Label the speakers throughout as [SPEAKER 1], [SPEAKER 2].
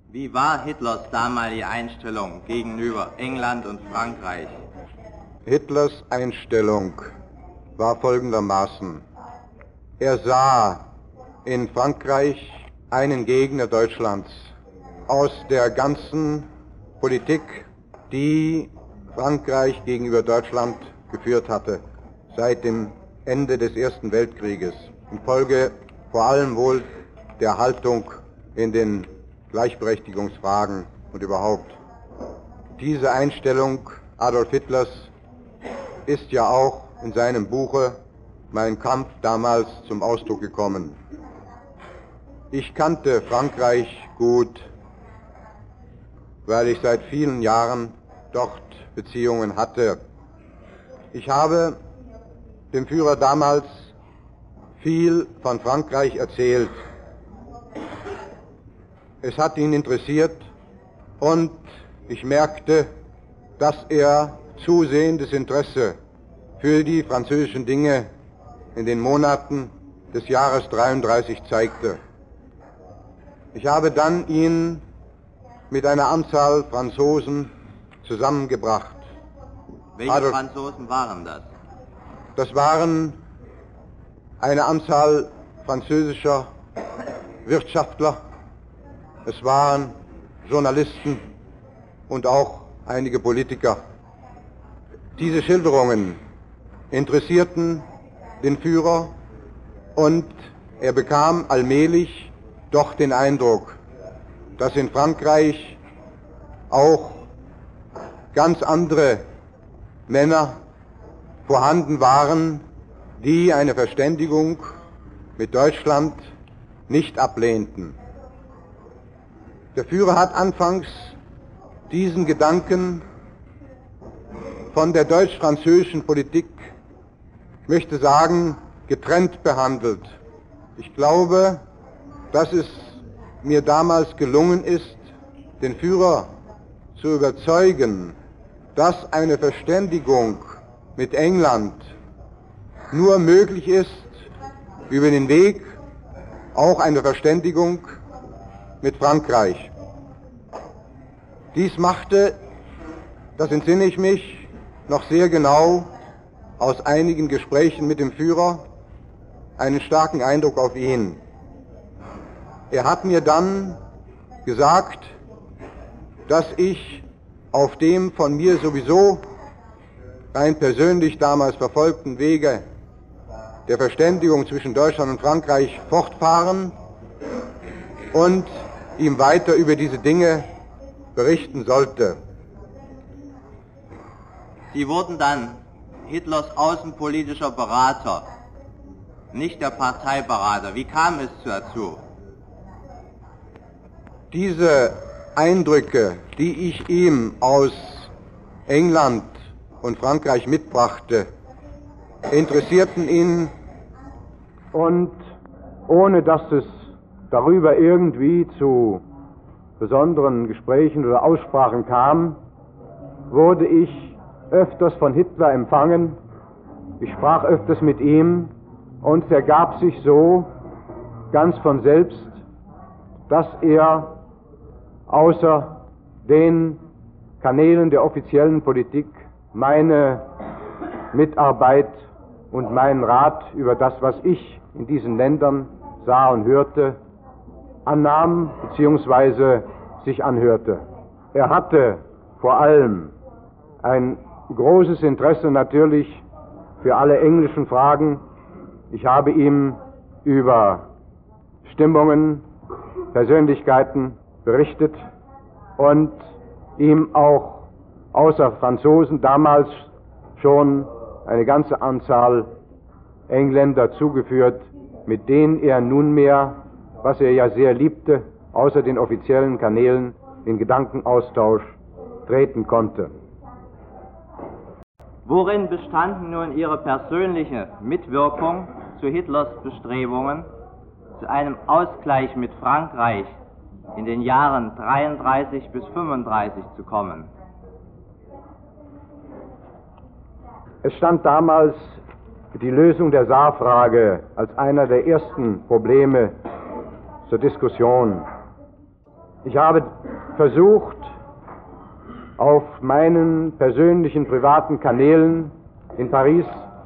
[SPEAKER 1] Wie war Hitlers damalige Einstellung gegenüber England und Frankreich?
[SPEAKER 2] Hitlers Einstellung war folgendermaßen. Er sah in Frankreich einen Gegner Deutschlands. Aus der ganzen Politik, die Frankreich gegenüber Deutschland geführt hatte, seit dem Ende des Ersten Weltkrieges, infolge vor allem wohl der Haltung in den Gleichberechtigungsfragen und überhaupt. Diese Einstellung Adolf Hitlers ist ja auch in seinem Buche Mein Kampf damals zum Ausdruck gekommen. Ich kannte Frankreich gut, weil ich seit vielen Jahren dort Beziehungen hatte. Ich habe dem Führer damals viel von Frankreich erzählt. Es hat ihn interessiert und ich merkte, dass er zusehendes Interesse für die französischen Dinge in den Monaten des Jahres 33 zeigte. Ich habe dann ihn mit einer Anzahl Franzosen zusammengebracht.
[SPEAKER 1] Welche Franzosen waren das?
[SPEAKER 2] Das waren eine Anzahl französischer Wirtschaftler, es waren Journalisten und auch einige Politiker. Diese Schilderungen interessierten den Führer und er bekam allmählich doch den Eindruck, dass in Frankreich auch ganz andere Männer vorhanden waren, die eine Verständigung mit Deutschland nicht ablehnten. Der Führer hat anfangs diesen Gedanken von der deutsch-französischen Politik, ich möchte sagen, getrennt behandelt. Ich glaube, dass es mir damals gelungen ist, den Führer zu überzeugen, dass eine Verständigung mit England nur möglich ist über den Weg auch eine Verständigung mit Frankreich. Dies machte, das entsinne ich mich noch sehr genau, aus einigen Gesprächen mit dem Führer einen starken Eindruck auf ihn. Er hat mir dann gesagt, dass ich auf dem von mir sowieso rein persönlich damals verfolgten Wege der Verständigung zwischen Deutschland und Frankreich fortfahren und ihm weiter über diese Dinge berichten sollte.
[SPEAKER 1] Sie wurden dann Hitlers außenpolitischer Berater, nicht der Parteiberater. Wie kam es dazu?
[SPEAKER 2] Diese Eindrücke, die ich ihm aus England und Frankreich mitbrachte, interessierten ihn und ohne dass es darüber irgendwie zu besonderen Gesprächen oder Aussprachen kam, wurde ich öfters von Hitler empfangen. Ich sprach öfters mit ihm und es ergab sich so ganz von selbst, dass er außer den Kanälen der offiziellen Politik meine Mitarbeit und meinen Rat über das, was ich in diesen Ländern sah und hörte, annahm bzw. sich anhörte. Er hatte vor allem ein großes Interesse natürlich für alle englischen Fragen. Ich habe ihm über Stimmungen, Persönlichkeiten berichtet und ihm auch außer Franzosen damals schon eine ganze Anzahl Engländer zugeführt, mit denen er nunmehr, was er ja sehr liebte, außer den offiziellen Kanälen in Gedankenaustausch treten konnte.
[SPEAKER 1] Worin bestand nun Ihre persönliche Mitwirkung zu Hitlers Bestrebungen, zu einem Ausgleich mit Frankreich in den Jahren 33 bis 35 zu kommen?
[SPEAKER 2] Es stand damals die Lösung der Saarfrage als einer der ersten Probleme zur Diskussion. Ich habe versucht, auf meinen persönlichen privaten Kanälen in Paris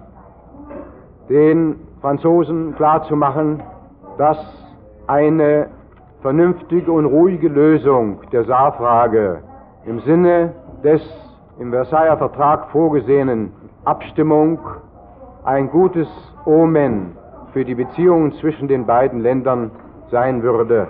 [SPEAKER 2] den Franzosen klarzumachen, dass eine vernünftige und ruhige Lösung der Saarfrage im Sinne des im Versailler Vertrag vorgesehenen Abstimmung ein gutes Omen für die Beziehungen zwischen den beiden Ländern sein würde.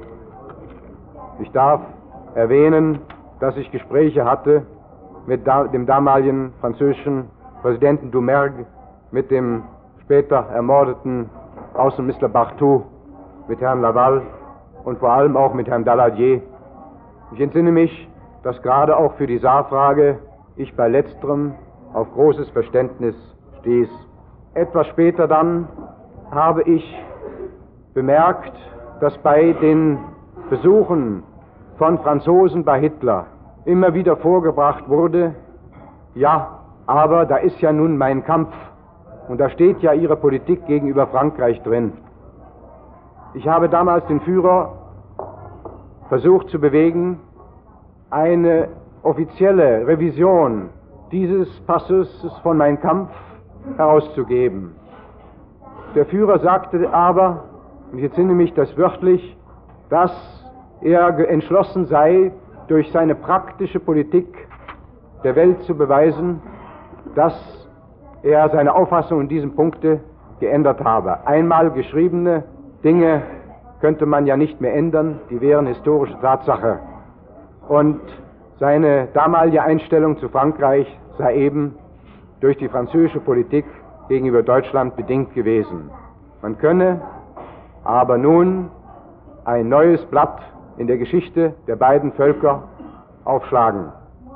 [SPEAKER 2] Ich darf erwähnen, dass ich Gespräche hatte mit dem damaligen französischen Präsidenten Doumergue, mit dem später ermordeten Außenminister Barthou, mit Herrn Laval und vor allem auch mit Herrn Daladier. Ich entsinne mich, dass gerade auch für die Saarfrage ich bei letzterem auf großes Verständnis stieß. Etwas später dann habe ich bemerkt, dass bei den Besuchen von Franzosen bei Hitler immer wieder vorgebracht wurde, ja, aber da ist ja nun mein Kampf und da steht ja Ihre Politik gegenüber Frankreich drin. Ich habe damals den Führer versucht zu bewegen, eine offizielle Revision dieses Passus von Mein Kampf herauszugeben. Der Führer sagte aber, und ich entsinne mich das wörtlich, dass er entschlossen sei, durch seine praktische Politik der Welt zu beweisen, dass er seine Auffassung in diesem Punkte geändert habe. Einmal geschriebene Dinge könnte man ja nicht mehr ändern, die wären historische Tatsache. Und seine damalige Einstellung zu Frankreich sei eben durch die französische Politik gegenüber Deutschland bedingt gewesen. Man könne aber nun ein neues Blatt in der Geschichte der beiden Völker aufschlagen.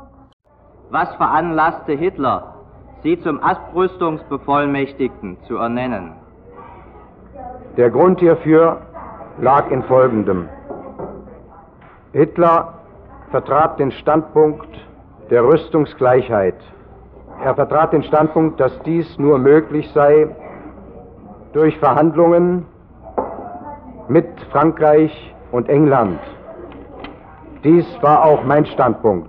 [SPEAKER 1] Was veranlasste Hitler, Sie zum Abrüstungsbevollmächtigten zu ernennen?
[SPEAKER 2] Der Grund hierfür lag in Folgendem. Hitler vertrat den Standpunkt der Rüstungsgleichheit. Er vertrat den Standpunkt, dass dies nur möglich sei durch Verhandlungen mit Frankreich und England. Dies war auch mein Standpunkt.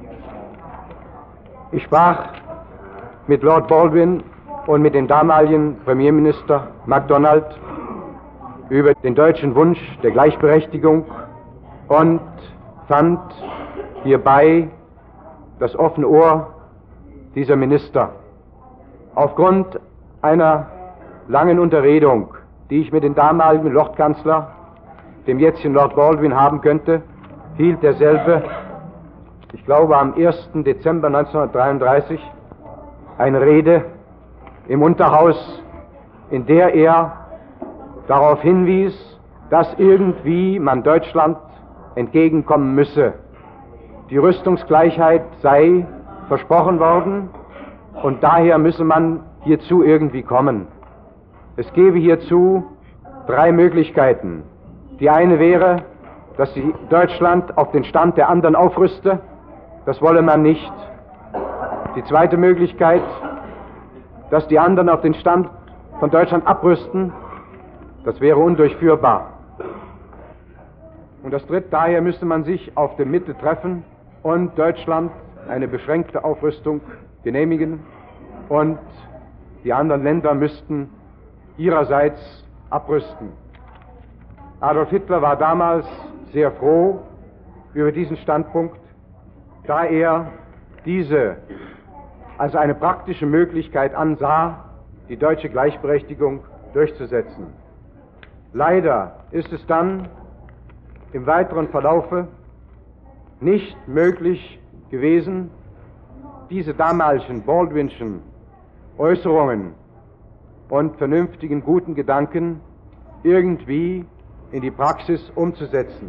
[SPEAKER 2] Ich sprach mit Lord Baldwin und mit dem damaligen Premierminister MacDonald über den deutschen Wunsch der Gleichberechtigung und fand hierbei das offene Ohr dieser Minister. Aufgrund einer langen Unterredung, die ich mit dem damaligen Lordkanzler, dem jetzigen Lord Baldwin, haben könnte, hielt derselbe, ich glaube am 1. Dezember 1933, eine Rede im Unterhaus, in der er darauf hinwies, dass irgendwie man Deutschland entgegenkommen müsse. Die Rüstungsgleichheit sei versprochen worden und daher müsse man hierzu irgendwie kommen. Es gäbe hierzu drei Möglichkeiten. Die eine wäre, dass Deutschland auf den Stand der anderen aufrüste. Das wolle man nicht. Die zweite Möglichkeit, dass die anderen auf den Stand von Deutschland abrüsten. Das wäre undurchführbar. Und das dritte, daher müsste man sich auf der Mitte treffen und Deutschland eine beschränkte Aufrüstung genehmigen und die anderen Länder müssten ihrerseits abrüsten. Adolf Hitler war damals sehr froh über diesen Standpunkt, da er diese als eine praktische Möglichkeit ansah, die deutsche Gleichberechtigung durchzusetzen. Leider ist es dann im weiteren Verlaufe nicht möglich gewesen, diese damaligen Baldwinschen Äußerungen und vernünftigen, guten Gedanken irgendwie in die Praxis umzusetzen.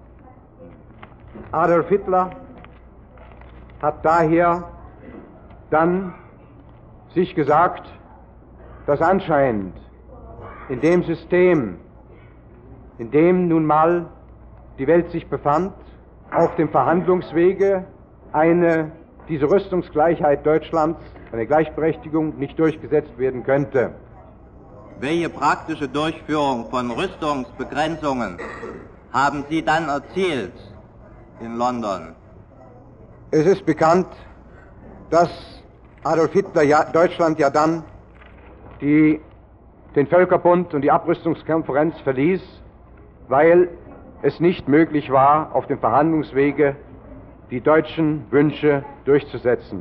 [SPEAKER 2] Adolf Hitler hat daher dann sich gesagt, dass anscheinend in dem System, in dem nun mal die Welt sich befand, auf dem Verhandlungswege diese Rüstungsgleichheit Deutschlands, eine Gleichberechtigung, nicht durchgesetzt werden könnte.
[SPEAKER 1] Welche praktische Durchführung von Rüstungsbegrenzungen haben Sie dann erzielt in London?
[SPEAKER 2] Es ist bekannt, dass Adolf Hitler Deutschland ja dann den Völkerbund und die Abrüstungskonferenz verließ, weil es nicht möglich war, auf dem Verhandlungswege die deutschen Wünsche durchzusetzen.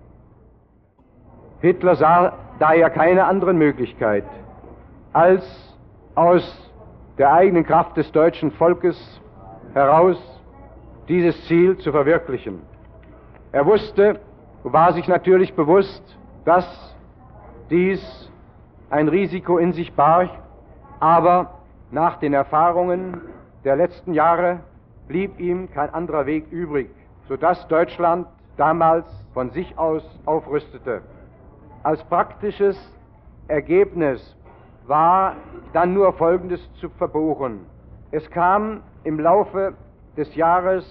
[SPEAKER 2] Hitler sah daher keine andere Möglichkeit, als aus der eigenen Kraft des deutschen Volkes heraus dieses Ziel zu verwirklichen. Er wusste, war sich natürlich bewusst, dass dies ein Risiko in sich barg, aber nach den Erfahrungen der letzten Jahre blieb ihm kein anderer Weg übrig, sodass Deutschland damals von sich aus aufrüstete. Als praktisches Ergebnis war dann nur Folgendes zu verbuchen. Es kam im Laufe des Jahres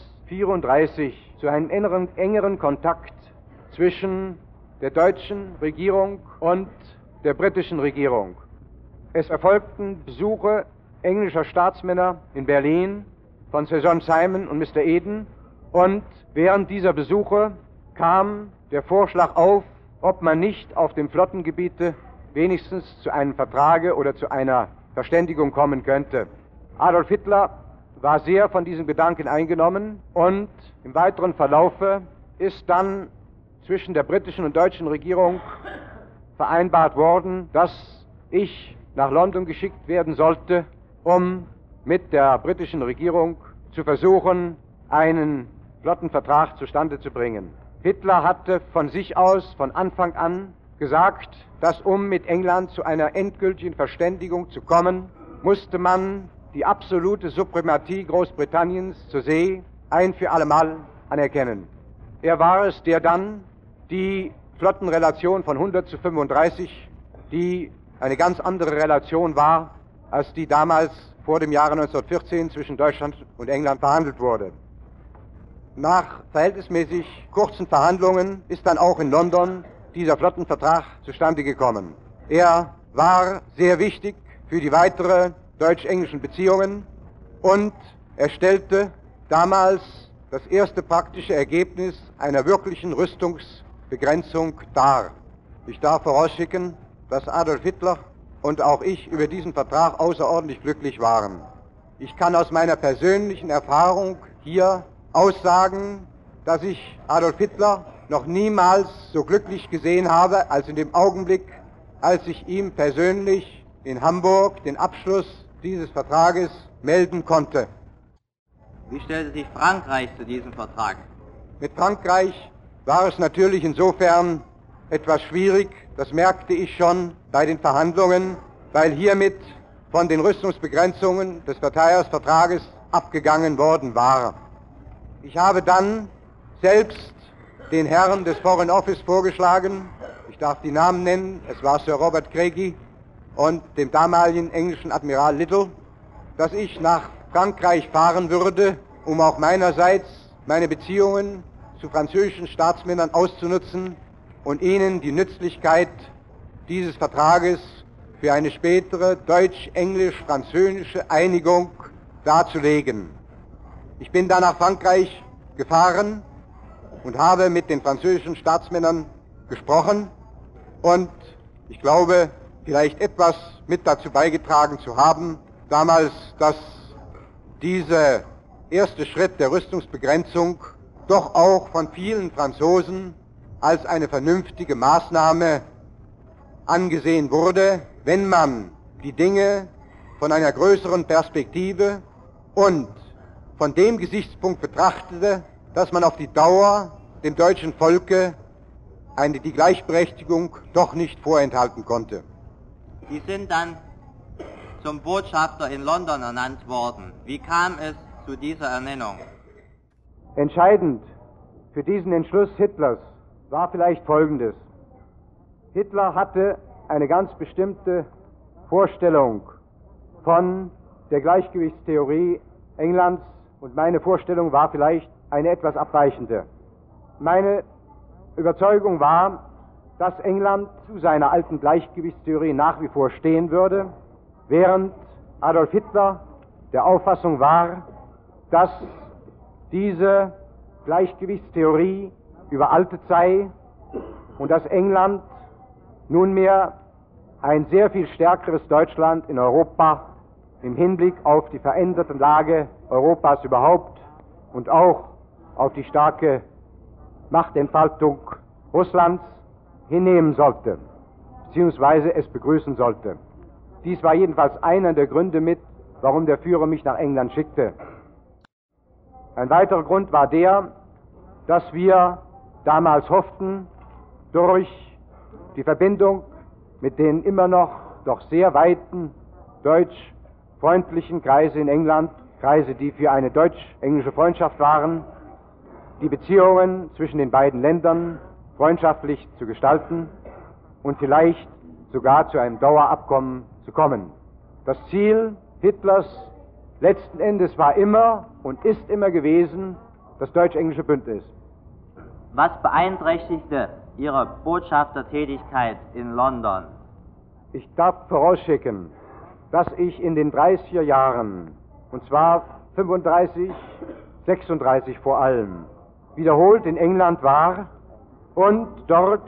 [SPEAKER 2] 1934 zu einem engeren Kontakt zwischen der deutschen Regierung und der britischen Regierung. Es erfolgten Besuche englischer Staatsmänner in Berlin von Sir John Simon und Mr. Eden, und während dieser Besuche kam der Vorschlag auf, ob man nicht auf dem Flottengebiete wenigstens zu einem Vertrage oder zu einer Verständigung kommen könnte. Adolf Hitler war sehr von diesem Gedanken eingenommen, und im weiteren Verlaufe ist dann zwischen der britischen und deutschen Regierung vereinbart worden, dass ich nach London geschickt werden sollte, um mit der britischen Regierung zu versuchen, einen Flottenvertrag zustande zu bringen. Hitler hatte von sich aus von Anfang an gesagt, dass um mit England zu einer endgültigen Verständigung zu kommen, musste man die absolute Suprematie Großbritanniens zur See ein für allemal anerkennen. Er war es, der dann die Flottenrelation von 100 zu 35, die eine ganz andere Relation war, als die damals vor dem Jahre 1914 zwischen Deutschland und England verhandelt wurde. Nach verhältnismäßig kurzen Verhandlungen ist dann auch in London dieser Flottenvertrag zustande gekommen. Er war sehr wichtig für die weitere deutsch-englischen Beziehungen, und er stellte damals das erste praktische Ergebnis einer wirklichen Rüstungsbegrenzung dar. Ich darf vorausschicken, dass Adolf Hitler und auch ich über diesen Vertrag außerordentlich glücklich waren. Ich kann aus meiner persönlichen Erfahrung hier aussagen, dass ich Adolf Hitler noch niemals so glücklich gesehen habe, als in dem Augenblick, als ich ihm persönlich in Hamburg den Abschluss dieses Vertrages melden konnte.
[SPEAKER 1] Wie stellte sich Frankreich zu diesem Vertrag?
[SPEAKER 2] Mit Frankreich war es natürlich insofern etwas schwierig, das merkte ich schon bei den Verhandlungen, weil hiermit von den Rüstungsbegrenzungen des Verteidigungsvertrages abgegangen worden war. Ich habe dann selbst den Herren des Foreign Office vorgeschlagen, ich darf die Namen nennen, es war Sir Robert Craigie und dem damaligen englischen Admiral Little, dass ich nach Frankreich fahren würde, um auch meinerseits meine Beziehungen zu französischen Staatsmännern auszunutzen und ihnen die Nützlichkeit dieses Vertrages für eine spätere deutsch-englisch-französische Einigung darzulegen. Ich bin dann nach Frankreich gefahren und habe mit den französischen Staatsmännern gesprochen, und ich glaube, vielleicht etwas mit dazu beigetragen zu haben, damals, dass dieser erste Schritt der Rüstungsbegrenzung doch auch von vielen Franzosen als eine vernünftige Maßnahme angesehen wurde, wenn man die Dinge von einer größeren Perspektive und von dem Gesichtspunkt betrachtete, dass man auf die Dauer dem deutschen Volke die Gleichberechtigung doch nicht vorenthalten konnte.
[SPEAKER 1] Sie sind dann zum Botschafter in London ernannt worden. Wie kam es zu dieser Ernennung?
[SPEAKER 3] Entscheidend für diesen Entschluss Hitlers war vielleicht Folgendes. Hitler hatte eine ganz bestimmte Vorstellung von der Gleichgewichtstheorie Englands, und meine Vorstellung war vielleicht eine etwas abweichende. Meine Überzeugung war, dass England zu seiner alten Gleichgewichtstheorie nach wie vor stehen würde, während Adolf Hitler der Auffassung war, dass diese Gleichgewichtstheorie überaltet sei und dass England nunmehr ein sehr viel stärkeres Deutschland in Europa im Hinblick auf die veränderte Lage Europas überhaupt und auch auf die starke Machtentfaltung Russlands hinnehmen sollte, beziehungsweise es begrüßen sollte. Dies war jedenfalls einer der Gründe mit, warum der Führer mich nach England schickte. Ein weiterer Grund war der, dass wir damals hofften, durch die Verbindung mit den immer noch doch sehr weiten deutsch-freundlichen Kreise in England, Kreise, die für eine deutsch-englische Freundschaft waren, die Beziehungen zwischen den beiden Ländern freundschaftlich zu gestalten und vielleicht sogar zu einem Dauerabkommen zu kommen. Das Ziel Hitlers letzten Endes war immer und ist immer gewesen das deutsch-englische Bündnis.
[SPEAKER 1] Was beeinträchtigte Ihre Botschaftertätigkeit in London?
[SPEAKER 3] Ich darf vorausschicken, dass ich in den 30er Jahren, und zwar 35, 36 vor allem, wiederholt in England war und dort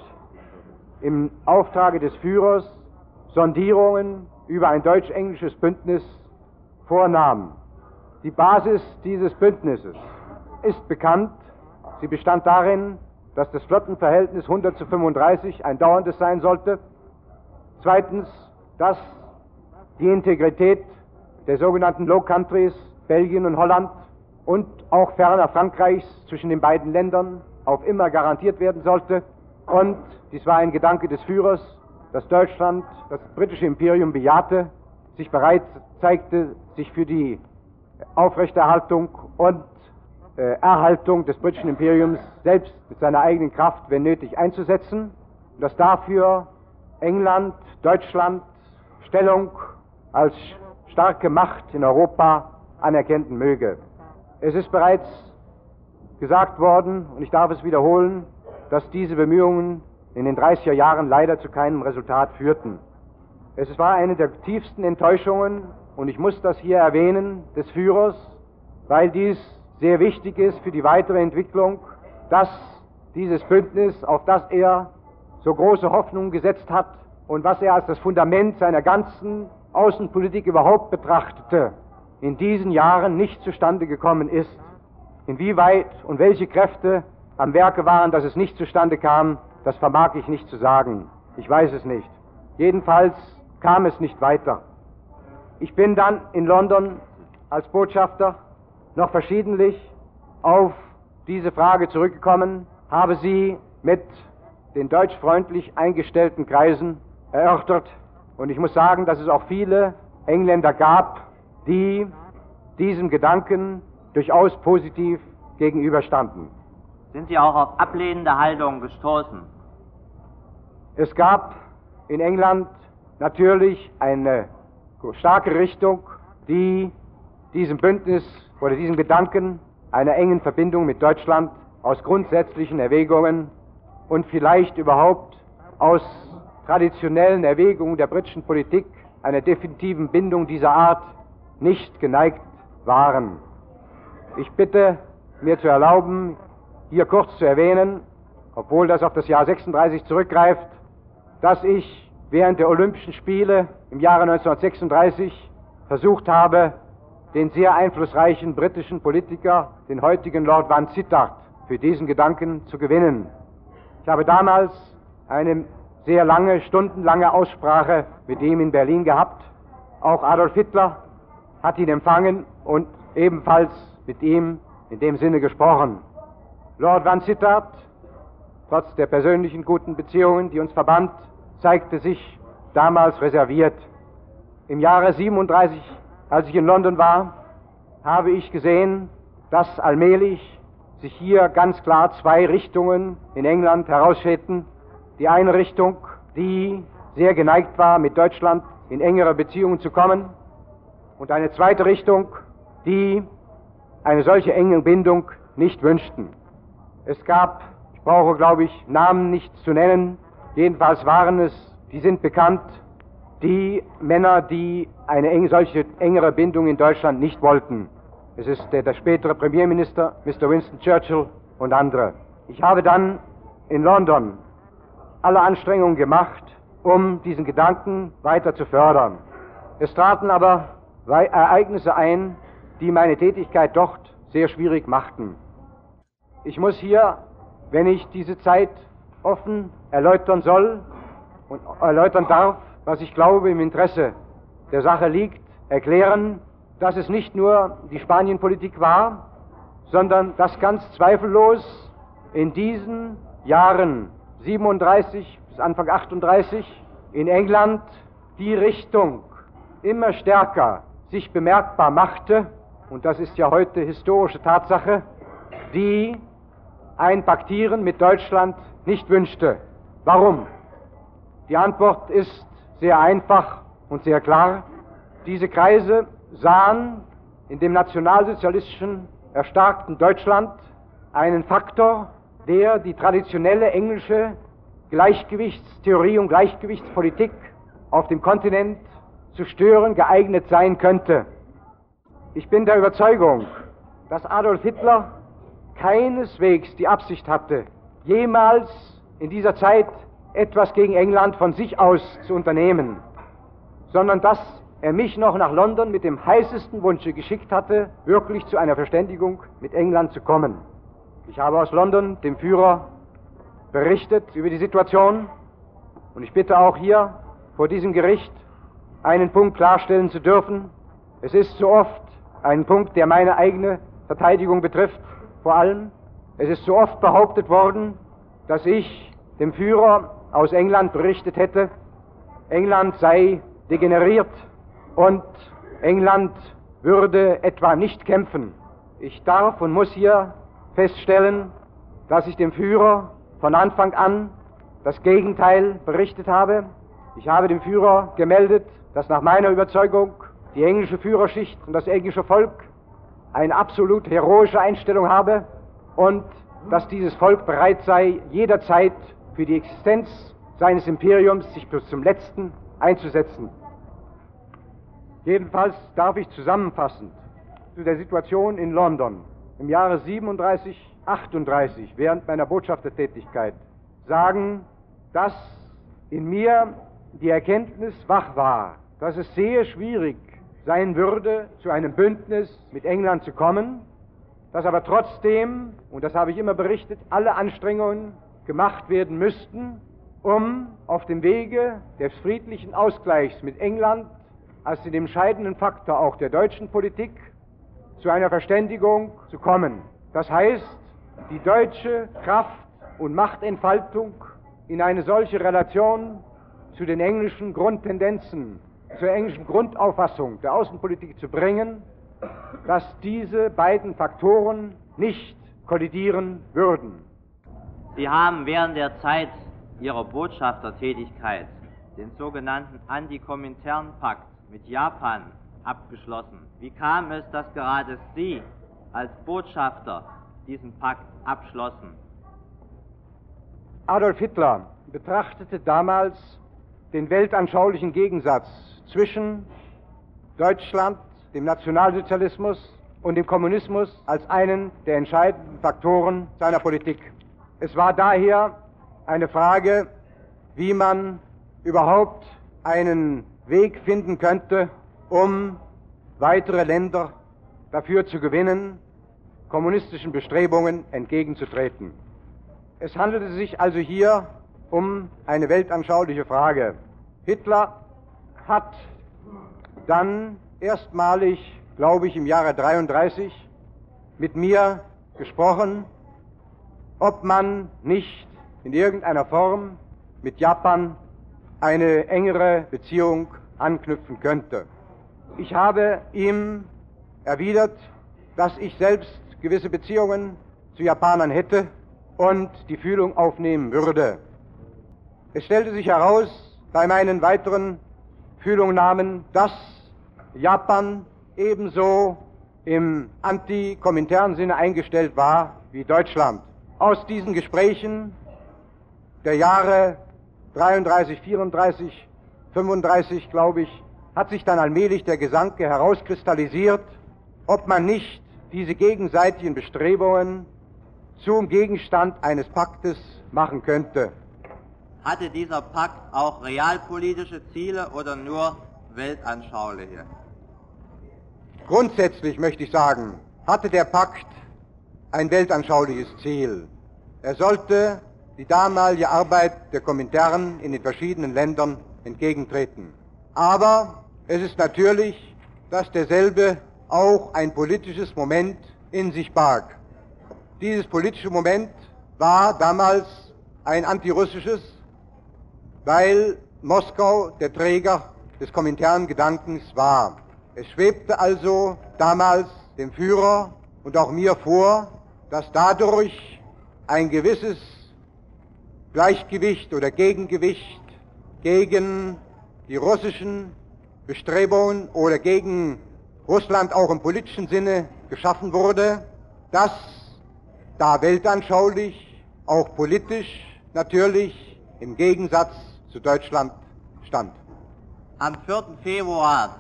[SPEAKER 3] im Auftrage des Führers Sondierungen über ein deutsch-englisches Bündnis vornahm. Die Basis dieses Bündnisses ist bekannt. Sie bestand darin, dass das Flottenverhältnis 100:35 ein dauerndes sein sollte. Zweitens, dass die Integrität der sogenannten Low Countries, Belgien und Holland und auch ferner Frankreichs zwischen den beiden Ländern auf immer garantiert werden sollte. Und dies war ein Gedanke des Führers, dass Deutschland das britische Imperium bejahte, sich bereit zeigte, sich für die Aufrechterhaltung und Erhaltung des britischen Imperiums selbst mit seiner eigenen Kraft, wenn nötig, einzusetzen, und dass dafür England, Deutschland Stellung als starke Macht in Europa anerkennen möge. Es ist bereits gesagt worden, und ich darf es wiederholen, dass diese Bemühungen in den 30er Jahren leider zu keinem Resultat führten. Es war eine der tiefsten Enttäuschungen, und ich muss das hier erwähnen, des Führers, weil dies sehr wichtig ist für die weitere Entwicklung, dass dieses Bündnis, auf das er so große Hoffnungen gesetzt hat und was er als das Fundament seiner ganzen Außenpolitik überhaupt betrachtete, in diesen Jahren nicht zustande gekommen ist. Inwieweit und welche Kräfte am Werke waren, dass es nicht zustande kam, das vermag ich nicht zu sagen. Ich weiß es nicht. Jedenfalls kam es nicht weiter. Ich bin dann in London als Botschafter noch verschiedentlich auf diese Frage zurückgekommen, habe sie mit den deutschfreundlich eingestellten Kreisen erörtert, und ich muss sagen, dass es auch viele Engländer gab, die diesem Gedanken durchaus positiv gegenüberstanden.
[SPEAKER 1] Sind Sie auch auf ablehnende Haltung gestoßen?
[SPEAKER 3] Es gab in England natürlich eine starke Richtung, die diesem Bündnis oder diesem Gedanken einer engen Verbindung mit Deutschland aus grundsätzlichen Erwägungen und vielleicht überhaupt aus traditionellen Erwägungen der britischen Politik einer definitiven Bindung dieser Art nicht geneigt waren. Ich bitte, mir zu erlauben, hier kurz zu erwähnen, obwohl das auf das Jahr 36 zurückgreift, dass ich während der Olympischen Spiele im Jahre 1936 versucht habe, den sehr einflussreichen britischen Politiker, den heutigen Lord Vansittart, für diesen Gedanken zu gewinnen. Ich habe damals eine sehr lange, stundenlange Aussprache mit ihm in Berlin gehabt. Auch Adolf Hitler hat ihn empfangen und ebenfalls mit ihm in dem Sinne gesprochen. Lord Vansittart, trotz der persönlichen guten Beziehungen, die uns verband, zeigte sich damals reserviert. Im Jahre 37, als ich in London war, habe ich gesehen, dass allmählich sich hier ganz klar zwei Richtungen in England herausstellten. Die eine Richtung, die sehr geneigt war, mit Deutschland in engere Beziehungen zu kommen, und eine zweite Richtung, die eine solche enge Bindung nicht wünschten. Es gab, ich brauche, glaube ich, Namen nicht zu nennen, jedenfalls waren es, die sind bekannt, die Männer, die eine solche engere Bindung in Deutschland nicht wollten. Es ist der spätere Premierminister, Mr. Winston Churchill und andere. Ich habe dann in London alle Anstrengungen gemacht, um diesen Gedanken weiter zu fördern. Es traten aber Ereignisse ein, die meine Tätigkeit dort sehr schwierig machten. Ich muss hier, wenn ich diese Zeit offen erläutern soll und erläutern darf, was ich glaube im Interesse der Sache liegt, erklären, dass es nicht nur die Spanienpolitik war, sondern dass ganz zweifellos in diesen Jahren 37 bis Anfang 38 in England die Richtung immer stärker sich bemerkbar machte, und das ist ja heute historische Tatsache, die ein Paktieren mit Deutschland nicht wünschte. Warum? Die Antwort ist sehr einfach und sehr klar. Diese Kreise sahen in dem nationalsozialistischen, erstarkten Deutschland einen Faktor, der die traditionelle englische Gleichgewichtstheorie und Gleichgewichtspolitik auf dem Kontinent zu stören geeignet sein könnte. Ich bin der Überzeugung, dass Adolf Hitler keineswegs die Absicht hatte, jemals in dieser Zeit etwas gegen England von sich aus zu unternehmen, sondern dass er mich noch nach London mit dem heißesten Wunsche geschickt hatte, wirklich zu einer Verständigung mit England zu kommen. Ich habe aus London dem Führer berichtet über die Situation, und ich bitte auch hier vor diesem Gericht einen Punkt klarstellen zu dürfen. Es ist so oft ein Punkt, der meine eigene Verteidigung betrifft, vor allem. Es ist so oft behauptet worden, dass ich dem Führer aus England berichtet hätte, England sei degeneriert und England würde etwa nicht kämpfen. Ich darf und muss hier feststellen, dass ich dem Führer von Anfang an das Gegenteil berichtet habe. Ich habe dem Führer gemeldet, dass nach meiner Überzeugung die englische Führerschicht und das englische Volk eine absolut heroische Einstellung habe und dass dieses Volk bereit sei, jederzeit für die Existenz seines Imperiums sich bis zum Letzten einzusetzen. Jedenfalls darf ich zusammenfassend zu der Situation in London im Jahre 37, 38 während meiner Botschaftertätigkeit sagen, dass in mir die Erkenntnis wach war, dass es sehr schwierig sein würde, zu einem Bündnis mit England zu kommen, dass aber trotzdem, und das habe ich immer berichtet, alle Anstrengungen gemacht werden müssten, um auf dem Wege des friedlichen Ausgleichs mit England als den entscheidenden Faktor auch der deutschen Politik zu einer Verständigung zu kommen. Das heißt, die deutsche Kraft- und Machtentfaltung in eine solche Relation zu den englischen Grundtendenzen, zur englischen Grundauffassung der Außenpolitik zu bringen, dass diese beiden Faktoren nicht kollidieren würden.
[SPEAKER 1] Sie haben während der Zeit Ihrer Botschaftertätigkeit den sogenannten Antikomintern-Pakt mit Japan abgeschlossen. Wie kam es, dass gerade Sie als Botschafter diesen Pakt abschlossen?
[SPEAKER 3] Adolf Hitler betrachtete damals den weltanschaulichen Gegensatz zwischen Deutschland, dem Nationalsozialismus und dem Kommunismus als einen der entscheidenden Faktoren seiner Politik. Es war daher eine Frage, wie man überhaupt einen Weg finden könnte, um weitere Länder dafür zu gewinnen, kommunistischen Bestrebungen entgegenzutreten. Es handelte sich also hier um eine weltanschauliche Frage. Hitler hat dann erstmalig, glaube ich, im Jahre 33 mit mir gesprochen, ob man nicht in irgendeiner Form mit Japan eine engere Beziehung anknüpfen könnte. Ich habe ihm erwidert, dass ich selbst gewisse Beziehungen zu Japanern hätte und die Fühlung aufnehmen würde. Es stellte sich heraus bei meinen weiteren Fühlungnahmen, dass Japan ebenso im Anti-Komintern-Sinne eingestellt war wie Deutschland. Aus diesen Gesprächen der Jahre 33, 34
[SPEAKER 2] 1935, glaube ich, hat sich dann allmählich der Gedanke herauskristallisiert, ob man nicht diese gegenseitigen Bestrebungen zum Gegenstand eines Paktes machen könnte.
[SPEAKER 1] Hatte dieser Pakt auch realpolitische Ziele oder nur weltanschauliche?
[SPEAKER 2] Grundsätzlich möchte ich sagen, hatte der Pakt ein weltanschauliches Ziel. Er sollte die damalige Arbeit der Komintern in den verschiedenen Ländern entgegentreten. Aber es ist natürlich, dass derselbe auch ein politisches Moment in sich barg. Dieses politische Moment war damals ein antirussisches, weil Moskau der Träger des Komintern-Gedankens war. Es schwebte also damals dem Führer und auch mir vor, dass dadurch ein gewisses Gleichgewicht oder Gegengewicht gegen die russischen Bestrebungen oder gegen Russland auch im politischen Sinne geschaffen wurde, das da weltanschaulich, auch politisch natürlich im Gegensatz zu Deutschland stand.
[SPEAKER 1] Am 4. Februar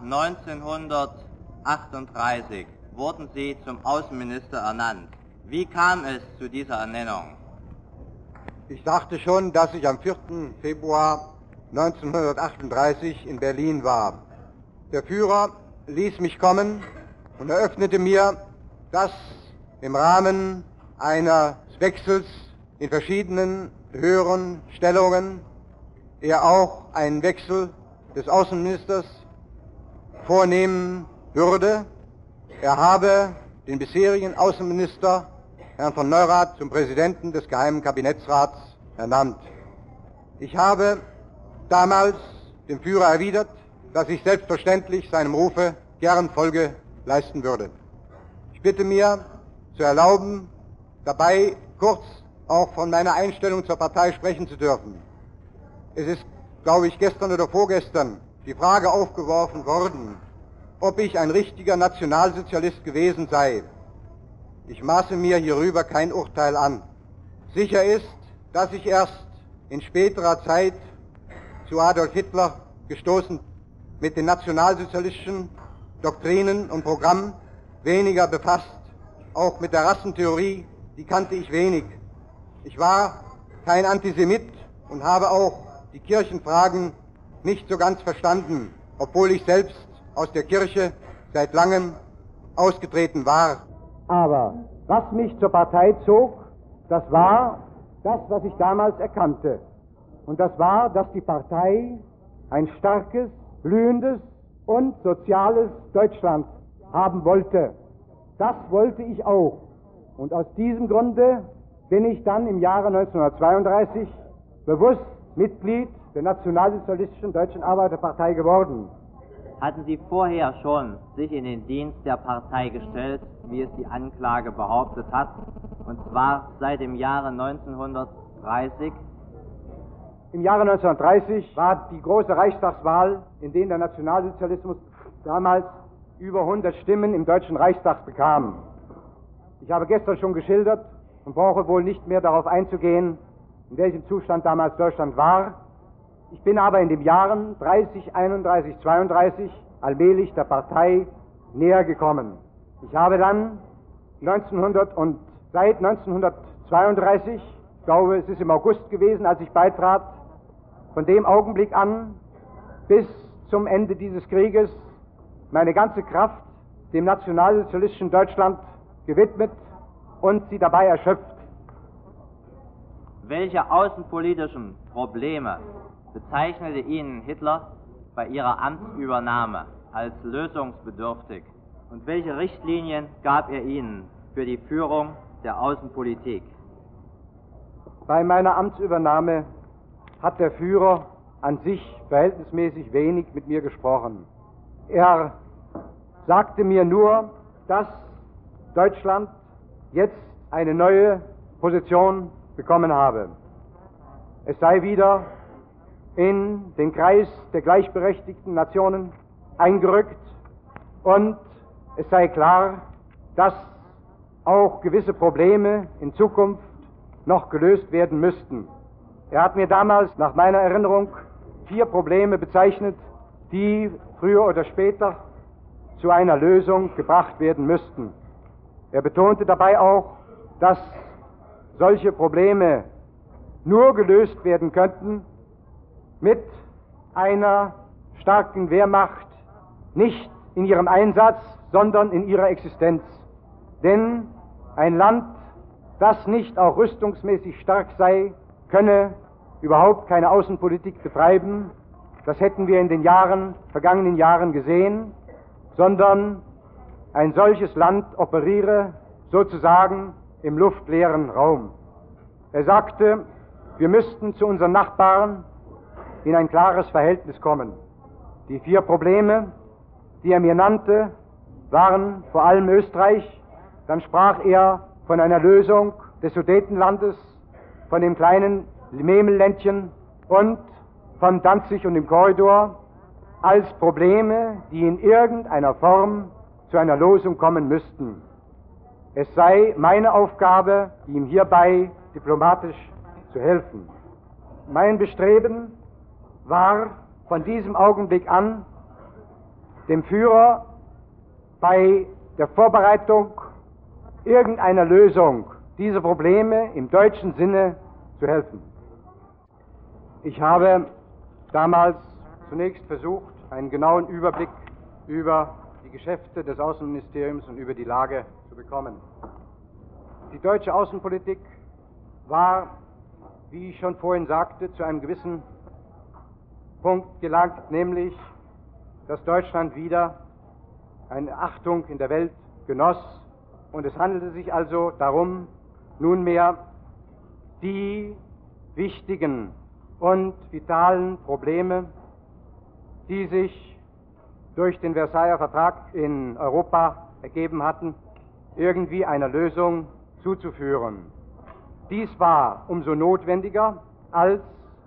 [SPEAKER 1] 1938 wurden Sie zum Außenminister ernannt. Wie kam es zu dieser Ernennung?
[SPEAKER 2] Ich dachte schon, dass ich am 4. Februar 1938 in Berlin war. Der Führer ließ mich kommen und eröffnete mir, dass im Rahmen eines Wechsels in verschiedenen höheren Stellungen er auch einen Wechsel des Außenministers vornehmen würde. Er habe den bisherigen Außenminister, Herrn von Neurath, zum Präsidenten des Geheimen Kabinettsrats ernannt. Ich habe damals dem Führer erwidert, dass ich selbstverständlich seinem Rufe gern Folge leisten würde. Ich bitte mir zu erlauben, dabei kurz auch von meiner Einstellung zur Partei sprechen zu dürfen. Es ist, glaube ich, gestern oder vorgestern die Frage aufgeworfen worden, ob ich ein richtiger Nationalsozialist gewesen sei. Ich maße mir hierüber kein Urteil an. Sicher ist, dass ich erst in späterer Zeit zu Adolf Hitler gestoßen, mit den nationalsozialistischen Doktrinen und Programmen weniger befasst. Auch mit der Rassentheorie, die kannte ich wenig. Ich war kein Antisemit und habe auch die Kirchenfragen nicht so ganz verstanden, obwohl ich selbst aus der Kirche seit langem ausgetreten war.
[SPEAKER 3] Aber was mich zur Partei zog, das war das, was ich damals erkannte. Und das war, dass die Partei ein starkes, blühendes und soziales Deutschland haben wollte. Das wollte ich auch. Und aus diesem Grunde bin ich dann im Jahre 1932 bewusst Mitglied der Nationalsozialistischen Deutschen Arbeiterpartei geworden.
[SPEAKER 1] Hatten Sie vorher schon sich in den Dienst der Partei gestellt, wie es die Anklage behauptet hat, und zwar seit dem Jahre 1930?
[SPEAKER 3] Im Jahre 1930 war die große Reichstagswahl, in der der Nationalsozialismus damals über 100 Stimmen im Deutschen Reichstag bekam. Ich habe gestern schon geschildert und brauche wohl nicht mehr darauf einzugehen, in welchem Zustand damals Deutschland war. Ich bin aber in den Jahren 30, 31, 32 allmählich der Partei näher gekommen. Ich habe dann seit 1932, ich glaube es ist im August gewesen, als ich beitrat, von dem Augenblick an bis zum Ende dieses Krieges meine ganze Kraft dem nationalsozialistischen Deutschland gewidmet und sie dabei erschöpft.
[SPEAKER 1] Welche außenpolitischen Probleme bezeichnete Ihnen Hitler bei Ihrer Amtsübernahme als lösungsbedürftig und welche Richtlinien gab er Ihnen für die Führung der Außenpolitik?
[SPEAKER 3] Bei meiner Amtsübernahme hat der Führer an sich verhältnismäßig wenig mit mir gesprochen. Er sagte mir nur, dass Deutschland jetzt eine neue Position bekommen habe. Es sei wieder in den Kreis der gleichberechtigten Nationen eingerückt und es sei klar, dass auch gewisse Probleme in Zukunft noch gelöst werden müssten. Er hat mir damals nach meiner Erinnerung 4 Probleme bezeichnet, die früher oder später zu einer Lösung gebracht werden müssten. Er betonte dabei auch, dass solche Probleme nur gelöst werden könnten mit einer starken Wehrmacht, nicht in ihrem Einsatz, sondern in ihrer Existenz. Denn ein Land, das nicht auch rüstungsmäßig stark sei, könne überhaupt keine Außenpolitik betreiben. Das hätten wir in den vergangenen Jahren gesehen, sondern ein solches Land operiere sozusagen im luftleeren Raum. Er sagte, wir müssten zu unseren Nachbarn in ein klares Verhältnis kommen. Die 4 Probleme, die er mir nannte, waren vor allem Österreich. Dann sprach er von einer Lösung des Sudetenlandes, von dem kleinen Memelländchen und von Danzig und dem Korridor als Probleme, die in irgendeiner Form zu einer Lösung kommen müssten. Es sei meine Aufgabe, ihm hierbei diplomatisch zu helfen. Mein Bestreben war von diesem Augenblick an, dem Führer bei der Vorbereitung irgendeiner Lösung dieser Probleme im deutschen Sinne zu helfen. Ich habe damals zunächst versucht, einen genauen Überblick über die Geschäfte des Außenministeriums und über die Lage zu bekommen. Die deutsche Außenpolitik war, wie ich schon vorhin sagte, zu einem gewissen Punkt gelangt, nämlich, dass Deutschland wieder eine Achtung in der Welt genoss. Und es handelte sich also darum, nunmehr die wichtigen und vitalen Probleme, die sich durch den Versailler Vertrag in Europa ergeben hatten, irgendwie einer Lösung zuzuführen. Dies war umso notwendiger, als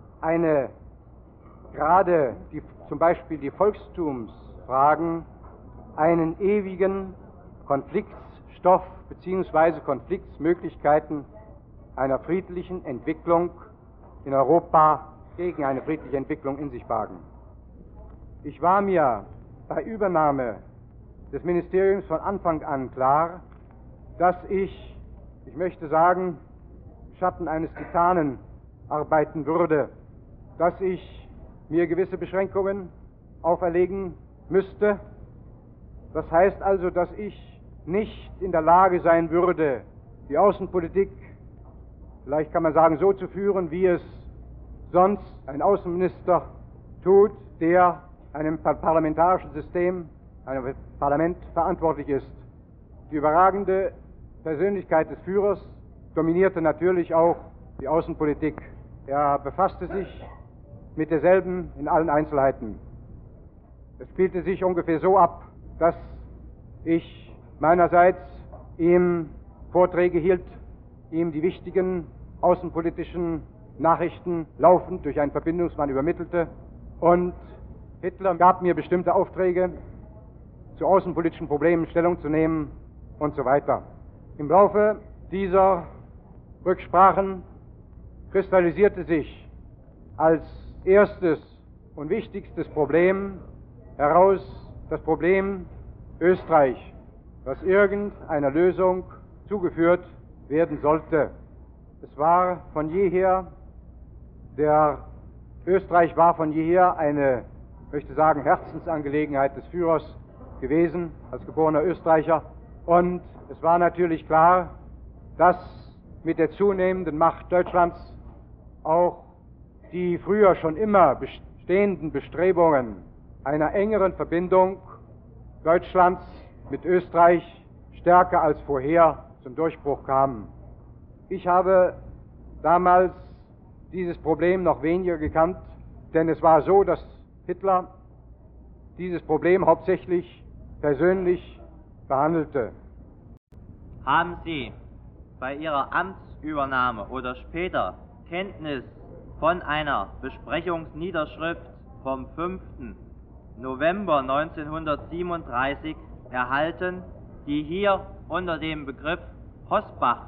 [SPEAKER 3] gerade zum Beispiel die Volkstumsfragen einen ewigen Konfliktstoff bzw. Konfliktmöglichkeiten einer friedlichen Entwicklung in Europa gegen eine friedliche Entwicklung in sich bargen. Ich war mir bei Übernahme des Ministeriums von Anfang an klar, dass ich möchte sagen, im Schatten eines Titanen arbeiten würde, dass ich mir gewisse Beschränkungen auferlegen müsste. Das heißt also, dass ich nicht in der Lage sein würde, die Außenpolitik, vielleicht kann man sagen, so zu führen, wie es sonst ein Außenminister tut, der einem parlamentarischen System, einem Parlament verantwortlich ist. Die überragende Persönlichkeit des Führers dominierte natürlich auch die Außenpolitik. Er befasste sich mit derselben in allen Einzelheiten. Es spielte sich ungefähr so ab, dass ich meinerseits ihm Vorträge hielt, ihm die wichtigen außenpolitischen Nachrichten laufend durch einen Verbindungsmann übermittelte, und Hitler gab mir bestimmte Aufträge, zu außenpolitischen Problemen Stellung zu nehmen und so weiter. Im Laufe dieser Rücksprachen kristallisierte sich als erstes und wichtigstes Problem heraus das Problem Österreich, das irgendeiner Lösung zugeführt werden sollte. Es war von jeher, Österreich war von jeher eine, ich möchte sagen, Herzensangelegenheit des Führers gewesen, als geborener Österreicher. Und es war natürlich klar, dass mit der zunehmenden Macht Deutschlands auch die früher schon immer bestehenden Bestrebungen einer engeren Verbindung Deutschlands mit Österreich stärker als vorher zum Durchbruch kamen. Ich habe damals dieses Problem noch weniger gekannt, denn es war so, dass Hitler dieses Problem hauptsächlich persönlich behandelte.
[SPEAKER 1] Haben Sie bei Ihrer Amtsübernahme oder später Kenntnis von einer Besprechungsniederschrift vom 5. November 1937 erhalten, die hier unter dem Begriff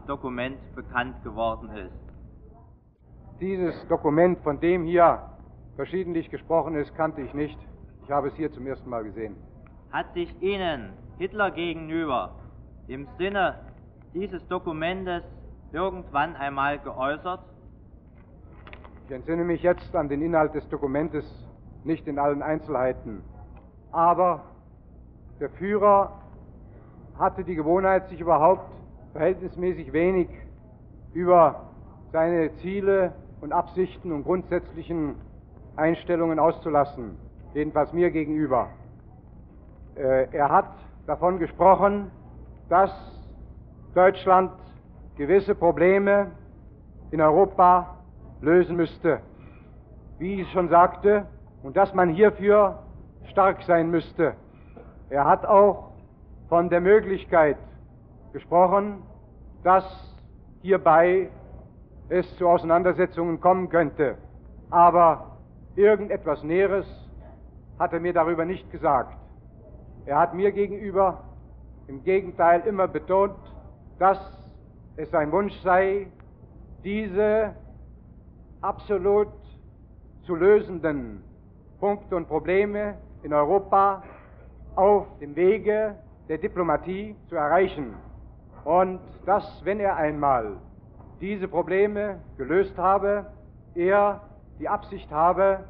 [SPEAKER 1] Hossbach-Dokument bekannt geworden ist?
[SPEAKER 3] Dieses Dokument, von dem hier verschiedentlich gesprochen ist, kannte ich nicht. Ich habe es hier zum ersten Mal gesehen.
[SPEAKER 1] Hat sich Ihnen Hitler gegenüber im Sinne dieses Dokumentes irgendwann einmal geäußert?
[SPEAKER 3] Ich entsinne mich jetzt an den Inhalt des Dokumentes nicht in allen Einzelheiten. Aber der Führer hatte die Gewohnheit, sich überhaupt verhältnismäßig wenig über seine Ziele und Absichten und grundsätzlichen Einstellungen auszulassen, jedenfalls mir gegenüber. Er hat davon gesprochen, dass Deutschland gewisse Probleme in Europa lösen müsste, wie ich schon sagte, und dass man hierfür stark sein müsste. Er hat auch von der Möglichkeit gesprochen, dass hierbei es zu Auseinandersetzungen kommen könnte. Aber irgendetwas Näheres hat er mir darüber nicht gesagt. Er hat mir gegenüber im Gegenteil immer betont, dass es sein Wunsch sei, diese absolut zu lösenden Punkte und Probleme in Europa auf dem Wege der Diplomatie zu erreichen. Und dass, wenn er einmal diese Probleme gelöst habe, er die Absicht habe,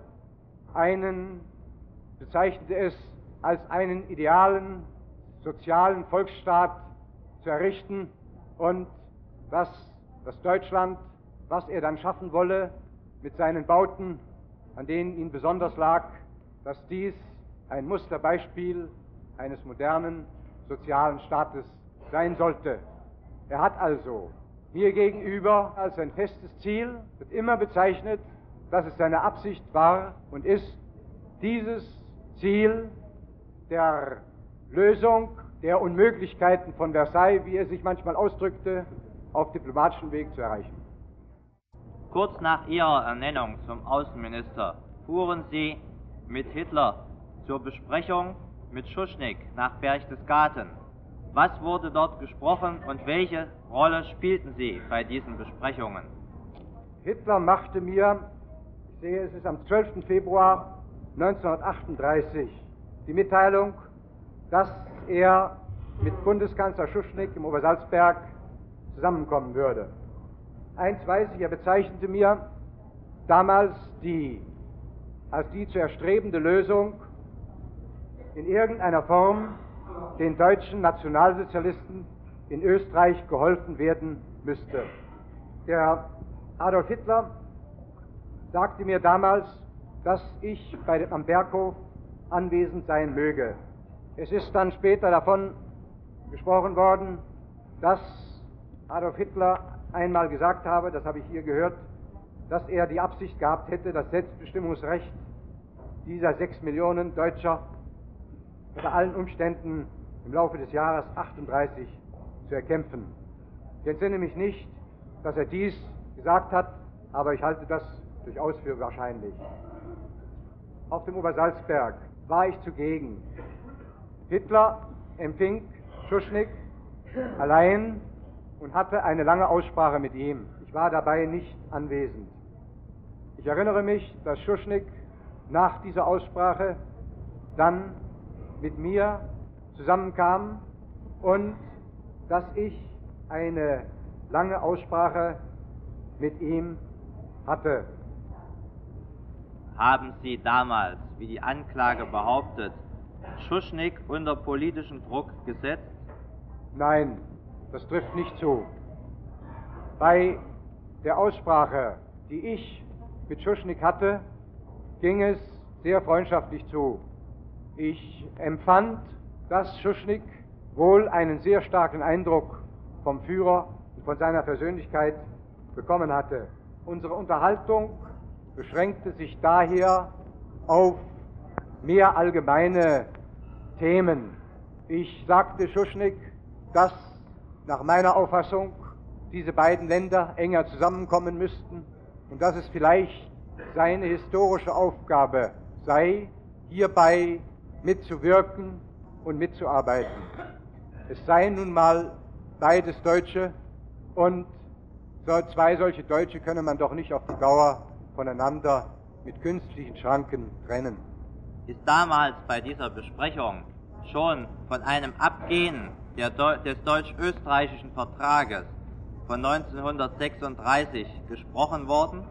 [SPEAKER 3] bezeichnete es als einen idealen sozialen Volksstaat zu errichten und dass das Deutschland, was er dann schaffen wolle, mit seinen Bauten, an denen ihm besonders lag, dass dies ein Musterbeispiel eines modernen sozialen Staates sein sollte. Er hat also mir gegenüber als ein festes Ziel, wird immer bezeichnet, dass es seine Absicht war und ist, dieses Ziel der Lösung der Unmöglichkeiten von Versailles, wie er sich manchmal ausdrückte, auf diplomatischem Weg zu erreichen.
[SPEAKER 1] Kurz nach Ihrer Ernennung zum Außenminister fuhren Sie mit Hitler zur Besprechung mit Schuschnigg nach Berchtesgaden. Was wurde dort gesprochen und welche Rolle spielten Sie bei diesen Besprechungen?
[SPEAKER 3] Hitler machte mir, ich sehe, es ist am 12. Februar 1938, die Mitteilung, dass er mit Bundeskanzler Schuschnigg im Obersalzberg zusammenkommen würde. Eins weiß ich, er bezeichnete mir damals als die zu erstrebende Lösung, in irgendeiner Form den deutschen Nationalsozialisten in Österreich geholfen werden müsste. Der Adolf Hitler sagte mir damals, dass ich am Berghof anwesend sein möge. Es ist dann später davon gesprochen worden, dass Adolf Hitler einmal gesagt habe, das habe ich hier gehört, dass er die Absicht gehabt hätte, das Selbstbestimmungsrecht dieser 6 Millionen Deutscher unter allen Umständen im Laufe des Jahres 38 zu erkämpfen. Ich entsinne mich nicht, dass er dies gesagt hat, aber ich halte das durchaus für wahrscheinlich. Auf dem Obersalzberg war ich zugegen. Hitler empfing Schuschnigg allein und hatte eine lange Aussprache mit ihm. Ich war dabei nicht anwesend. Ich erinnere mich, dass Schuschnigg nach dieser Aussprache dann mit mir zusammenkam und dass ich eine lange Aussprache mit ihm hatte.
[SPEAKER 1] Haben Sie damals, wie die Anklage behauptet, Schuschnigg unter politischen Druck gesetzt?
[SPEAKER 3] Nein, das trifft nicht zu. Bei der Aussprache, die ich mit Schuschnigg hatte, ging es sehr freundschaftlich zu. Ich empfand, dass Schuschnigg wohl einen sehr starken Eindruck vom Führer und von seiner Persönlichkeit bekommen hatte. Unsere Unterhaltung beschränkte sich daher auf mehr allgemeine Themen. Ich sagte Schuschnigg, dass nach meiner Auffassung diese beiden Länder enger zusammenkommen müssten und dass es vielleicht seine historische Aufgabe sei, hierbei mitzuwirken und mitzuarbeiten. Es seien nun mal beides Deutsche und zwei solche Deutsche könne man doch nicht auf die Dauer voneinander
[SPEAKER 2] mit künstlichen Schranken trennen.
[SPEAKER 1] Ist damals bei dieser Besprechung schon von einem Abgehen des deutsch-österreichischen Vertrages von 1936 gesprochen worden?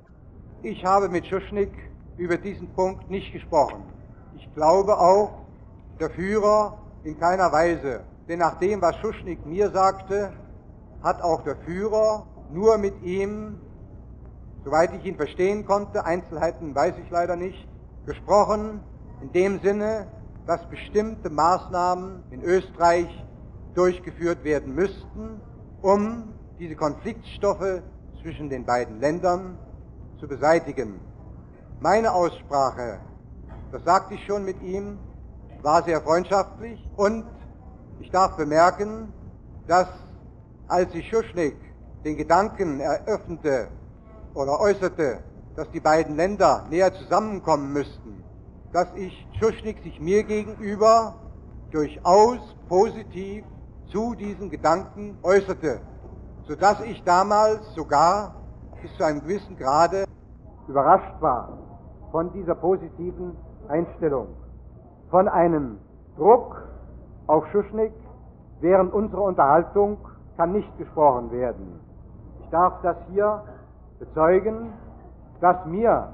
[SPEAKER 2] Ich habe mit Schuschnigg über diesen Punkt nicht gesprochen. Ich glaube auch, der Führer in keiner Weise. Denn nach dem, was Schuschnigg mir sagte, hat auch der Führer nur mit ihm, soweit ich ihn verstehen konnte, Einzelheiten weiß ich leider nicht, gesprochen, in dem Sinne, dass bestimmte Maßnahmen in Österreich durchgeführt werden müssten, um diese Konfliktstoffe zwischen den beiden Ländern zu beseitigen. Meine Aussprache, das sagte ich schon mit ihm, war sehr freundschaftlich und ich darf bemerken, dass als ich Schuschnigg den Gedanken eröffnete oder äußerte, dass die beiden Länder näher zusammenkommen müssten, dass ich Schuschnigg sich mir gegenüber durchaus positiv zu diesen Gedanken äußerte, sodass ich damals sogar bis zu einem gewissen Grade
[SPEAKER 3] überrascht war von dieser positiven Einstellung, von einem Druck auf Schuschnigg während unserer Unterhaltung kann nicht gesprochen werden. Ich darf das hier bezeugen, dass mir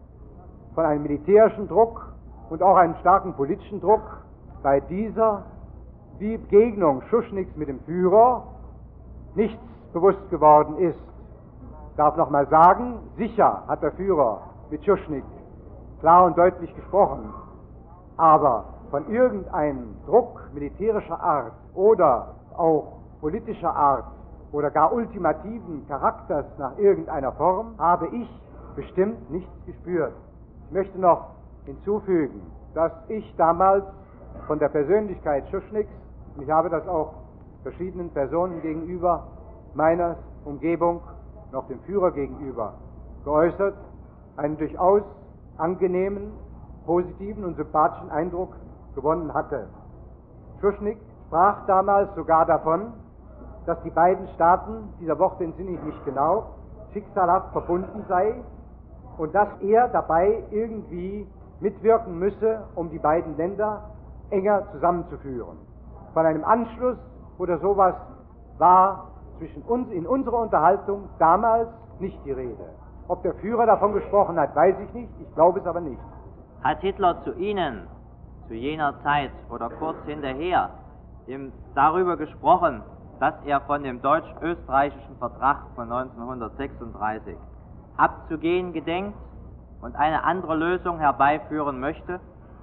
[SPEAKER 3] von einem militärischen Druck und auch einem starken politischen Druck bei dieser Begegnung Schuschniggs mit dem Führer nichts bewusst geworden ist. Ich darf noch mal sagen, sicher hat der Führer mit Schuschnigg klar und deutlich gesprochen, aber von irgendeinem Druck militärischer Art oder auch politischer Art oder gar ultimativen Charakters nach irgendeiner Form habe ich bestimmt nichts gespürt. Ich möchte noch hinzufügen, dass ich damals von der Persönlichkeit Schuschniggs, ich habe das auch verschiedenen Personen gegenüber meiner Umgebung, noch dem Führer gegenüber geäußert, einen durchaus angenehmen, positiven und sympathischen Eindruck gewonnen hatte. Schuschnigg sprach damals sogar davon, dass die beiden Staaten, dieser Worte entsinne ich mich genau, schicksalhaft verbunden sei und dass er dabei irgendwie mitwirken müsse, um die beiden Länder enger zusammenzuführen. Von einem Anschluss oder sowas war zwischen uns in unserer Unterhaltung damals nicht die Rede. Ob der Führer davon gesprochen hat, weiß ich nicht, ich glaube es aber nicht.
[SPEAKER 1] Hat Hitler zu Ihnen zu jener Zeit oder kurz hinterher darüber gesprochen, dass er von dem deutsch-österreichischen Vertrag von 1936 abzugehen gedenkt und eine andere Lösung herbeiführen möchte?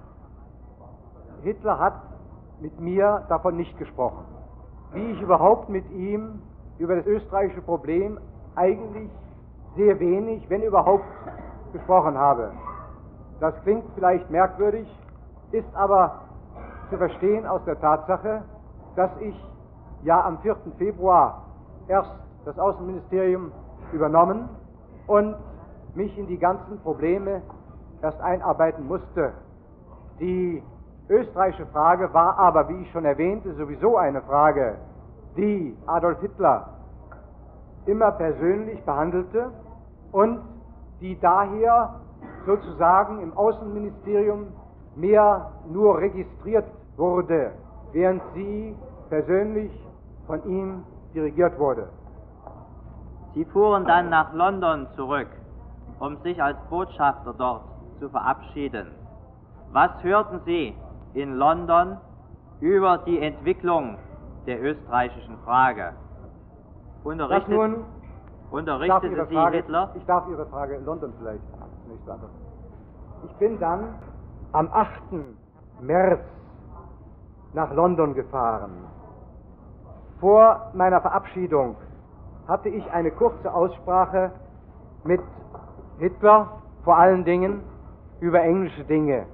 [SPEAKER 3] Hitler hat mit mir davon nicht gesprochen. Wie ich überhaupt mit ihm über das österreichische Problem eigentlich sehr wenig, wenn überhaupt, gesprochen habe. Das klingt vielleicht merkwürdig, ist aber zu verstehen aus der Tatsache, dass ich ja am 4. Februar erst das Außenministerium übernommen und mich in die ganzen Probleme erst einarbeiten musste. Die österreichische Frage war aber, wie ich schon erwähnte, sowieso eine Frage, die Adolf Hitler immer persönlich behandelte und die daher sozusagen im Außenministerium mehr nur registriert wurde, während sie persönlich von ihm dirigiert wurde.
[SPEAKER 1] Sie fuhren dann nach London zurück, um sich als Botschafter dort zu verabschieden. Was hörten Sie in London über die Entwicklung der österreichischen Frage? Unterrichtete Sie Hitler?
[SPEAKER 3] Ich darf Ihre Frage in London vielleicht nicht beantworten. Ich bin dann am 8. März nach London gefahren. Vor meiner Verabschiedung hatte ich eine kurze Aussprache mit Hitler, vor allen Dingen über englische Dinge.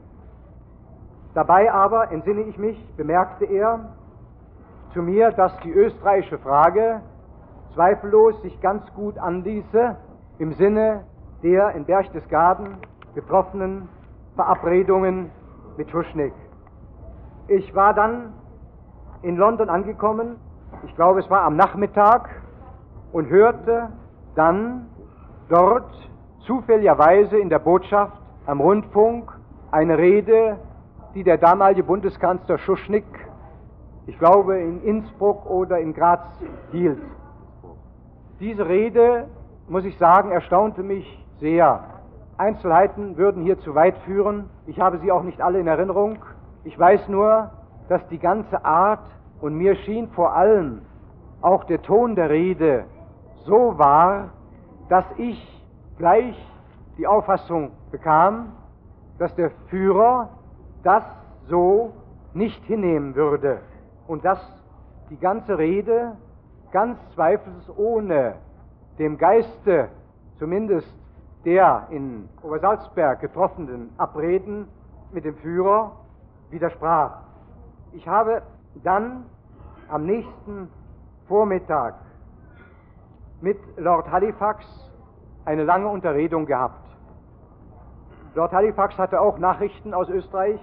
[SPEAKER 3] Dabei aber, entsinne ich mich, bemerkte er zu mir, dass die österreichische Frage zweifellos sich ganz gut anließe im Sinne der in Berchtesgaden getroffenen Verabredungen mit Schuschnigg. Ich war dann in London angekommen, ich glaube es war am Nachmittag, und hörte dann dort zufälligerweise in der Botschaft am Rundfunk eine Rede, die der damalige Bundeskanzler Schuschnigg, ich glaube in Innsbruck oder in Graz, hielt. Diese Rede, muss ich sagen, erstaunte mich sehr. Einzelheiten würden hier zu weit führen. Ich habe sie auch nicht alle in Erinnerung. Ich weiß nur, dass die ganze Art und mir schien vor allem auch der Ton der Rede so war, dass ich gleich die Auffassung bekam, dass der Führer das so nicht hinnehmen würde und dass die ganze Rede ganz zweifelsohne dem Geiste, zumindest der in Obersalzberg getroffenen Abreden mit dem Führer, widersprach. Ich habe dann am nächsten Vormittag mit Lord Halifax eine lange Unterredung gehabt. Lord Halifax hatte auch Nachrichten aus Österreich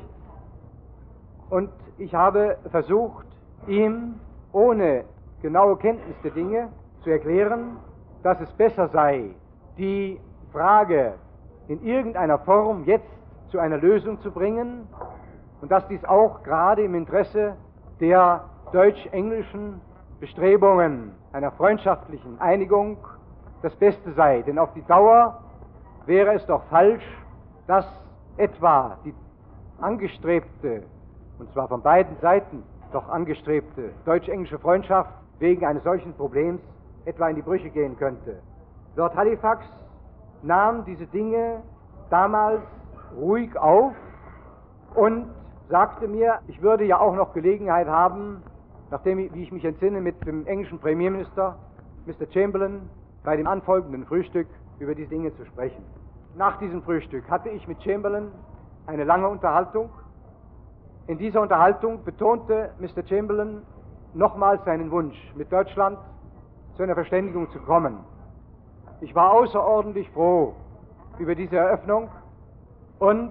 [SPEAKER 3] und ich habe versucht, ihm ohne genaue Kenntnis der Dinge zu erklären, dass es besser sei, die Frage in irgendeiner Form jetzt zu einer Lösung zu bringen und dass dies auch gerade im Interesse der deutsch-englischen Bestrebungen einer freundschaftlichen Einigung das Beste sei. Denn auf die Dauer wäre es doch falsch, dass etwa die angestrebte, und zwar von beiden Seiten doch angestrebte deutsch-englische Freundschaft wegen eines solchen Problems etwa in die Brüche gehen könnte. Lord Halifax nahm diese Dinge damals ruhig auf und sagte mir, ich würde ja auch noch Gelegenheit haben, nachdem, wie ich mich entsinne, mit dem englischen Premierminister, Mr. Chamberlain, bei dem anfolgenden Frühstück über diese Dinge zu sprechen. Nach diesem Frühstück hatte ich mit Chamberlain eine lange Unterhaltung. In dieser Unterhaltung betonte Mr. Chamberlain nochmals seinen Wunsch, mit Deutschland zu einer Verständigung zu kommen. Ich war außerordentlich froh über diese Eröffnung und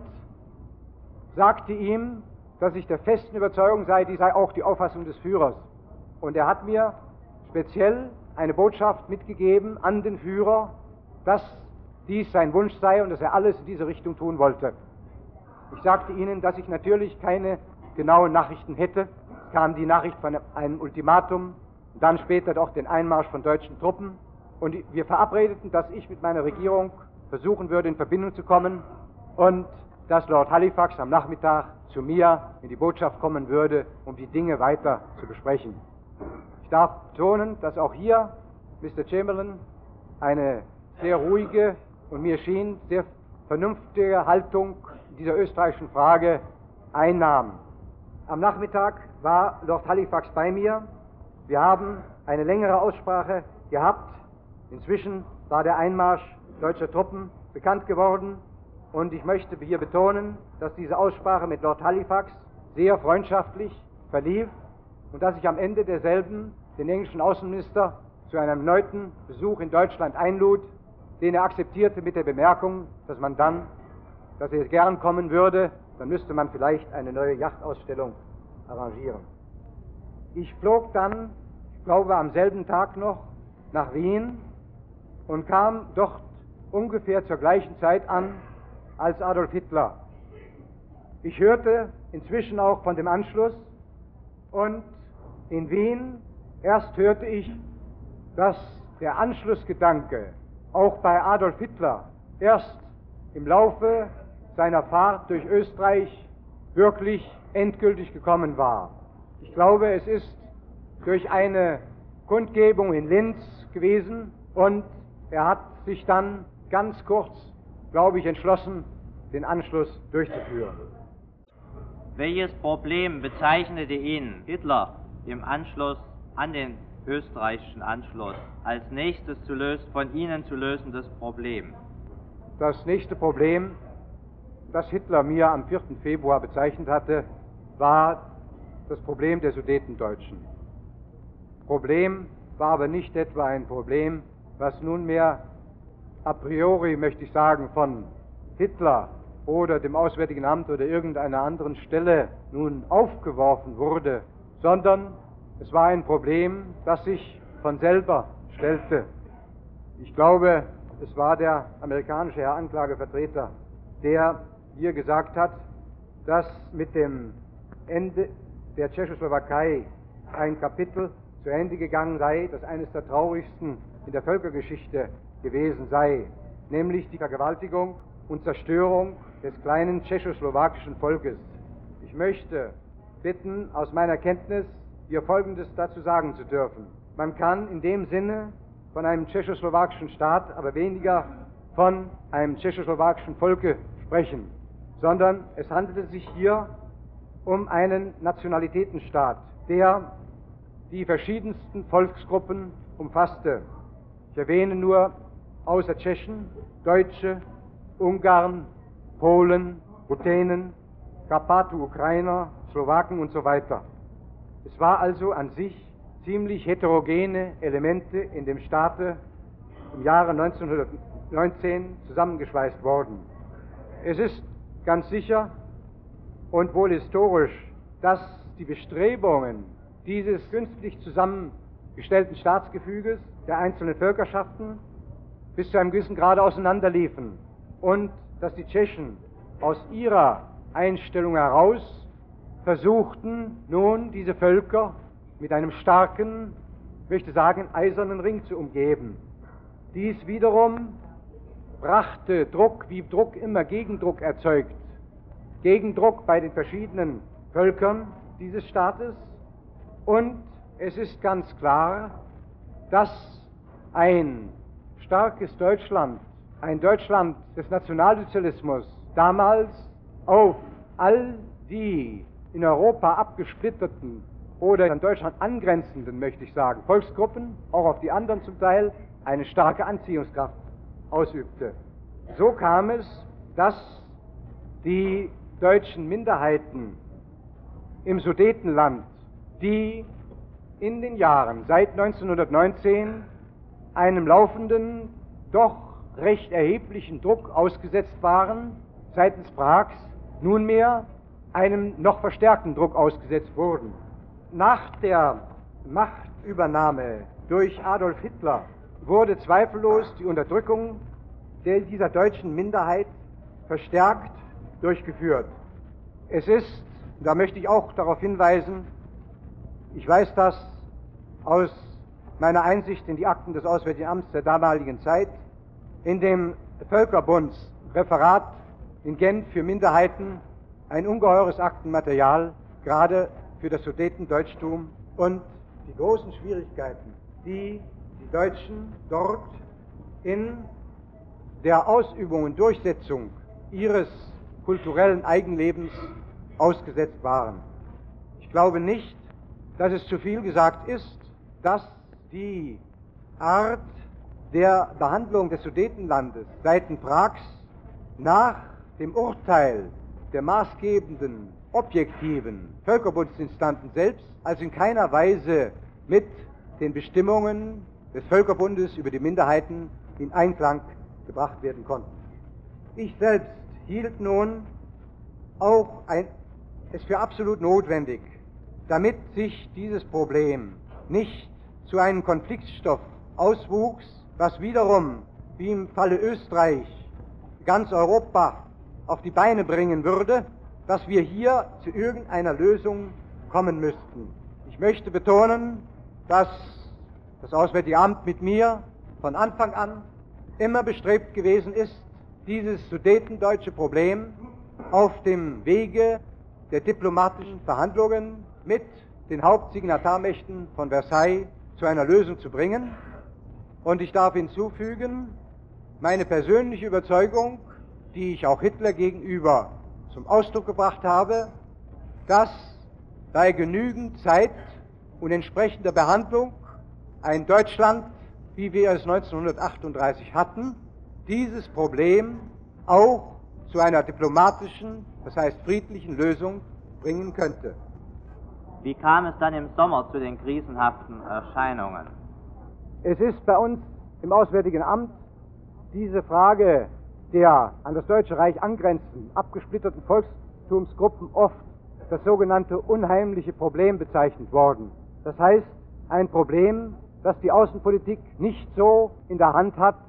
[SPEAKER 3] sagte ihm, dass ich der festen Überzeugung sei, die sei auch die Auffassung des Führers. Und er hat mir speziell eine Botschaft mitgegeben an den Führer, dass dies sein Wunsch sei und dass er alles in diese Richtung tun wollte. Ich sagte ihnen, dass ich natürlich keine genauen Nachrichten hätte. Es kam die Nachricht von einem Ultimatum, dann später auch den Einmarsch von deutschen Truppen. Und wir verabredeten, dass ich mit meiner Regierung versuchen würde, in Verbindung zu kommen und dass Lord Halifax am Nachmittag zu mir in die Botschaft kommen würde, um die Dinge weiter zu besprechen. Ich darf betonen, dass auch hier Mr. Chamberlain eine sehr ruhige und mir schien sehr vernünftige Haltung in dieser österreichischen Frage einnahm. Am Nachmittag war Lord Halifax bei mir. Wir haben eine längere Aussprache gehabt. Inzwischen war der Einmarsch deutscher Truppen bekannt geworden. Und ich möchte hier betonen, dass diese Aussprache mit Lord Halifax sehr freundschaftlich verlief und dass ich am Ende derselben den englischen Außenminister zu einem erneuten Besuch in Deutschland einlud, den er akzeptierte mit der Bemerkung, dass er gern kommen würde, dann müsste man vielleicht eine neue Yachtausstellung arrangieren. Ich flog dann, ich glaube am selben Tag noch, nach Wien und kam dort ungefähr zur gleichen Zeit an als Adolf Hitler. Ich hörte inzwischen auch von dem Anschluss und in Wien erst hörte ich, dass der Anschlussgedanke auch bei Adolf Hitler erst im Laufe seiner Fahrt durch Österreich wirklich endgültig gekommen war. Ich glaube, es ist durch eine Kundgebung in Linz gewesen und er hat sich dann ganz kurz, glaube ich, entschlossen, den Anschluss durchzuführen.
[SPEAKER 1] Welches Problem bezeichnete ihn Hitler im Anschluss an den österreichischen Anschluss als nächstes von Ihnen zu lösendes Problem?
[SPEAKER 3] Das nächste Problem, das Hitler mir am 4. Februar bezeichnet hatte, war das Problem der Sudetendeutschen. Problem war aber nicht etwa ein Problem, was nunmehr a priori, möchte ich sagen, von Hitler oder dem Auswärtigen Amt oder irgendeiner anderen Stelle nun aufgeworfen wurde, sondern es war ein Problem, das sich von selber stellte. Ich glaube, es war der amerikanische Herr Anklagevertreter, der hier gesagt hat, dass mit dem Ende der Tschechoslowakei ein Kapitel zu Ende gegangen sei, das eines der traurigsten in der Völkergeschichte gewesen sei, nämlich die Vergewaltigung und Zerstörung des kleinen tschechoslowakischen Volkes. Ich möchte bitten, aus meiner Kenntnis hier Folgendes dazu sagen zu dürfen. Man kann in dem Sinne von einem tschechoslowakischen Staat, aber weniger von einem tschechoslowakischen Volke sprechen, sondern es handelte sich hier um einen Nationalitätenstaat, der die verschiedensten Volksgruppen umfasste. Ich erwähne nur außer Tschechen, Deutsche, Ungarn, Polen, Ruthenen, Karpato-Ukrainer, Slowaken und so weiter. Es war also an sich ziemlich heterogene Elemente in dem Staate im Jahre 1919 zusammengeschweißt worden. Es ist ganz sicher und wohl historisch, dass die Bestrebungen dieses künstlich zusammengestellten Staatsgefüges der einzelnen Völkerschaften bis zu einem gewissen Grade auseinanderliefen und dass die Tschechen aus ihrer Einstellung heraus versuchten, nun diese Völker mit einem starken, ich möchte sagen, eisernen Ring zu umgeben. Dies wiederum brachte Druck, wie Druck immer Gegendruck erzeugt. Gegendruck bei den verschiedenen Völkern dieses Staates. Und es ist ganz klar, dass ein starkes Deutschland, ein Deutschland des Nationalsozialismus, damals auf all die in Europa abgesplitterten oder an Deutschland angrenzenden, möchte ich sagen, Volksgruppen, auch auf die anderen zum Teil, eine starke Anziehungskraft ausübte. So kam es, dass die deutschen Minderheiten im Sudetenland, die in den Jahren seit 1919 einem laufenden, doch recht erheblichen Druck ausgesetzt waren, seitens Prags, nunmehr einem noch verstärkten Druck ausgesetzt wurden. Nach der Machtübernahme durch Adolf Hitler wurde zweifellos die Unterdrückung dieser deutschen Minderheit verstärkt durchgeführt. Es ist, da möchte ich auch darauf hinweisen, ich weiß das aus meiner Einsicht in die Akten des Auswärtigen Amts der damaligen Zeit, in dem Völkerbundsreferat in Genf für Minderheiten ein ungeheures Aktenmaterial, gerade für das Sudetendeutschtum und die großen Schwierigkeiten, die die Deutschen dort in der Ausübung und Durchsetzung ihres kulturellen Eigenlebens ausgesetzt waren. Ich glaube nicht, dass es zu viel gesagt ist, dass die Art der Behandlung des Sudetenlandes seitens Prags nach dem Urteil der maßgebenden, objektiven Völkerbundsinstanten selbst also in keiner Weise mit den Bestimmungen des Völkerbundes über die Minderheiten in Einklang gebracht werden konnten. Ich selbst hielt nun auch es für absolut notwendig, damit sich dieses Problem nicht zu einem Konfliktstoff auswuchs, was wiederum, wie im Falle Österreich, ganz Europa auf die Beine bringen würde, dass wir hier zu irgendeiner Lösung kommen müssten. Ich möchte betonen, dass das Auswärtige Amt mit mir von Anfang an immer bestrebt gewesen ist, dieses sudetendeutsche Problem auf dem Wege der diplomatischen Verhandlungen mit den Hauptsignatarmächten von Versailles zu einer Lösung zu bringen. Und ich darf hinzufügen, meine persönliche Überzeugung, die ich auch Hitler gegenüber zum Ausdruck gebracht habe, dass bei genügend Zeit und entsprechender Behandlung ein Deutschland, wie wir es 1938 hatten, dieses Problem auch zu einer diplomatischen, das heißt friedlichen Lösung bringen könnte.
[SPEAKER 1] Wie kam es dann im Sommer zu den krisenhaften Erscheinungen?
[SPEAKER 3] Es ist bei uns im Auswärtigen Amt diese Frage der an das Deutsche Reich angrenzenden, abgesplitterten Volkstumsgruppen oft das sogenannte unheimliche Problem bezeichnet worden. Das heißt, ein Problem, das die Außenpolitik nicht so in der Hand hat,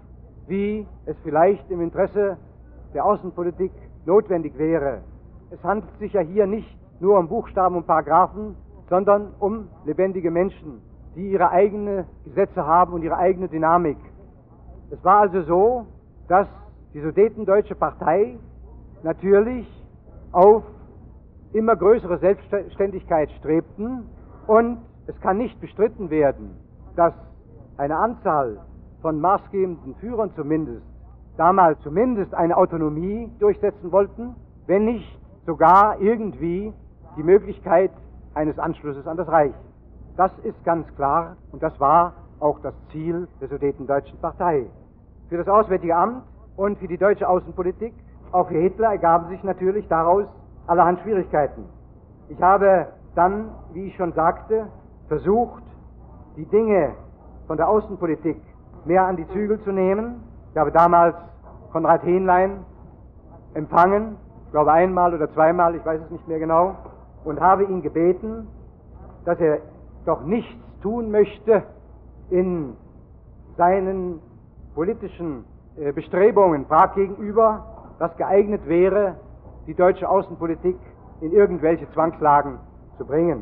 [SPEAKER 3] wie es vielleicht im Interesse der Außenpolitik notwendig wäre. Es handelt sich ja hier nicht nur um Buchstaben und Paragraphen, sondern um lebendige Menschen, die ihre eigenen Gesetze haben und ihre eigene Dynamik. Es war also so, dass die Sudetendeutsche Partei natürlich auf immer größere Selbstständigkeit strebten, und es kann nicht bestritten werden, dass eine Anzahl von maßgebenden Führern damals zumindest eine Autonomie durchsetzen wollten, wenn nicht sogar irgendwie die Möglichkeit eines Anschlusses an das Reich. Das ist ganz klar, und das war auch das Ziel der Sudetendeutschen Partei. Für das Auswärtige Amt und für die deutsche Außenpolitik, auch für Hitler, ergaben sich natürlich daraus allerhand Schwierigkeiten. Ich habe dann, wie ich schon sagte, versucht, die Dinge von der Außenpolitik mehr an die Zügel zu nehmen. Ich habe damals Konrad Henlein empfangen, ich glaube einmal oder zweimal, ich weiß es nicht mehr genau, und habe ihn gebeten, dass er doch nichts tun möchte in seinen politischen Bestrebungen Prag gegenüber, das geeignet wäre, die deutsche Außenpolitik in irgendwelche Zwangslagen zu bringen.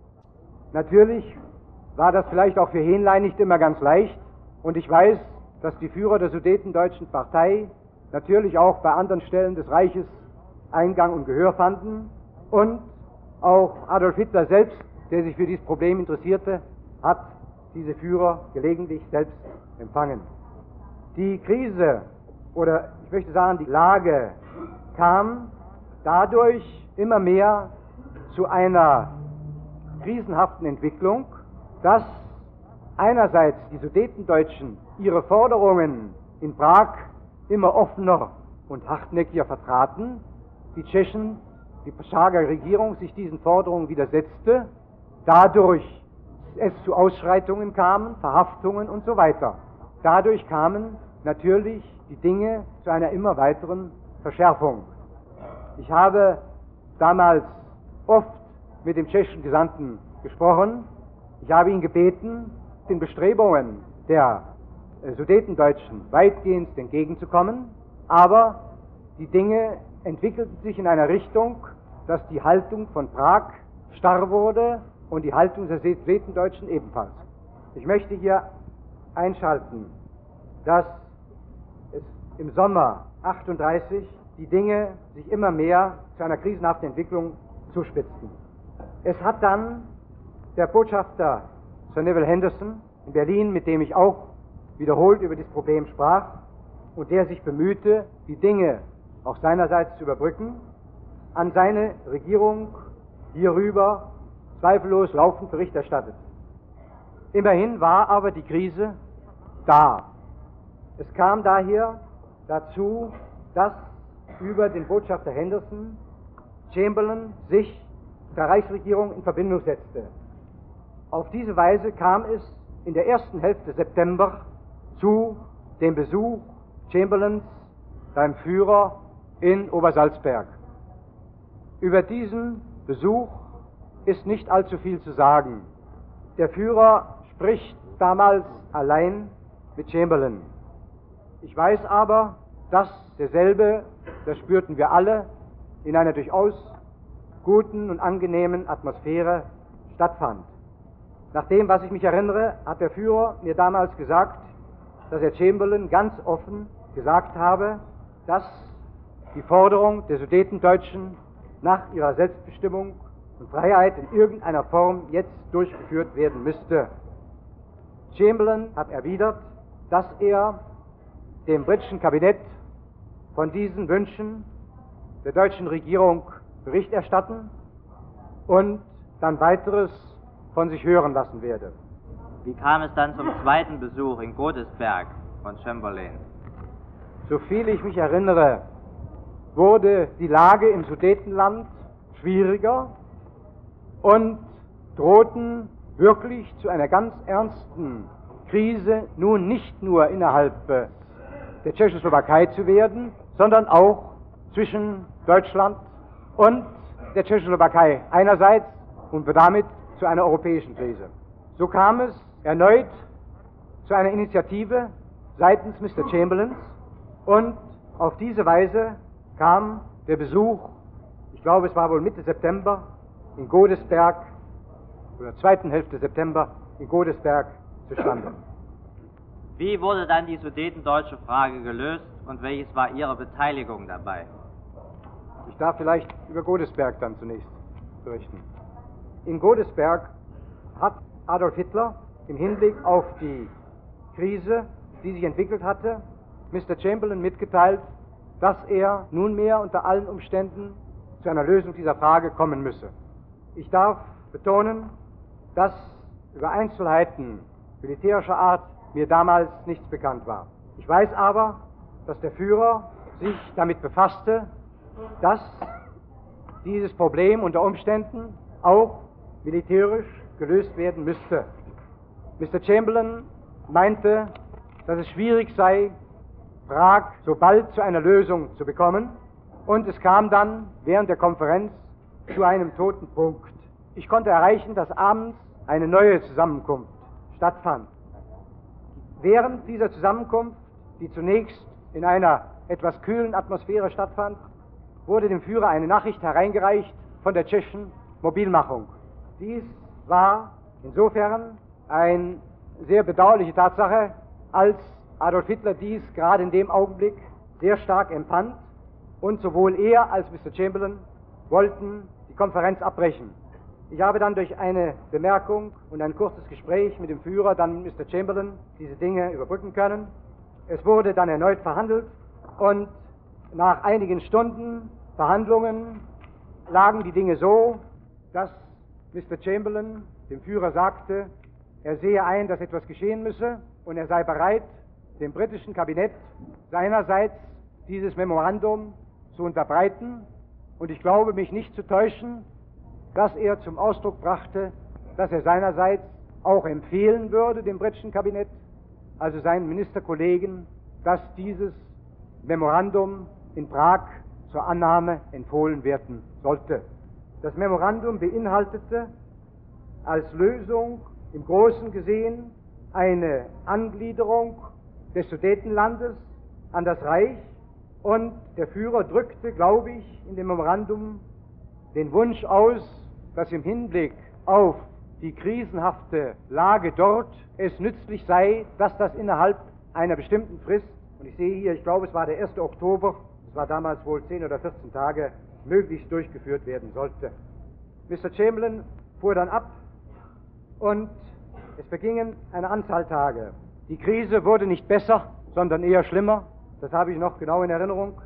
[SPEAKER 3] Natürlich war das vielleicht auch für Henlein nicht immer ganz leicht, und ich weiß, dass die Führer der Sudetendeutschen Partei natürlich auch bei anderen Stellen des Reiches Eingang und Gehör fanden, und auch Adolf Hitler selbst, der sich für dieses Problem interessierte, hat diese Führer gelegentlich selbst empfangen. Die Krise, oder ich möchte sagen, die Lage kam dadurch immer mehr zu einer krisenhaften Entwicklung, dass einerseits die Sudetendeutschen ihre Forderungen in Prag immer offener und hartnäckiger vertraten, die Tschechen, die Prager Regierung sich diesen Forderungen widersetzte, dadurch es zu Ausschreitungen kamen, Verhaftungen und so weiter. Dadurch kamen natürlich die Dinge zu einer immer weiteren Verschärfung. Ich habe damals oft mit dem tschechischen Gesandten gesprochen. Ich habe ihn gebeten, den Bestrebungen der Sudetendeutschen weitgehend entgegenzukommen, aber die Dinge entwickelten sich in einer Richtung, dass die Haltung von Prag starr wurde und die Haltung der Sudetendeutschen ebenfalls. Ich möchte hier einschalten, dass es im Sommer 1938 die Dinge sich immer mehr zu einer krisenhaften Entwicklung zuspitzten. Es hat dann der Botschafter Sir Neville Henderson in Berlin, mit dem ich auch wiederholt über dieses Problem sprach und der sich bemühte, die Dinge auch seinerseits zu überbrücken, an seine Regierung hierüber zweifellos laufend Bericht erstattet. Immerhin war aber die Krise da. Es kam daher dazu, dass über den Botschafter Henderson Chamberlain sich mit der Reichsregierung in Verbindung setzte. Auf diese Weise kam es in der ersten Hälfte September zu dem Besuch Chamberlains beim Führer in Obersalzberg. Über diesen Besuch ist nicht allzu viel zu sagen. Der Führer spricht damals allein mit Chamberlain. Ich weiß aber, dass derselbe, das spürten wir alle, in einer durchaus guten und angenehmen Atmosphäre stattfand. Nach dem, was ich mich erinnere, hat der Führer mir damals gesagt, dass er Chamberlain ganz offen gesagt habe, dass die Forderung der Sudetendeutschen nach ihrer Selbstbestimmung und Freiheit in irgendeiner Form jetzt durchgeführt werden müsste. Chamberlain hat erwidert, dass er dem britischen Kabinett von diesen Wünschen der deutschen Regierung Bericht erstatten und dann weiteres von sich hören lassen werde.
[SPEAKER 1] Wie kam es dann zum zweiten Besuch in Godesberg von Chamberlain?
[SPEAKER 3] Soviel ich mich erinnere, wurde die Lage im Sudetenland schwieriger und drohten wirklich zu einer ganz ernsten Krise nun nicht nur innerhalb der Tschechoslowakei zu werden, sondern auch zwischen Deutschland und der Tschechoslowakei einerseits und damit zu einer europäischen Krise. So kam es erneut zu einer Initiative seitens Mr. Chamberlains, und auf diese Weise kam der Besuch, ich glaube es war wohl Mitte September, in Godesberg, oder zweiten Hälfte September, in Godesberg zustande.
[SPEAKER 1] Wie wurde dann die sudetendeutsche Frage gelöst und welches war Ihre Beteiligung dabei?
[SPEAKER 3] Ich darf vielleicht über Godesberg dann zunächst berichten. In Godesberg hat Adolf Hitler im Hinblick auf die Krise, die sich entwickelt hatte, Mr. Chamberlain mitgeteilt, dass er nunmehr unter allen Umständen zu einer Lösung dieser Frage kommen müsse. Ich darf betonen, dass über Einzelheiten militärischer Art mir damals nichts bekannt war. Ich weiß aber, dass der Führer sich damit befasste, dass dieses Problem unter Umständen auch militärisch gelöst werden müsste. Mr. Chamberlain meinte, dass es schwierig sei, Prag so bald zu einer Lösung zu bekommen, und es kam dann während der Konferenz zu einem toten Punkt. Ich konnte erreichen, dass abends eine neue Zusammenkunft stattfand. Während dieser Zusammenkunft, die zunächst in einer etwas kühlen Atmosphäre stattfand, wurde dem Führer eine Nachricht hereingereicht von der tschechischen Mobilmachung. Dies war insofern eine sehr bedauerliche Tatsache, als Adolf Hitler dies gerade in dem Augenblick sehr stark empfand, und sowohl er als Mr. Chamberlain wollten die Konferenz abbrechen. Ich habe dann durch eine Bemerkung und ein kurzes Gespräch mit dem Führer, dann mit Mr. Chamberlain, diese Dinge überbrücken können. Es wurde dann erneut verhandelt, und nach einigen Stunden Verhandlungen lagen die Dinge so, dass Mr. Chamberlain dem Führer sagte, er sehe ein, dass etwas geschehen müsse, und er sei bereit, dem britischen Kabinett seinerseits dieses Memorandum zu unterbreiten. Und ich glaube, mich nicht zu täuschen, dass er zum Ausdruck brachte, dass er seinerseits auch empfehlen würde, dem britischen Kabinett, also seinen Ministerkollegen, dass dieses Memorandum in Prag zur Annahme empfohlen werden sollte. Das Memorandum beinhaltete als Lösung im Großen gesehen eine Angliederung des Sudetenlandes an das Reich, und der Führer drückte, glaube ich, in dem Memorandum den Wunsch aus, dass im Hinblick auf die krisenhafte Lage dort es nützlich sei, dass das innerhalb einer bestimmten Frist, und ich sehe hier, ich glaube es war der 1. Oktober, es war damals wohl 10 oder 14 Tage, möglichst durchgeführt werden sollte. Mr. Chamberlain fuhr dann ab, und es vergingen eine Anzahl Tage. Die Krise wurde nicht besser, sondern eher schlimmer. Das habe ich noch genau in Erinnerung.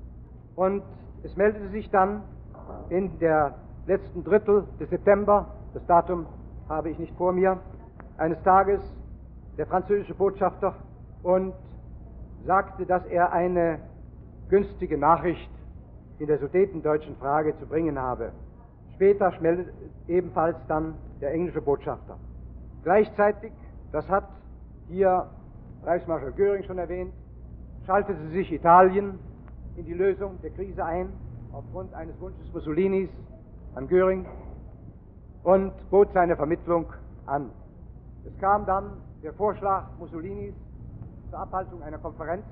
[SPEAKER 3] Und es meldete sich dann in der letzten Drittel des September, das Datum habe ich nicht vor mir, eines Tages der französische Botschafter und sagte, dass er eine günstige Nachricht in der sudetendeutschen Frage zu bringen habe. Später meldete ebenfalls dann der englische Botschafter. Gleichzeitig, das hat hier Reichsmarschall Göring schon erwähnt, schaltete sich Italien in die Lösung der Krise ein, aufgrund eines Wunsches Mussolinis an Göring, und bot seine Vermittlung an. Es kam dann der Vorschlag Mussolinis zur Abhaltung einer Konferenz,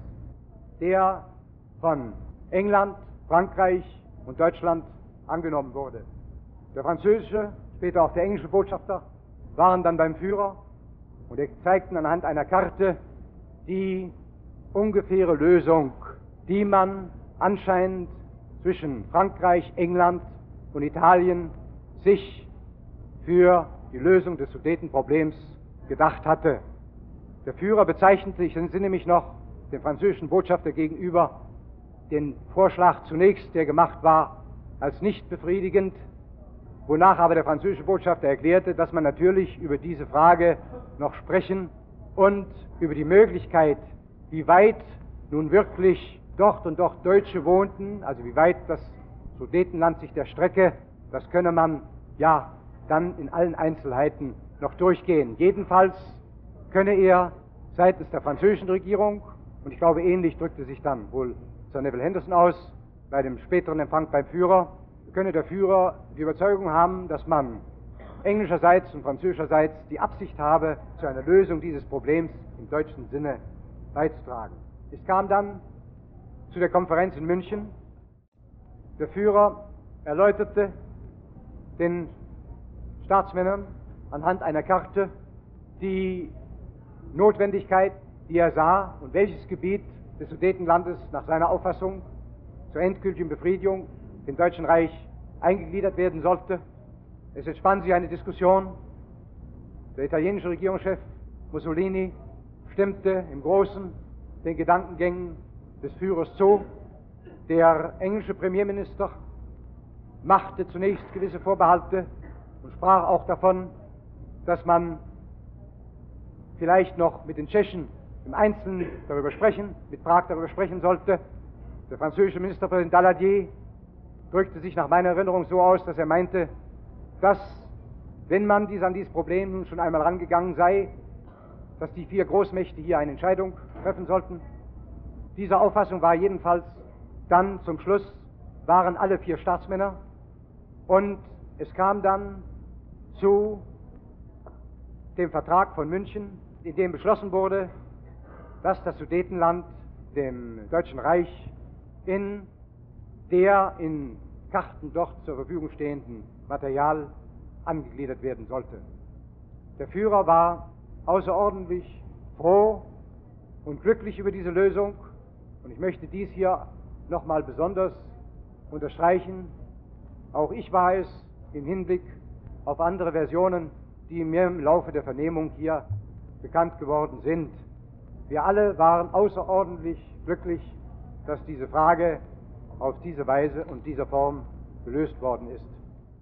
[SPEAKER 3] der von England, Frankreich und Deutschland angenommen wurde. Der französische, später auch der englische Botschafter waren dann beim Führer, und zeigten anhand einer Karte die ungefähre Lösung, die man anscheinend zwischen Frankreich, England und Italien sich für die Lösung des Sudetenproblems gedacht hatte. Der Führer bezeichnete, ich entsinne mich noch, dem französischen Botschafter gegenüber den Vorschlag zunächst, der gemacht war, als nicht befriedigend, wonach aber der französische Botschafter erklärte, dass man natürlich über diese Frage noch sprechen und über die Möglichkeit, wie weit nun wirklich dort und dort Deutsche wohnten, also wie weit das Sudetenland sich der Strecke, das könne man ja dann in allen Einzelheiten noch durchgehen. Jedenfalls könne er seitens der französischen Regierung, und ich glaube ähnlich drückte sich dann wohl Sir Neville Henderson aus, bei dem späteren Empfang beim Führer, könne der Führer die Überzeugung haben, dass man englischerseits und französischerseits die Absicht habe, zu einer Lösung dieses Problems im deutschen Sinne beizutragen. Es kam dann zu der Konferenz in München. Der Führer erläuterte den Staatsmännern anhand einer Karte die Notwendigkeit, die er sah und welches Gebiet des Sudetenlandes nach seiner Auffassung zur endgültigen Befriedigung dem Deutschen Reich eingegliedert werden sollte. Es entspann sich eine Diskussion. Der italienische Regierungschef Mussolini stimmte im Großen den Gedankengängen des Führers zu. Der englische Premierminister machte zunächst gewisse Vorbehalte und sprach auch davon, dass man vielleicht noch mit den Tschechen im Einzelnen darüber sprechen, mit Prag darüber sprechen sollte. Der französische Ministerpräsident Daladier drückte sich nach meiner Erinnerung so aus, dass er meinte, dass, wenn man an dieses Problem nun schon einmal rangegangen sei, dass die 4 Großmächte hier eine Entscheidung treffen sollten. Diese Auffassung war jedenfalls dann zum Schluss, waren alle 4 Staatsmänner, und es kam dann zu dem Vertrag von München, in dem beschlossen wurde, dass das Sudetenland dem Deutschen Reich in der in Karten dort zur Verfügung stehenden Material angegliedert werden sollte. Der Führer war außerordentlich froh und glücklich über diese Lösung, und ich möchte dies hier nochmal besonders unterstreichen. Auch ich war es im Hinblick auf andere Versionen, die mir im Laufe der Vernehmung hier bekannt geworden sind. Wir alle waren außerordentlich glücklich, dass diese Frage auf diese Weise und dieser Form gelöst worden ist.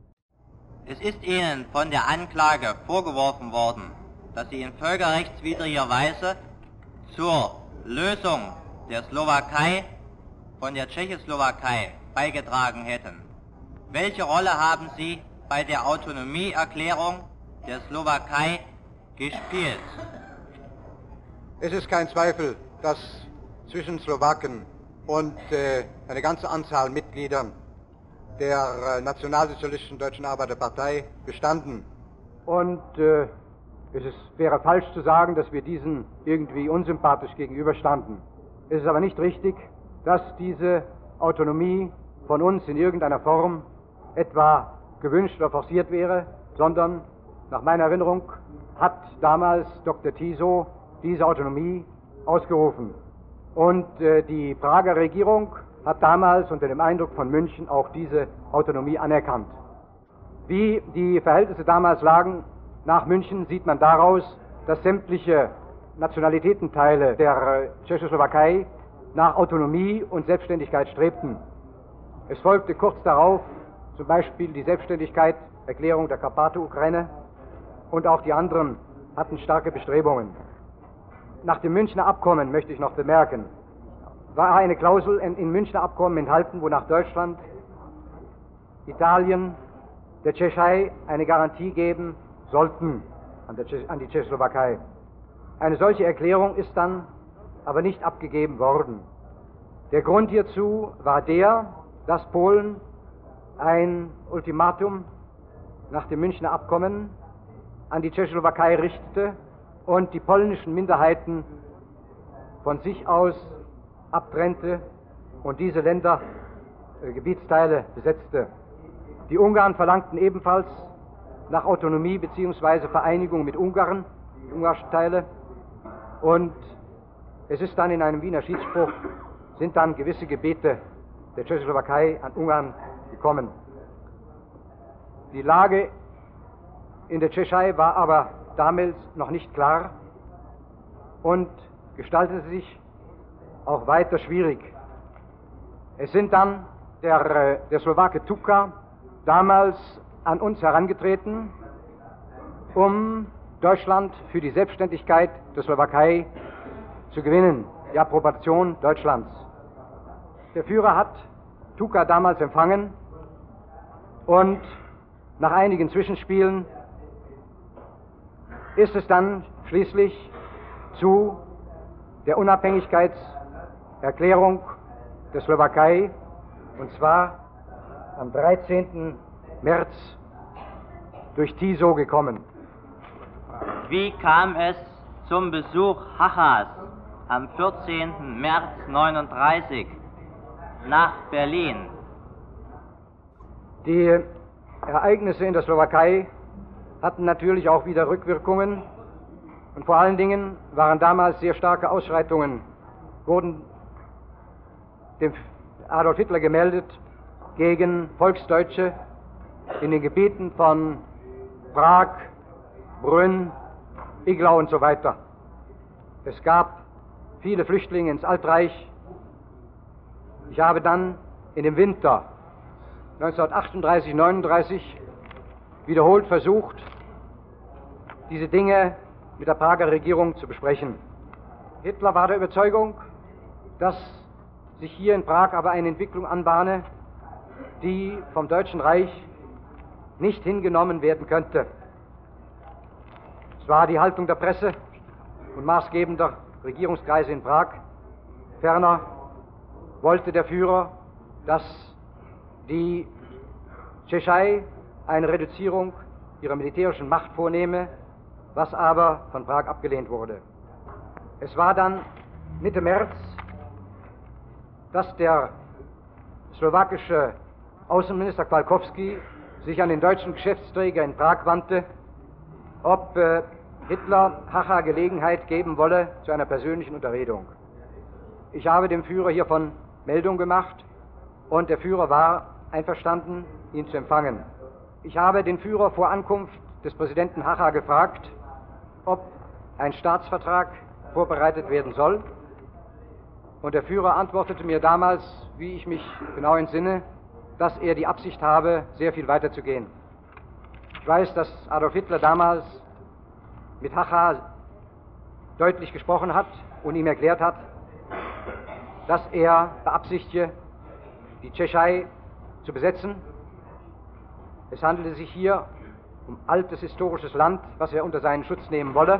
[SPEAKER 1] Es ist Ihnen von der Anklage vorgeworfen worden, dass Sie in völkerrechtswidriger Weise zur Lösung der Slowakei von der Tschechoslowakei beigetragen hätten. Welche Rolle haben Sie bei der Autonomieerklärung der Slowakei gespielt?
[SPEAKER 2] Es ist kein Zweifel, dass zwischen Slowaken und eine ganze Anzahl Mitgliedern der Nationalsozialistischen Deutschen Arbeiterpartei bestanden.
[SPEAKER 3] Und wäre falsch zu sagen, dass wir diesen irgendwie unsympathisch gegenüberstanden. Es ist aber nicht richtig, dass diese Autonomie von uns in irgendeiner Form etwa gewünscht oder forciert wäre, sondern nach meiner Erinnerung hat damals Dr. Tiso diese Autonomie ausgerufen. Und die Prager Regierung hat damals unter dem Eindruck von München auch diese Autonomie anerkannt. Wie die Verhältnisse damals lagen nach München, sieht man daraus, dass sämtliche Nationalitätenteile der Tschechoslowakei nach Autonomie und Selbstständigkeit strebten. Es folgte kurz darauf zum Beispiel die Selbstständigkeit-Erklärung der Karpato-Ukraine, und auch die anderen hatten starke Bestrebungen. Nach dem Münchner Abkommen, möchte ich noch bemerken, war eine Klausel im Münchner Abkommen enthalten, wonach Deutschland, Italien, der Tschechei eine Garantie geben sollten an die Tschechoslowakei. Eine solche Erklärung ist dann aber nicht abgegeben worden. Der Grund hierzu war der, dass Polen ein Ultimatum nach dem Münchner Abkommen an die Tschechoslowakei richtete und die polnischen Minderheiten von sich aus abtrennte und diese Länder, Gebietsteile besetzte. Die Ungarn verlangten ebenfalls nach Autonomie bzw. Vereinigung mit Ungarn, die ungarischen Teile, und es ist dann in einem Wiener Schiedsspruch, sind dann gewisse Gebiete der Tschechoslowakei an Ungarn gekommen. Die Lage in der Tschechei war aber damals noch nicht klar und gestaltete sich auch weiter schwierig. Es sind dann der Slowake Tuka damals an uns herangetreten, um Deutschland für die Selbstständigkeit der Slowakei zu gewinnen, die Approbation Deutschlands. Der Führer hat Tuka damals empfangen und nach einigen Zwischenspielen ist es dann schließlich zu der Unabhängigkeitserklärung der Slowakei, und zwar am 13. März durch Tiso gekommen.
[SPEAKER 1] Wie kam es zum Besuch Hachas am 14. März 1939 nach Berlin.
[SPEAKER 3] Die Ereignisse in der Slowakei hatten natürlich auch wieder Rückwirkungen und vor allen Dingen waren damals sehr starke Ausschreitungen, wurden dem Adolf Hitler gemeldet gegen Volksdeutsche in den Gebieten von Prag, Brünn, Iglau und so weiter. Es gab viele Flüchtlinge ins Altreich. Ich habe dann in dem Winter 1938/39 wiederholt versucht, diese Dinge mit der Prager Regierung zu besprechen. Hitler war der Überzeugung, dass sich hier in Prag aber eine Entwicklung anbahne, die vom Deutschen Reich nicht hingenommen werden könnte. Es war die Haltung der Presse und maßgebender Regierungskreise in Prag. Ferner wollte der Führer, dass die Tschechei eine Reduzierung ihrer militärischen Macht vornehme, was aber von Prag abgelehnt wurde. Es war dann Mitte März, dass der slowakische Außenminister Kowalkowski sich an den deutschen Geschäftsträger in Prag wandte, ob Hitler Hacha Gelegenheit geben wolle zu einer persönlichen Unterredung. Ich habe dem Führer hiervon Meldung gemacht und der Führer war einverstanden, ihn zu empfangen. Ich habe den Führer vor Ankunft des Präsidenten Hacha gefragt, ob ein Staatsvertrag vorbereitet werden soll. Und der Führer antwortete mir damals, wie ich mich genau entsinne, dass er die Absicht habe, sehr viel weiter zu gehen. Ich weiß, dass Adolf Hitler damals mit Hacha deutlich gesprochen hat und ihm erklärt hat, dass er beabsichtige, die Tschechei zu besetzen. Es handelte sich hier um altes historisches Land, was er unter seinen Schutz nehmen wolle.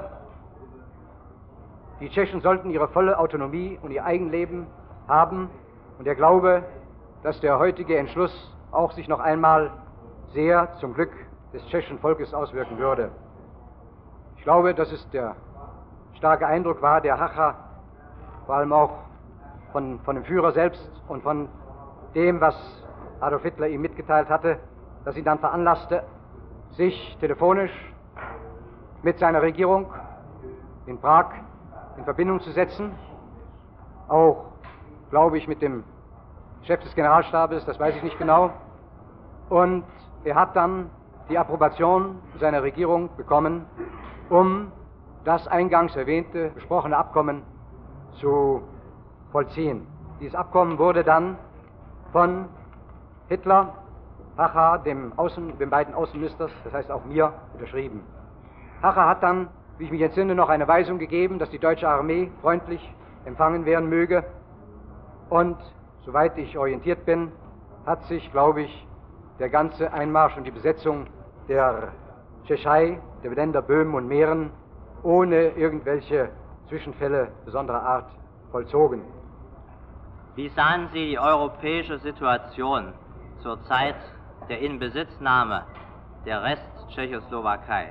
[SPEAKER 3] Die Tschechen sollten ihre volle Autonomie und ihr Eigenleben haben und er glaube, dass der heutige Entschluss auch sich noch einmal sehr zum Glück des tschechischen Volkes auswirken würde. Ich glaube, dass es der starke Eindruck war, der Hacha vor allem auch von dem Führer selbst und von dem, was Adolf Hitler ihm mitgeteilt hatte, dass ihn dann veranlasste, sich telefonisch mit seiner Regierung in Prag in Verbindung zu setzen, auch, glaube ich, mit dem Chef des Generalstabes, das weiß ich nicht genau, und er hat dann die Approbation seiner Regierung bekommen, um das eingangs erwähnte, besprochene Abkommen zu vollziehen. Dieses Abkommen wurde dann von Hitler, Hacha, den beiden Außenministern, das heißt auch mir, unterschrieben. Hacha hat dann, wie ich mich entsinne, noch eine Weisung gegeben, dass die deutsche Armee freundlich empfangen werden möge. Und soweit ich orientiert bin, hat sich, glaube ich, der ganze Einmarsch und die Besetzung der Tschechei, der Länder Böhmen und Mähren, ohne irgendwelche Zwischenfälle besonderer Art vollzogen.
[SPEAKER 1] Wie sahen Sie die europäische Situation zur Zeit der Inbesitznahme der Rest-Tschechoslowakei?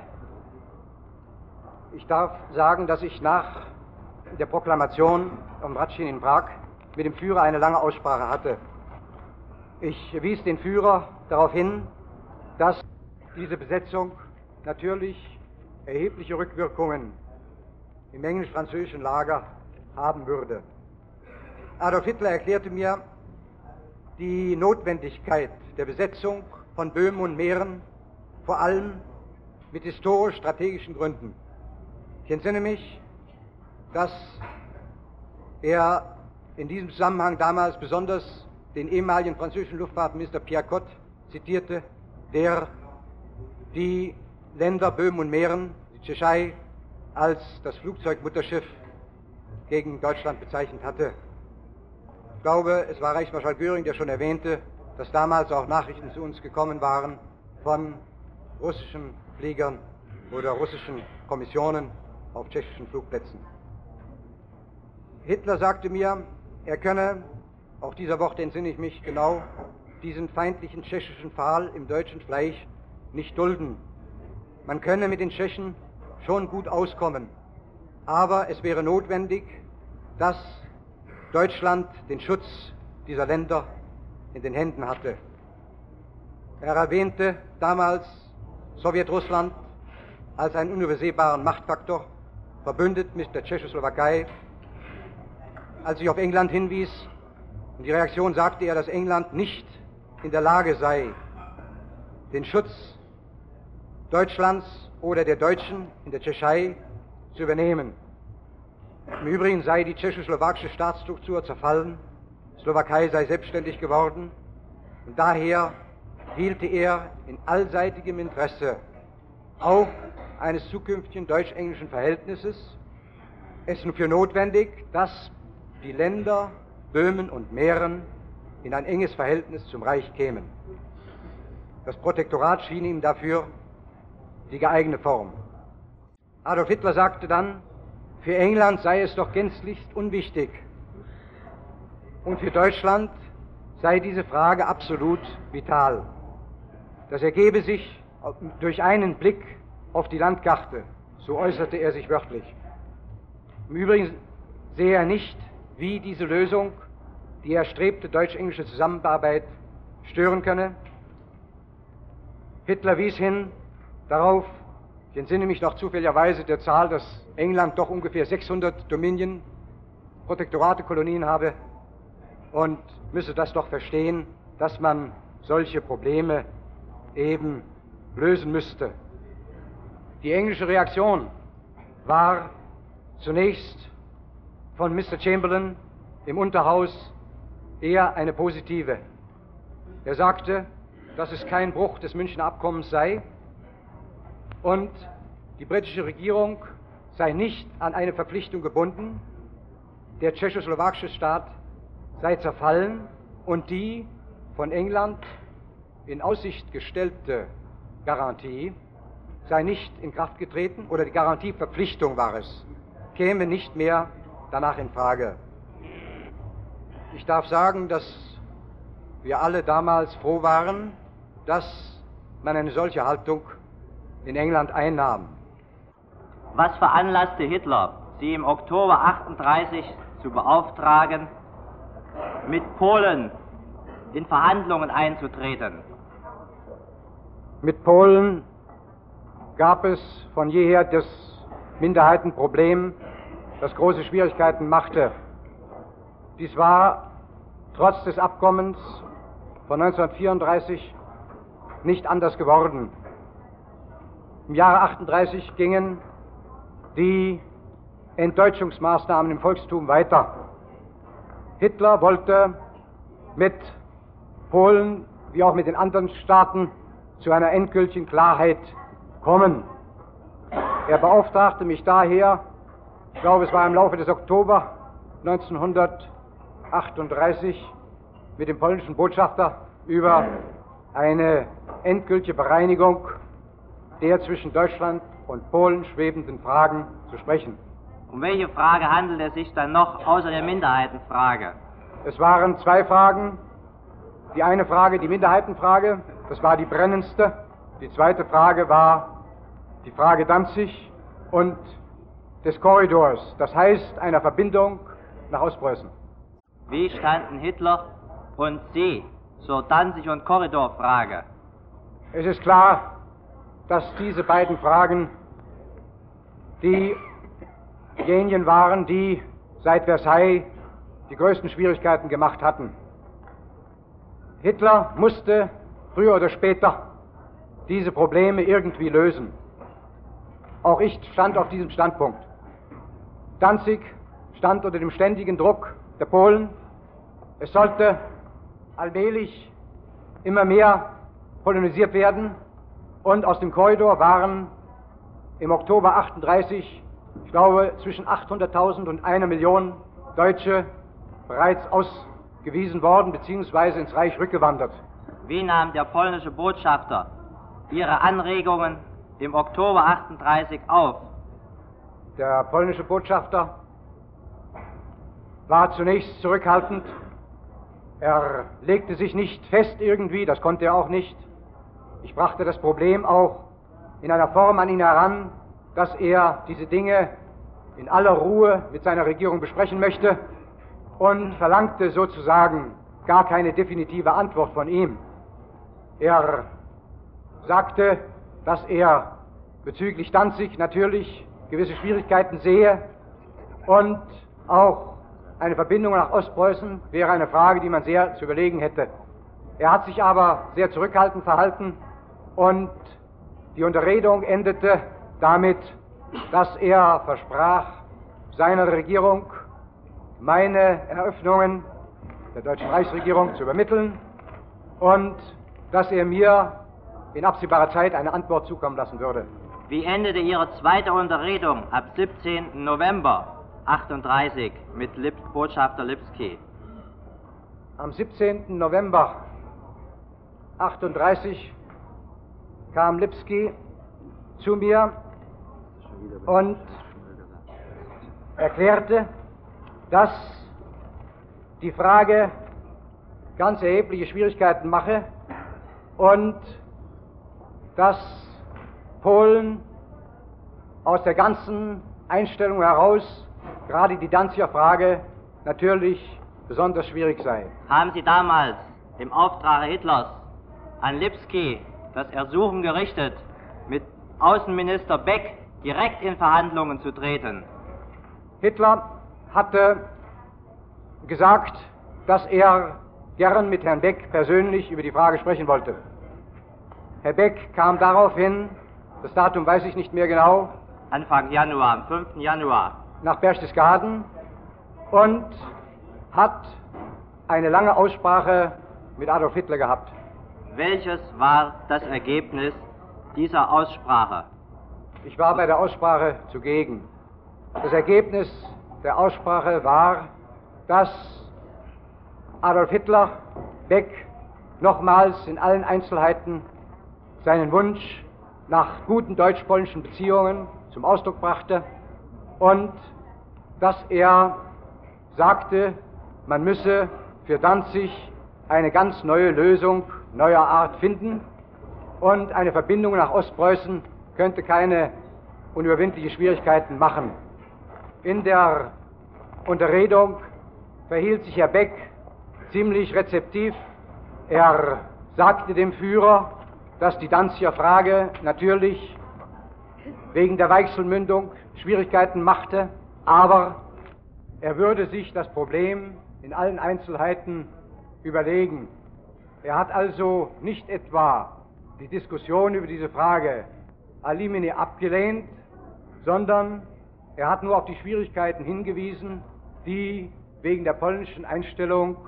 [SPEAKER 3] Ich darf sagen, dass ich nach der Proklamation um Ratschin in Prag mit dem Führer eine lange Aussprache hatte. Ich wies den Führer darauf hin, dass diese Besetzung natürlich erhebliche Rückwirkungen im englisch-französischen Lager haben würde. Adolf Hitler erklärte mir die Notwendigkeit der Besetzung von Böhmen und Mähren vor allem mit historisch-strategischen Gründen. Ich entsinne mich, dass er in diesem Zusammenhang damals besonders den ehemaligen französischen Luftfahrtminister Pierre Cot zitierte, der die Länder Böhmen und Mähren, die Tschechei, als das Flugzeugmutterschiff gegen Deutschland bezeichnet hatte. Ich glaube, es war Reichsmarschall Göring, der schon erwähnte, dass damals auch Nachrichten zu uns gekommen waren von russischen Fliegern oder russischen Kommissionen auf tschechischen Flugplätzen. Hitler sagte mir, er könne, auch dieser Worte entsinne ich mich genau, diesen feindlichen tschechischen Pfahl im deutschen Fleisch nicht dulden. Man könne mit den Tschechen schon gut auskommen, aber es wäre notwendig,
[SPEAKER 2] dass Deutschland den Schutz dieser Länder in den Händen hatte. Er erwähnte damals Sowjetrussland als einen unübersehbaren Machtfaktor, verbündet mit der Tschechoslowakei. Als ich auf England hinwies, in die Reaktion sagte er, dass England nicht in der Lage sei, den Schutz Deutschlands oder der Deutschen in der Tschechei zu übernehmen. Im Übrigen sei die tschechoslowakische Staatsstruktur zerfallen, die Slowakei sei selbstständig geworden und daher hielte er in allseitigem Interesse auch eines zukünftigen deutsch-englischen Verhältnisses es nur für notwendig, dass die Länder Böhmen und Mähren in ein enges Verhältnis zum Reich kämen. Das Protektorat schien ihm dafür die geeignete Form. Adolf Hitler sagte dann, für England sei es doch gänzlich unwichtig und für Deutschland sei diese Frage absolut vital. Das ergebe sich durch einen Blick auf die Landkarte, so äußerte er sich wörtlich. Im Übrigen sehe er nicht, wie diese Lösung die erstrebte deutsch-englische Zusammenarbeit stören könne. Hitler wies hin darauf, ich entsinne mich noch zufälligerweise der Zahl, dass England doch ungefähr 600 Dominien, Protektorate, Kolonien habe und müsse das doch verstehen, dass man solche Probleme eben lösen müsste. Die englische Reaktion war zunächst von Mr. Chamberlain im Unterhaus eher eine positive. Er sagte, dass es kein Bruch des Münchner Abkommens sei und die britische Regierung sei nicht an eine Verpflichtung gebunden, der tschechoslowakische Staat sei zerfallen und die von England in Aussicht gestellte Garantie sei nicht in Kraft getreten, oder die Garantieverpflichtung war es, käme nicht mehr danach in Frage. Ich darf sagen, dass wir alle damals froh waren, dass man eine solche Haltung in England einnahm.
[SPEAKER 1] Was veranlasste Hitler, sie im Oktober 1938 zu beauftragen, mit Polen in Verhandlungen einzutreten?
[SPEAKER 3] Mit Polen gab es von jeher das Minderheitenproblem, das große Schwierigkeiten machte. Dies war trotz des Abkommens von 1934 nicht anders geworden. Im Jahre 1938 gingen die Entdeutschungsmaßnahmen im Volkstum weiter. Hitler wollte mit Polen wie auch mit den anderen Staaten zu einer endgültigen Klarheit kommen. Er beauftragte mich daher, ich glaube es war im Laufe des Oktober 1938, mit dem polnischen Botschafter über eine endgültige Bereinigung der zwischen Deutschland und Polen schwebenden Fragen zu sprechen.
[SPEAKER 1] Um welche Frage handelt es sich dann noch außer der Minderheitenfrage?
[SPEAKER 3] Es waren zwei Fragen. Die eine Frage, die Minderheitenfrage, das war die brennendste. Die zweite Frage war die Frage Danzig und des Korridors, das heißt einer Verbindung nach Ostpreußen.
[SPEAKER 1] Wie standen Hitler und Sie zur Danzig- und Korridorfrage?
[SPEAKER 3] Es ist klar, dass diese beiden Fragen diejenigen waren, die seit Versailles die größten Schwierigkeiten gemacht hatten. Hitler musste früher oder später diese Probleme irgendwie lösen. Auch ich stand auf diesem Standpunkt. Danzig stand unter dem ständigen Druck der Polen. Es sollte allmählich immer mehr polonisiert werden und aus dem Korridor waren im Oktober 1938, ich glaube, zwischen 800.000 und 1 Million Deutsche bereits ausgewiesen worden bzw. ins Reich rückgewandert.
[SPEAKER 1] Wie nahm der polnische Botschafter Ihre Anregungen im Oktober 1938 auf?
[SPEAKER 3] Der polnische Botschafter war zunächst zurückhaltend. Er legte sich nicht fest irgendwie, das konnte er auch nicht. Ich brachte das Problem auch in einer Form an ihn heran, dass er diese Dinge in aller Ruhe mit seiner Regierung besprechen möchte und verlangte sozusagen gar keine definitive Antwort von ihm. Er sagte, dass er bezüglich Danzig natürlich gewisse Schwierigkeiten sehe und auch eine Verbindung nach Ostpreußen wäre eine Frage, die man sehr zu überlegen hätte. Er hat sich aber sehr zurückhaltend verhalten und die Unterredung endete damit, dass er versprach, seiner Regierung meine Eröffnungen der deutschen Reichsregierung zu übermitteln und dass er mir in absehbarer Zeit eine Antwort zukommen lassen würde.
[SPEAKER 1] Wie endete Ihre zweite Unterredung ab 17. November 38 mit Botschafter Lipski?
[SPEAKER 3] Am 17. November 38 kam Lipski zu mir und erklärte, dass die Frage ganz erhebliche Schwierigkeiten mache und dass Polen aus der ganzen Einstellung heraus gerade die Danziger Frage natürlich besonders schwierig sei.
[SPEAKER 1] Haben Sie damals im Auftrag Hitlers an Lipski das Ersuchen gerichtet, mit Außenminister Beck direkt in Verhandlungen zu treten?
[SPEAKER 3] Hitler hatte gesagt, dass er gern mit Herrn Beck persönlich über die Frage sprechen wollte. Herr Beck kam daraufhin, das Datum weiß ich nicht mehr genau,
[SPEAKER 1] Anfang Januar, am 5. Januar.
[SPEAKER 3] Nach Berchtesgaden und hat eine lange Aussprache mit Adolf Hitler gehabt.
[SPEAKER 1] Welches war das Ergebnis dieser Aussprache?
[SPEAKER 3] Ich war bei der Aussprache zugegen. Das Ergebnis der Aussprache war, dass Adolf Hitler Beck nochmals in allen Einzelheiten seinen Wunsch nach guten deutsch-polnischen Beziehungen zum Ausdruck brachte und dass er sagte, man müsse für Danzig eine ganz neue Lösung neuer Art finden und eine Verbindung nach Ostpreußen könnte keine unüberwindliche Schwierigkeiten machen. In der Unterredung verhielt sich Herr Beck ziemlich rezeptiv. Er sagte dem Führer, dass die Danziger Frage natürlich wegen der Weichselmündung Schwierigkeiten machte, aber er würde sich das Problem in allen Einzelheiten überlegen. Er hat also nicht etwa die Diskussion über diese Frage a limine abgelehnt, sondern er hat nur auf die Schwierigkeiten hingewiesen, die wegen der polnischen Einstellung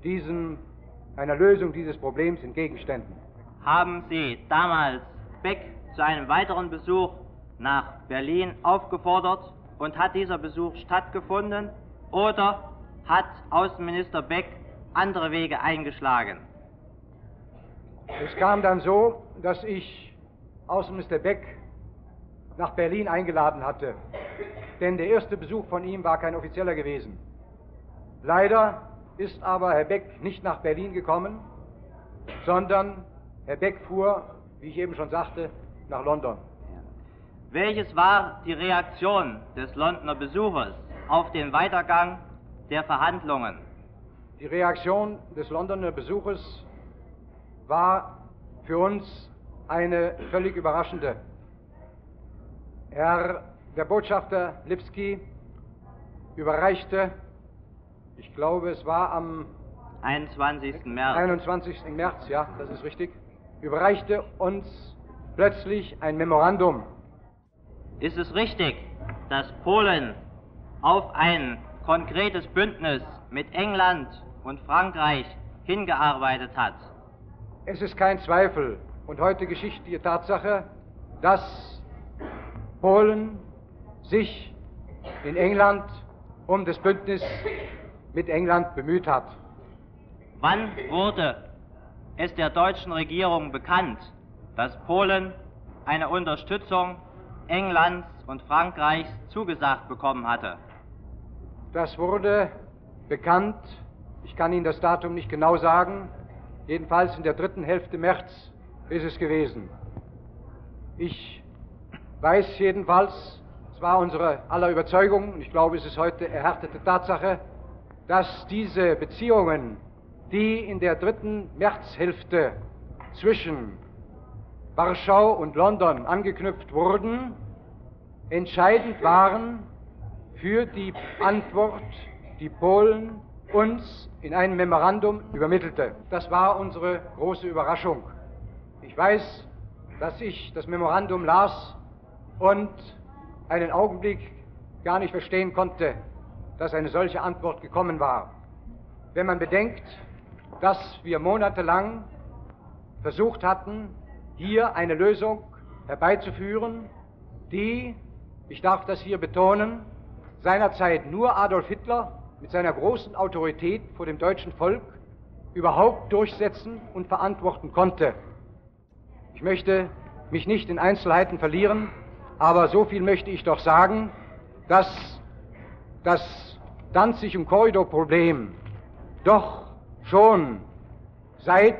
[SPEAKER 3] einer Lösung dieses Problems entgegenständen.
[SPEAKER 1] Haben Sie damals Beck zu einem weiteren Besuch nach Berlin aufgefordert und hat dieser Besuch stattgefunden oder hat Außenminister Beck andere Wege eingeschlagen?
[SPEAKER 3] Es kam dann so, dass ich Außenminister Beck nach Berlin eingeladen hatte, denn der erste Besuch von ihm war kein offizieller gewesen. Leider ist aber Herr Beck nicht nach Berlin gekommen, sondern Herr Beck fuhr, wie ich eben schon sagte, nach London.
[SPEAKER 1] Welches war die Reaktion des Londoner Besuches auf den Weitergang der Verhandlungen?
[SPEAKER 3] Die Reaktion des Londoner Besuches war für uns eine völlig überraschende. Der Botschafter Lipski überreichte, ich glaube es war am
[SPEAKER 1] 21. März.
[SPEAKER 3] 21. März, ja, das ist richtig, überreichte uns plötzlich ein Memorandum.
[SPEAKER 1] Ist es richtig, dass Polen auf ein konkretes Bündnis mit England und Frankreich hingearbeitet hat?
[SPEAKER 3] Es ist kein Zweifel und heute geschichtliche Tatsache, dass Polen sich in England um das Bündnis mit England bemüht hat.
[SPEAKER 1] Wann wurde es der deutschen Regierung bekannt, dass Polen eine Unterstützung Englands und Frankreichs zugesagt bekommen hatte?
[SPEAKER 3] Das wurde bekannt, ich kann Ihnen das Datum nicht genau sagen, jedenfalls in der dritten Hälfte März ist es gewesen. Ich weiß jedenfalls, es war unsere aller Überzeugung, und ich glaube, es ist heute erhärtete Tatsache, dass diese Beziehungen, die in der 3. Märzhälfte zwischen Warschau und London angeknüpft wurden, entscheidend waren für die Antwort, die Polen uns in einem Memorandum übermittelte. Das war unsere große Überraschung. Ich weiß, dass ich das Memorandum las und einen Augenblick gar nicht verstehen konnte, dass eine solche Antwort gekommen war. Wenn man bedenkt, dass wir monatelang versucht hatten, hier eine Lösung herbeizuführen, die, ich darf das hier betonen, seinerzeit nur Adolf Hitler mit seiner großen Autorität vor dem deutschen Volk überhaupt durchsetzen und verantworten konnte. Ich möchte mich nicht in Einzelheiten verlieren, aber so viel möchte ich doch sagen, dass das Danzig- und Korridorproblem doch schon seit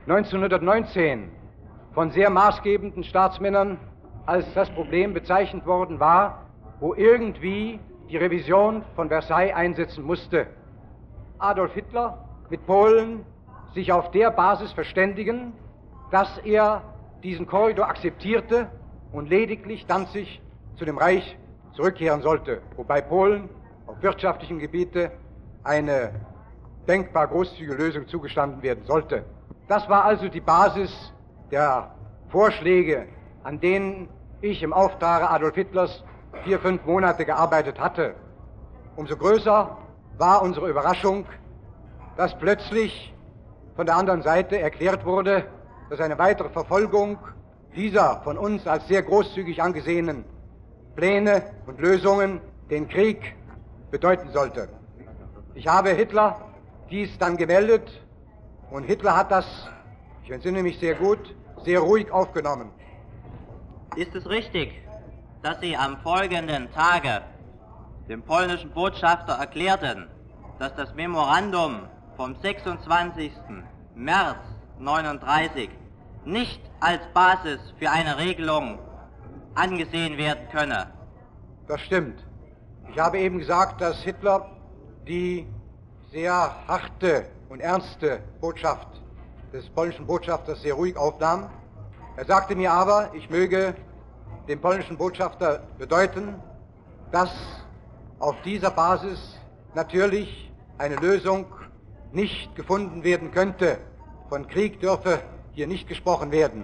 [SPEAKER 3] 1919 von sehr maßgebenden Staatsmännern als das Problem bezeichnet worden war, wo irgendwie die Revision von Versailles einsetzen musste. Adolf Hitler mit Polen sich auf der Basis verständigen, dass er diesen Korridor akzeptierte und lediglich Danzig zu dem Reich zurückkehren sollte, wobei Polen auf wirtschaftlichem Gebiete eine denkbar großzügige Lösung zugestanden werden sollte. Das war also die Basis der Vorschläge, an denen ich im Auftrage Adolf Hitlers 4-5 Monate gearbeitet hatte. Umso größer war unsere Überraschung, dass plötzlich von der anderen Seite erklärt wurde, dass eine weitere Verfolgung dieser von uns als sehr großzügig angesehenen Pläne und Lösungen den Krieg bedeuten sollte. Ich habe Hitler dies dann gemeldet und Hitler hat das, ich entsinne mich sehr gut, sehr ruhig aufgenommen.
[SPEAKER 1] Ist es richtig, dass Sie am folgenden Tage dem polnischen Botschafter erklärten, dass das Memorandum vom 26. März 1939 nicht als Basis für eine Regelung angesehen werden könne?
[SPEAKER 3] Das stimmt. Ich habe eben gesagt, dass Hitler die sehr harte und ernste Botschaft des polnischen Botschafters sehr ruhig aufnahm. Er sagte mir aber, ich möge dem polnischen Botschafter bedeuten, dass auf dieser Basis natürlich eine Lösung nicht gefunden werden könnte. Von Krieg dürfe hier nicht gesprochen werden.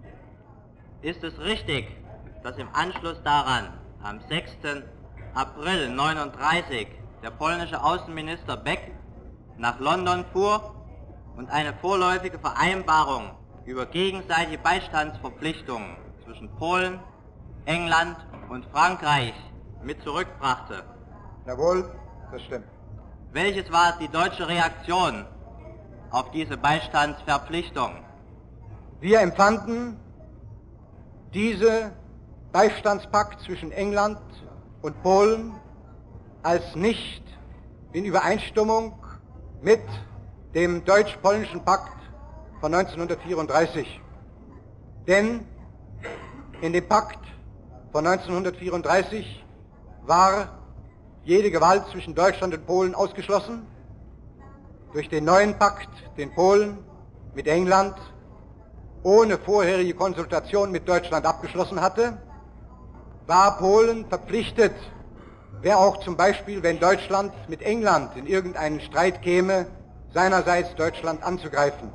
[SPEAKER 1] Ist es richtig, dass im Anschluss daran am 6. April 1939 der polnische Außenminister Beck nach London fuhr und eine vorläufige Vereinbarung über gegenseitige Beistandsverpflichtungen zwischen Polen, England und Frankreich mit zurückbrachte?
[SPEAKER 3] Jawohl, das stimmt.
[SPEAKER 1] Welches war die deutsche Reaktion auf diese Beistandsverpflichtung?
[SPEAKER 3] Wir empfanden diese Beistandspakt zwischen England und Polen als nicht in Übereinstimmung mit dem deutsch-polnischen Pakt von 1934. Denn in dem Pakt von 1934 war jede Gewalt zwischen Deutschland und Polen ausgeschlossen. Durch den neuen Pakt, den Polen mit England ohne vorherige Konsultation mit Deutschland abgeschlossen hatte, war Polen verpflichtet, wer auch zum Beispiel, wenn Deutschland mit England in irgendeinen Streit käme, seinerseits Deutschland anzugreifen.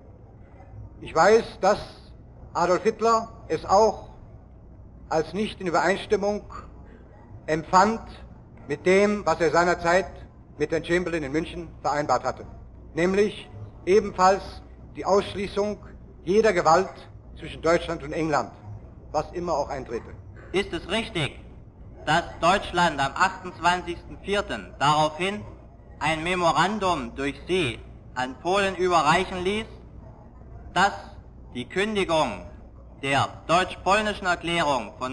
[SPEAKER 3] Ich weiß, dass Adolf Hitler es auch als nicht in Übereinstimmung empfand mit dem, was er seinerzeit mit Herrn Chamberlain in München vereinbart hatte, nämlich ebenfalls die Ausschließung jeder Gewalt zwischen Deutschland und England, was immer auch eintrete.
[SPEAKER 1] Ist es richtig, dass Deutschland am 28.04. daraufhin ein Memorandum durch Sie an Polen überreichen ließ, das die Kündigung der deutsch-polnischen Erklärung von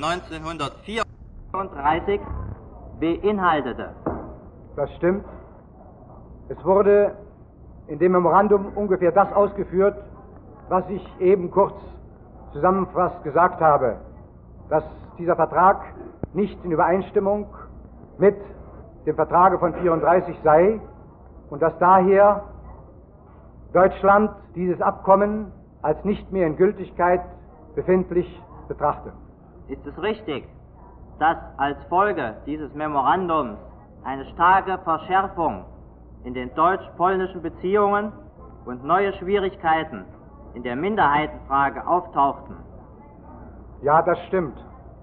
[SPEAKER 1] 1934 beinhaltete?
[SPEAKER 3] Das stimmt. Es wurde in dem Memorandum ungefähr das ausgeführt, was ich eben kurz zusammenfassend gesagt habe, dass dieser Vertrag nicht in Übereinstimmung mit dem Vertrage von 34 sei und dass daher Deutschland dieses Abkommen als nicht mehr in Gültigkeit befindlich betrachte.
[SPEAKER 1] Ist es richtig, dass als Folge dieses Memorandums eine starke Verschärfung in den deutsch-polnischen Beziehungen und neue Schwierigkeiten in der Minderheitenfrage auftauchten?
[SPEAKER 3] Ja, das stimmt.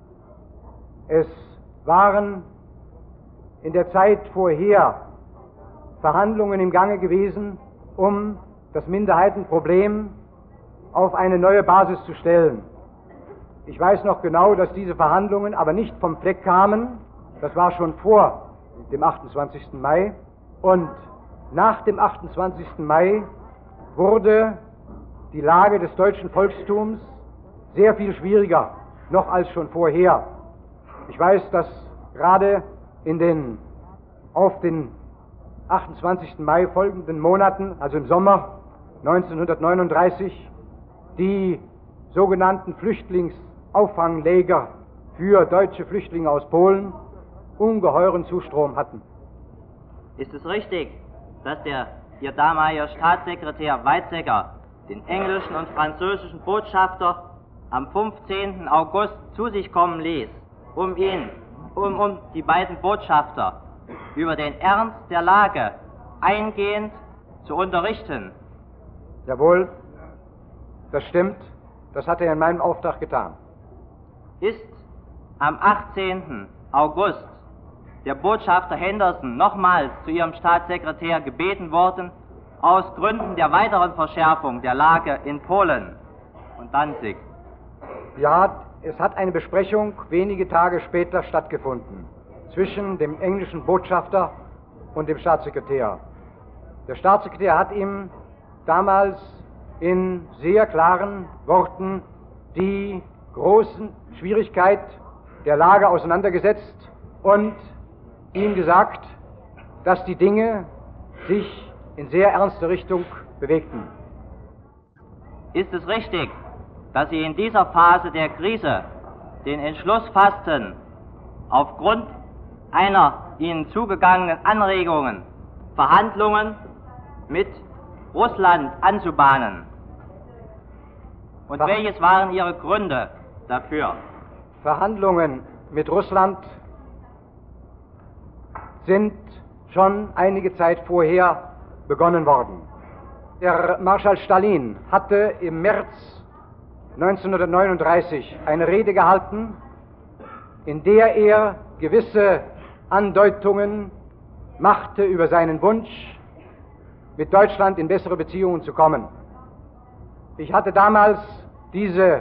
[SPEAKER 3] Es waren in der Zeit vorher Verhandlungen im Gange gewesen, um das Minderheitenproblem auf eine neue Basis zu stellen. Ich weiß noch genau, dass diese Verhandlungen aber nicht vom Fleck kamen. Das war schon vor dem 28. Mai. Und nach dem 28. Mai wurde die Lage des deutschen Volkstums sehr viel schwieriger, noch als schon vorher. Ich weiß, dass gerade auf den 28. Mai folgenden Monaten, also im Sommer 1939, die sogenannten Flüchtlingsauffangläger für deutsche Flüchtlinge aus Polen ungeheuren Zustrom hatten.
[SPEAKER 1] Ist es richtig, dass Ihr damaliger Staatssekretär Weizsäcker den englischen und französischen Botschafter am 15. August zu sich kommen ließ, um die beiden Botschafter über den Ernst der Lage eingehend zu unterrichten?
[SPEAKER 3] Jawohl, das stimmt. Das hat er in meinem Auftrag getan.
[SPEAKER 1] Ist am 18. August der Botschafter Henderson nochmals zu Ihrem Staatssekretär gebeten worden, aus Gründen der weiteren Verschärfung der Lage in Polen und Danzig?
[SPEAKER 3] Ja, es hat eine Besprechung wenige Tage später stattgefunden zwischen dem englischen Botschafter und dem Staatssekretär. Der Staatssekretär hat ihm damals in sehr klaren Worten die großen Schwierigkeit der Lage auseinandergesetzt und ihm gesagt, dass die Dinge sich in sehr ernste Richtung bewegten.
[SPEAKER 1] Ist es richtig, dass Sie in dieser Phase der Krise den Entschluss fassten, aufgrund einer Ihnen zugegangenen Anregungen Verhandlungen mit Russland anzubahnen? Und welches waren Ihre Gründe dafür?
[SPEAKER 3] Verhandlungen mit Russland sind schon einige Zeit vorher begonnen worden. Der Marschall Stalin hatte im März 1939 eine Rede gehalten, in der er gewisse Andeutungen machte über seinen Wunsch, mit Deutschland in bessere Beziehungen zu kommen. Ich hatte damals diese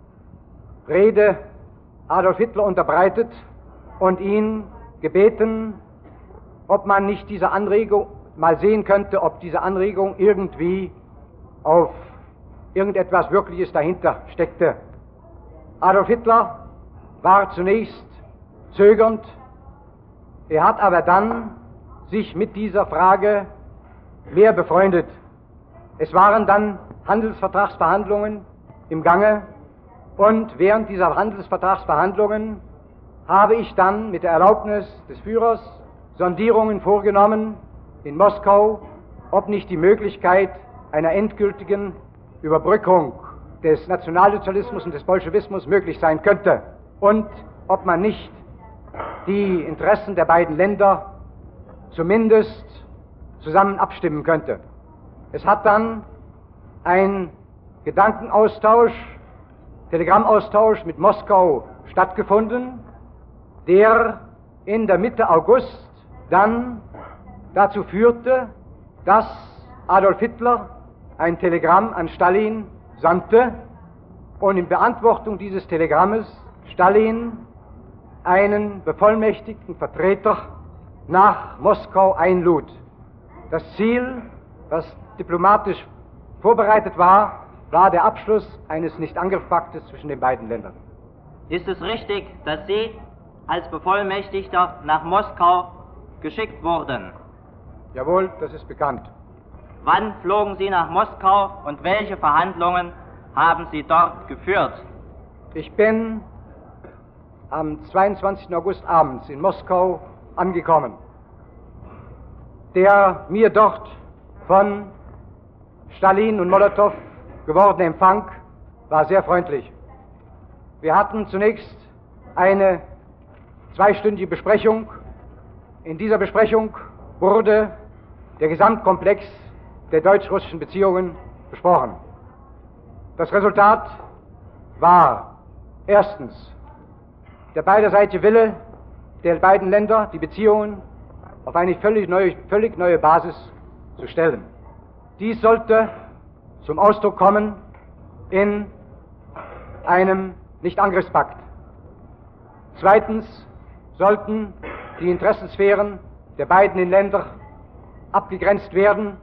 [SPEAKER 3] Rede Adolf Hitler unterbreitet und ihn gebeten, ob man nicht diese Anregung mal sehen könnte, ob diese Anregung irgendwie auf irgendetwas Wirkliches dahinter steckte. Adolf Hitler war zunächst zögernd, er hat aber dann sich mit dieser Frage mehr befreundet. Es waren dann Handelsvertragsverhandlungen im Gange und während dieser Handelsvertragsverhandlungen habe ich dann mit der Erlaubnis des Führers Sondierungen vorgenommen in Moskau, ob nicht die Möglichkeit einer endgültigen Überbrückung des Nationalsozialismus und des Bolschewismus möglich sein könnte und ob man nicht die Interessen der beiden Länder zumindest zusammen abstimmen könnte. Es hat dann ein Gedankenaustausch, Telegrammaustausch mit Moskau stattgefunden, der in der Mitte August dann dazu führte, dass Adolf Hitler ein Telegramm an Stalin sandte und in Beantwortung dieses Telegrammes Stalin einen bevollmächtigten Vertreter nach Moskau einlud. Das Ziel, was diplomatisch vorbereitet war, war der Abschluss eines Nichtangriffspaktes zwischen den beiden Ländern.
[SPEAKER 1] Ist es richtig, dass Sie als Bevollmächtigter nach Moskau geschickt wurden?
[SPEAKER 3] Jawohl, das ist bekannt.
[SPEAKER 1] Wann flogen Sie nach Moskau und welche Verhandlungen haben Sie dort geführt?
[SPEAKER 3] Ich bin am 22. August abends in Moskau angekommen. Der mir dort von Stalin und Molotow gewordene Empfang war sehr freundlich. Wir hatten zunächst eine zweistündige Besprechung. In dieser Besprechung wurde der Gesamtkomplex der deutsch-russischen Beziehungen besprochen. Das Resultat war erstens der beiderseitige Wille der beiden Länder, die Beziehungen auf eine völlig neue Basis zu stellen. Dies sollte zum Ausdruck kommen in einem Nichtangriffspakt. Zweitens sollten die Interessensphären der beiden Länder abgegrenzt werden,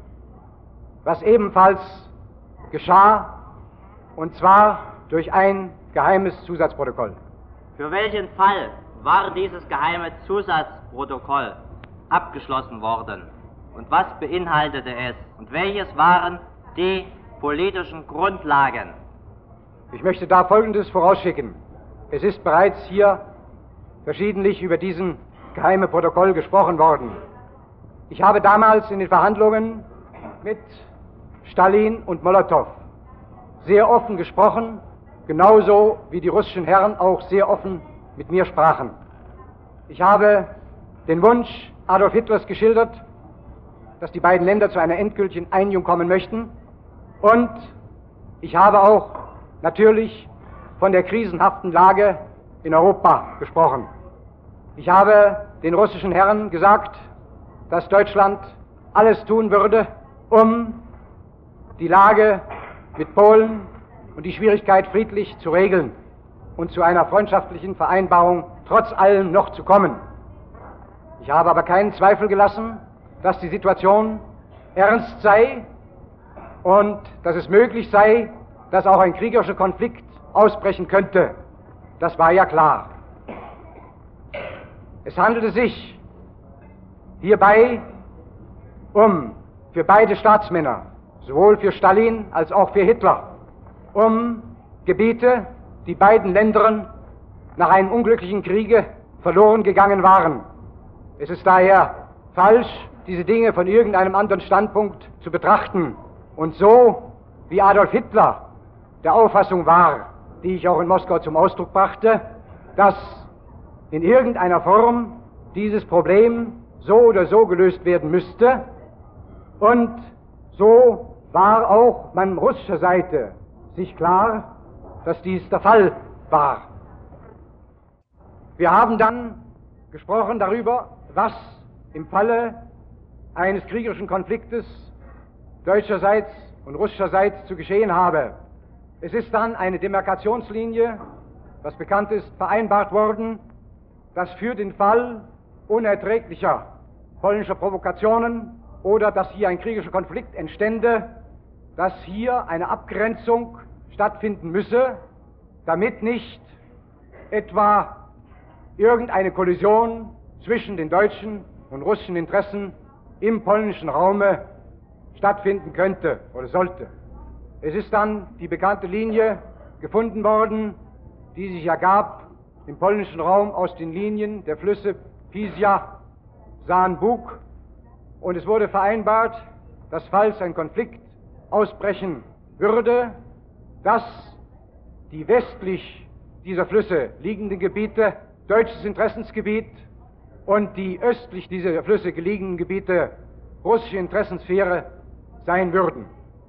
[SPEAKER 3] was ebenfalls geschah, und zwar durch ein geheimes Zusatzprotokoll.
[SPEAKER 1] Für welchen Fall war dieses geheime Zusatzprotokoll abgeschlossen worden und was beinhaltete es und welches waren die politischen Grundlagen?
[SPEAKER 3] Ich möchte da Folgendes vorausschicken. Es ist bereits hier verschiedentlich über diesen geheime Protokoll gesprochen worden. Ich habe damals in den Verhandlungen mit Stalin und Molotow sehr offen gesprochen, genauso wie die russischen Herren auch sehr offen mit mir sprachen. Ich habe den Wunsch Adolf Hitlers geschildert, dass die beiden Länder zu einer endgültigen Einigung kommen möchten, und ich habe auch natürlich von der krisenhaften Lage in Europa gesprochen. Ich habe den russischen Herren gesagt, dass Deutschland alles tun würde, um die Lage mit Polen und die Schwierigkeit friedlich zu regeln und zu einer freundschaftlichen Vereinbarung trotz allem noch zu kommen. Ich habe aber keinen Zweifel gelassen, dass die Situation ernst sei und dass es möglich sei, dass auch ein kriegerischer Konflikt ausbrechen könnte. Das war ja klar. Es handelte sich hierbei für beide Staatsmänner, sowohl für Stalin als auch für Hitler, um Gebiete, die beiden Ländern nach einem unglücklichen Kriege verloren gegangen waren. Es ist daher falsch, diese Dinge von irgendeinem anderen Standpunkt zu betrachten. Und so, wie Adolf Hitler der Auffassung war, die ich auch in Moskau zum Ausdruck brachte, dass in irgendeiner Form dieses Problem so oder so gelöst werden müsste. Und so war auch man russischer Seite sich klar, dass dies der Fall war. Wir haben dann gesprochen darüber, was im Falle eines kriegerischen Konfliktes deutscherseits und russischerseits zu geschehen habe. Es ist dann eine Demarkationslinie, was bekannt ist, vereinbart worden, dass für den Fall unerträglicher polnischer Provokationen oder dass hier ein kriegerischer Konflikt entstände, dass hier eine Abgrenzung stattfinden müsse, damit nicht etwa irgendeine Kollision zwischen den deutschen und russischen Interessen im polnischen Raume stattfinden könnte oder sollte. Es ist dann die bekannte Linie gefunden worden, die sich ergab im polnischen Raum aus den Linien der Flüsse Pisia, San, Bug, und es wurde vereinbart, dass falls ein Konflikt ausbrechen würde, dass die westlich dieser Flüsse liegenden Gebiete deutsches Interessensgebiet und die östlich dieser Flüsse gelegenen Gebiete russische Interessensphäre sein würden.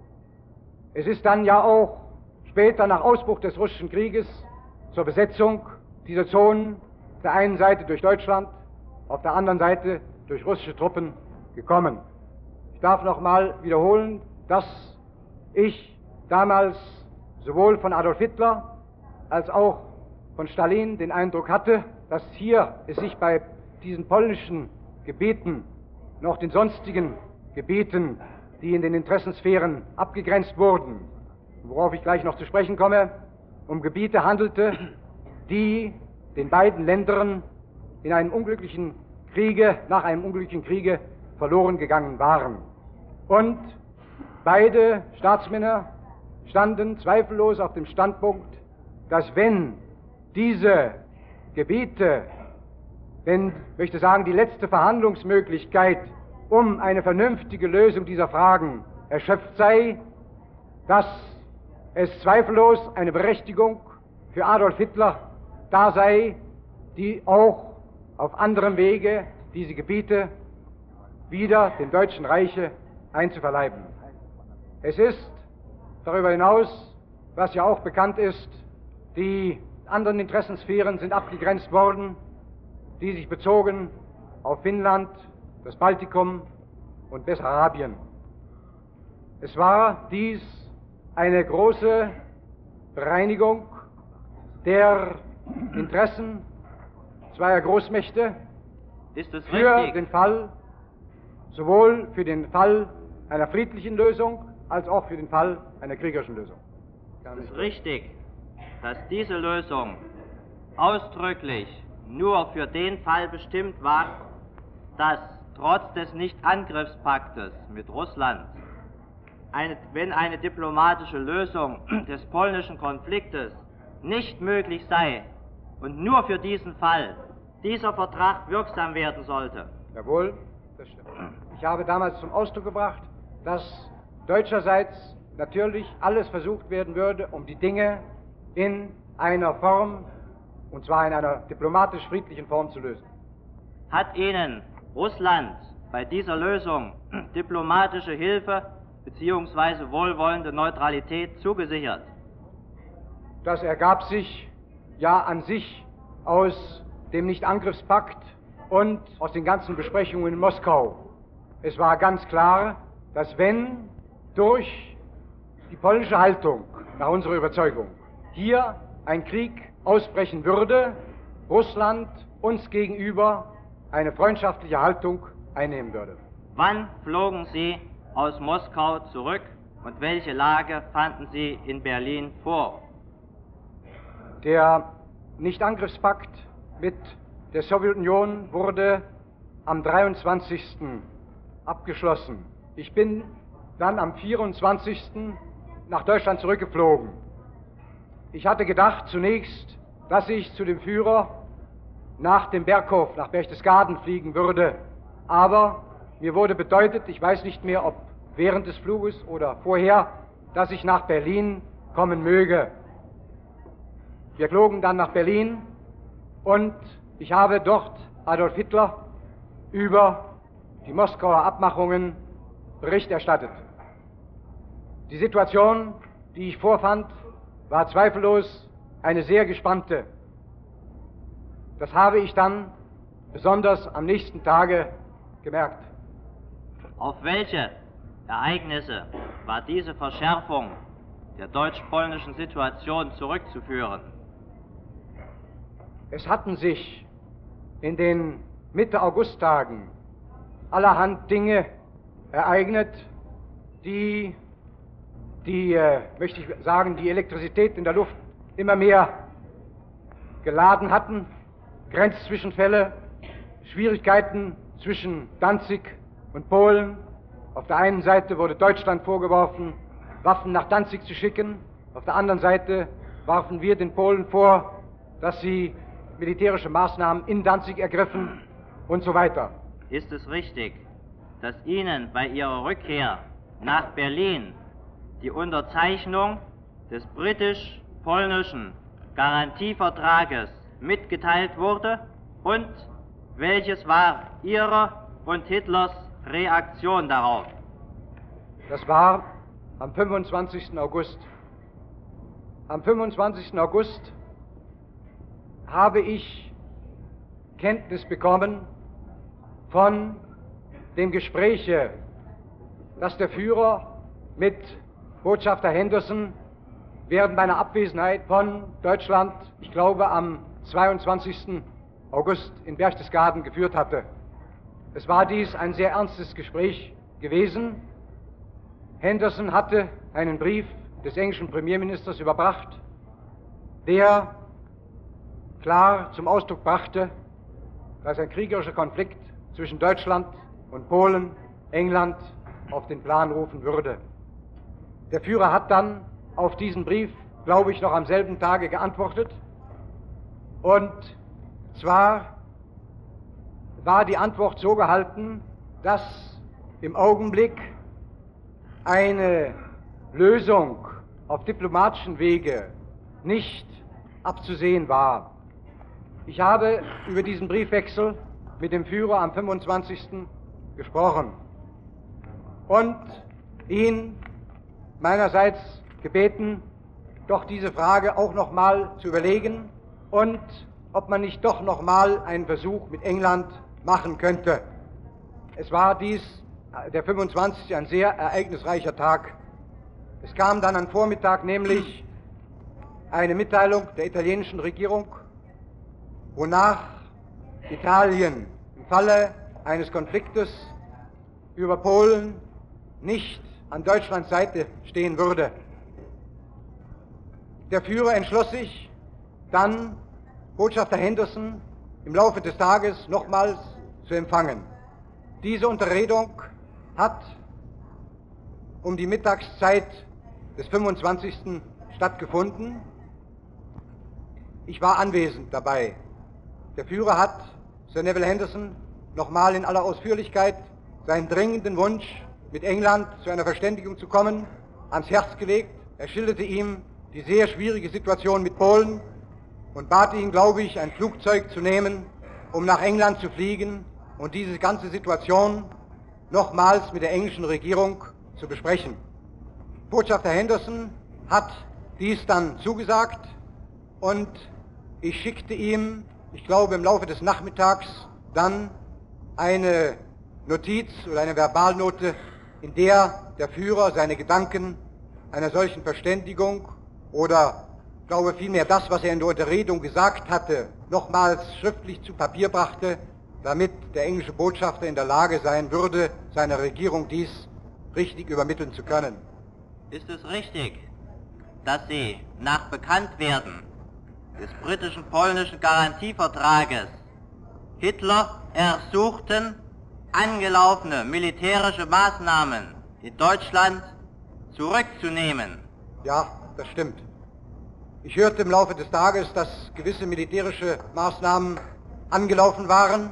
[SPEAKER 3] Es ist dann ja auch später nach Ausbruch des russischen Krieges zur Besetzung dieser Zonen auf der einen Seite durch Deutschland, auf der anderen Seite durch russische Truppen gekommen. Ich darf noch mal wiederholen, dass ich damals sowohl von Adolf Hitler als auch von Stalin den Eindruck hatte, dass hier es sich bei diesen polnischen Gebieten noch den sonstigen Gebieten, die in den Interessensphären abgegrenzt wurden, worauf ich gleich noch zu sprechen komme, um Gebiete handelte, die den beiden Ländern in einem unglücklichen Kriege, nach einem unglücklichen Kriege verloren gegangen waren. Und beide Staatsmänner standen zweifellos auf dem Standpunkt, dass wenn diese Gebiete, wenn, ich möchte sagen, die letzte Verhandlungsmöglichkeit, um eine vernünftige Lösung dieser Fragen erschöpft sei, dass es zweifellos eine Berechtigung für Adolf Hitler da sei, die auch auf anderem Wege diese Gebiete wieder dem Deutschen Reiche einzuverleiben. Es ist darüber hinaus, was ja auch bekannt ist, die anderen Interessensphären sind abgegrenzt worden, die sich bezogen auf Finnland, das Baltikum und Bessarabien. Es war dies eine große Bereinigung der Interessen zweier Großmächte für den Fall, sowohl für den Fall einer friedlichen Lösung als auch für den Fall einer kriegerischen Lösung.
[SPEAKER 1] Es ist richtig, dass diese Lösung ausdrücklich nur für den Fall bestimmt war, dass trotz des Nichtangriffspaktes mit Russland, wenn eine diplomatische Lösung des polnischen Konfliktes nicht möglich sei und nur für diesen Fall dieser Vertrag wirksam werden sollte.
[SPEAKER 3] Jawohl, das stimmt. Ich habe damals zum Ausdruck gebracht, dass deutscherseits natürlich alles versucht werden würde, um die Dinge in einer Form, und zwar in einer diplomatisch-friedlichen Form zu lösen.
[SPEAKER 1] Hat Ihnen Russland bei dieser Lösung diplomatische Hilfe bzw. wohlwollende Neutralität zugesichert?
[SPEAKER 3] Das ergab sich ja an sich aus dem Nichtangriffspakt und aus den ganzen Besprechungen in Moskau. Es war ganz klar, dass wenn durch die polnische Haltung, nach unserer Überzeugung, hier ein Krieg ausbrechen würde, Russland uns gegenüber eine freundschaftliche Haltung einnehmen würde.
[SPEAKER 1] Wann flogen Sie aus Moskau zurück und welche Lage fanden Sie in Berlin vor?
[SPEAKER 3] Der Nichtangriffspakt mit der Sowjetunion wurde am 23. abgeschlossen. Ich bin dann am 24. nach Deutschland zurückgeflogen. Ich hatte gedacht zunächst, dass ich zu dem Führer nach dem Berghof, nach Berchtesgaden fliegen würde. Aber mir wurde bedeutet, ich weiß nicht mehr, ob während des Fluges oder vorher, dass ich nach Berlin kommen möge. Wir flogen dann nach Berlin und ich habe dort Adolf Hitler über die Moskauer Abmachungen Bericht erstattet. Die Situation, die ich vorfand, war zweifellos eine sehr gespannte. Das habe ich dann besonders am nächsten Tage gemerkt.
[SPEAKER 1] Auf welche Ereignisse war diese Verschärfung der deutsch-polnischen Situation zurückzuführen?
[SPEAKER 3] Es hatten sich in den Mitte-August-Tagen allerhand Dinge ereignet, die möchte ich sagen, die Elektrizität in der Luft immer mehr geladen hatten. Grenzzwischenfälle, Schwierigkeiten zwischen Danzig und Polen. Auf der einen Seite wurde Deutschland vorgeworfen, Waffen nach Danzig zu schicken. Auf der anderen Seite warfen wir den Polen vor, dass sie militärische Maßnahmen in Danzig ergriffen und so weiter.
[SPEAKER 1] Ist es richtig, dass Ihnen bei Ihrer Rückkehr nach Berlin die Unterzeichnung des britisch-polnischen Garantievertrages mitgeteilt wurde? Und welches war Ihre und Hitlers Reaktion darauf?
[SPEAKER 3] Das war am 25. August. Am 25. August habe ich Kenntnis bekommen von dem Gespräche, das der Führer mit Botschafter Henderson während meiner Abwesenheit von Deutschland, ich glaube am 22. August in Berchtesgaden geführt hatte. Es war dies ein sehr ernstes Gespräch gewesen. Henderson hatte einen Brief des englischen Premierministers überbracht, der klar zum Ausdruck brachte, dass ein kriegerischer Konflikt zwischen Deutschland und Polen, England auf den Plan rufen würde. Der Führer hat dann auf diesen Brief, glaube ich, noch am selben Tage geantwortet und zwar war die Antwort so gehalten, dass im Augenblick eine Lösung auf diplomatischen Wege nicht abzusehen war. Ich habe über diesen Briefwechsel mit dem Führer am 25. gesprochen und ihn meinerseits gebeten, doch diese Frage auch nochmal zu überlegen und ob man nicht doch nochmal einen Versuch mit England machen könnte. Es war dies, der 25. ein sehr ereignisreicher Tag. Es kam dann am Vormittag nämlich eine Mitteilung der italienischen Regierung, wonach Italien im Falle eines Konfliktes über Polen nicht an Deutschlands Seite stehen würde. Der Führer entschloss sich dann, Botschafter Henderson im Laufe des Tages nochmals zu empfangen. Diese Unterredung hat um die Mittagszeit des 25. stattgefunden. Ich war anwesend dabei. Der Führer hat Sir Neville Henderson nochmal in aller Ausführlichkeit seinen dringenden Wunsch, mit England zu einer Verständigung zu kommen, ans Herz gelegt. Er schilderte ihm die sehr schwierige Situation mit Polen und bat ihn, glaube ich, ein Flugzeug zu nehmen, um nach England zu fliegen und diese ganze Situation nochmals mit der englischen Regierung zu besprechen. Botschafter Henderson hat dies dann zugesagt und ich schickte ihm, ich glaube im Laufe des Nachmittags, dann eine Notiz oder eine Verbalnote, in der der Führer seine Gedanken einer solchen Verständigung oder, ich glaube vielmehr das, was er in der Unterredung gesagt hatte, nochmals schriftlich zu Papier brachte, damit der englische Botschafter in der Lage sein würde, seiner Regierung dies richtig übermitteln zu können.
[SPEAKER 1] Ist es richtig, dass Sie nach Bekanntwerden des britischen-polnischen Garantievertrages Hitler ersuchten, angelaufene militärische Maßnahmen in Deutschland zurückzunehmen?
[SPEAKER 3] Ja, das stimmt. Ich hörte im Laufe des Tages, dass gewisse militärische Maßnahmen angelaufen waren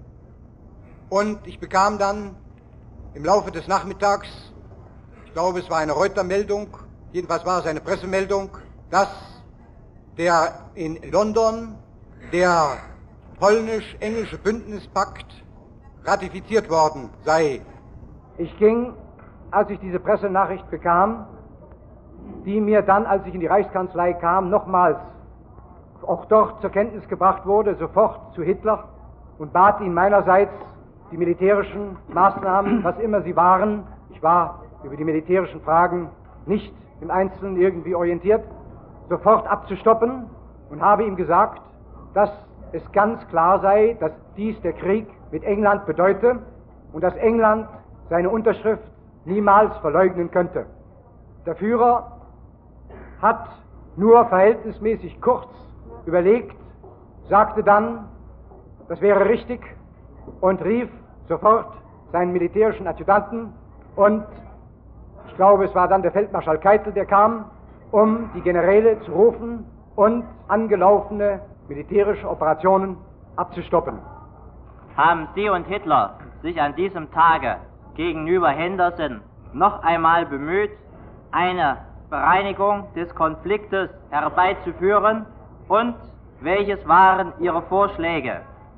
[SPEAKER 3] und ich bekam dann im Laufe des Nachmittags, ich glaube es war eine Reuter-Meldung, jedenfalls war es eine Pressemeldung, dass der in London der polnisch-englische Bündnispakt ratifiziert worden sei. Ich ging, als ich diese Pressenachricht bekam, die mir dann, als ich in die Reichskanzlei kam, nochmals auch dort zur Kenntnis gebracht wurde, sofort zu Hitler und bat ihn meinerseits, die militärischen Maßnahmen, was immer sie waren, ich war über die militärischen Fragen nicht im Einzelnen irgendwie orientiert, sofort abzustoppen und habe ihm gesagt, dass es ganz klar sei, dass dies der Krieg mit England bedeute und dass England seine Unterschrift niemals verleugnen könnte. Der Führer hat nur verhältnismäßig kurz überlegt, sagte dann, das wäre richtig und rief sofort seinen militärischen Adjutanten und ich glaube, es war dann der Feldmarschall Keitel, der kam, um die Generäle zu rufen und angelaufene militärische Operationen abzustoppen.
[SPEAKER 1] Haben Sie und Hitler sich an diesem Tage gegenüber Henderson noch einmal bemüht, eine Bereinigung des Konfliktes herbeizuführen und welches waren Ihre Vorschläge?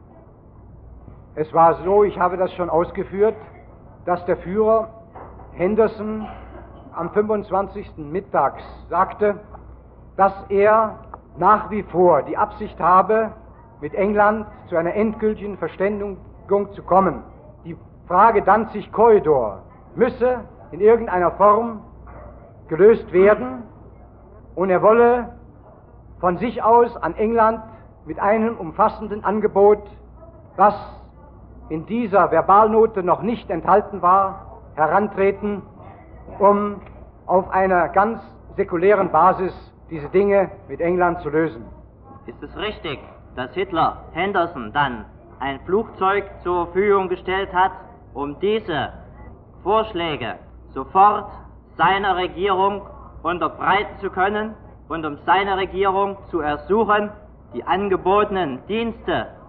[SPEAKER 3] Es war so, ich habe das schon ausgeführt, dass der Führer Henderson am 25. mittags sagte, dass er nach wie vor die Absicht habe, mit England zu einer endgültigen Verständigung zu kommen. Die Frage Danzig-Korridor müsse in irgendeiner Form gelöst werden und er wolle von sich aus an England mit einem umfassenden Angebot, was in dieser Verbalnote noch nicht enthalten war, herantreten, um auf einer ganz säkulären Basis diese Dinge mit England zu lösen.
[SPEAKER 1] Ist es richtig, dass Hitler Henderson dann ein Flugzeug zur Verfügung gestellt hat, um diese Vorschläge sofort seiner Regierung unterbreiten zu können und um seine Regierung zu ersuchen, die angebotenen Dienste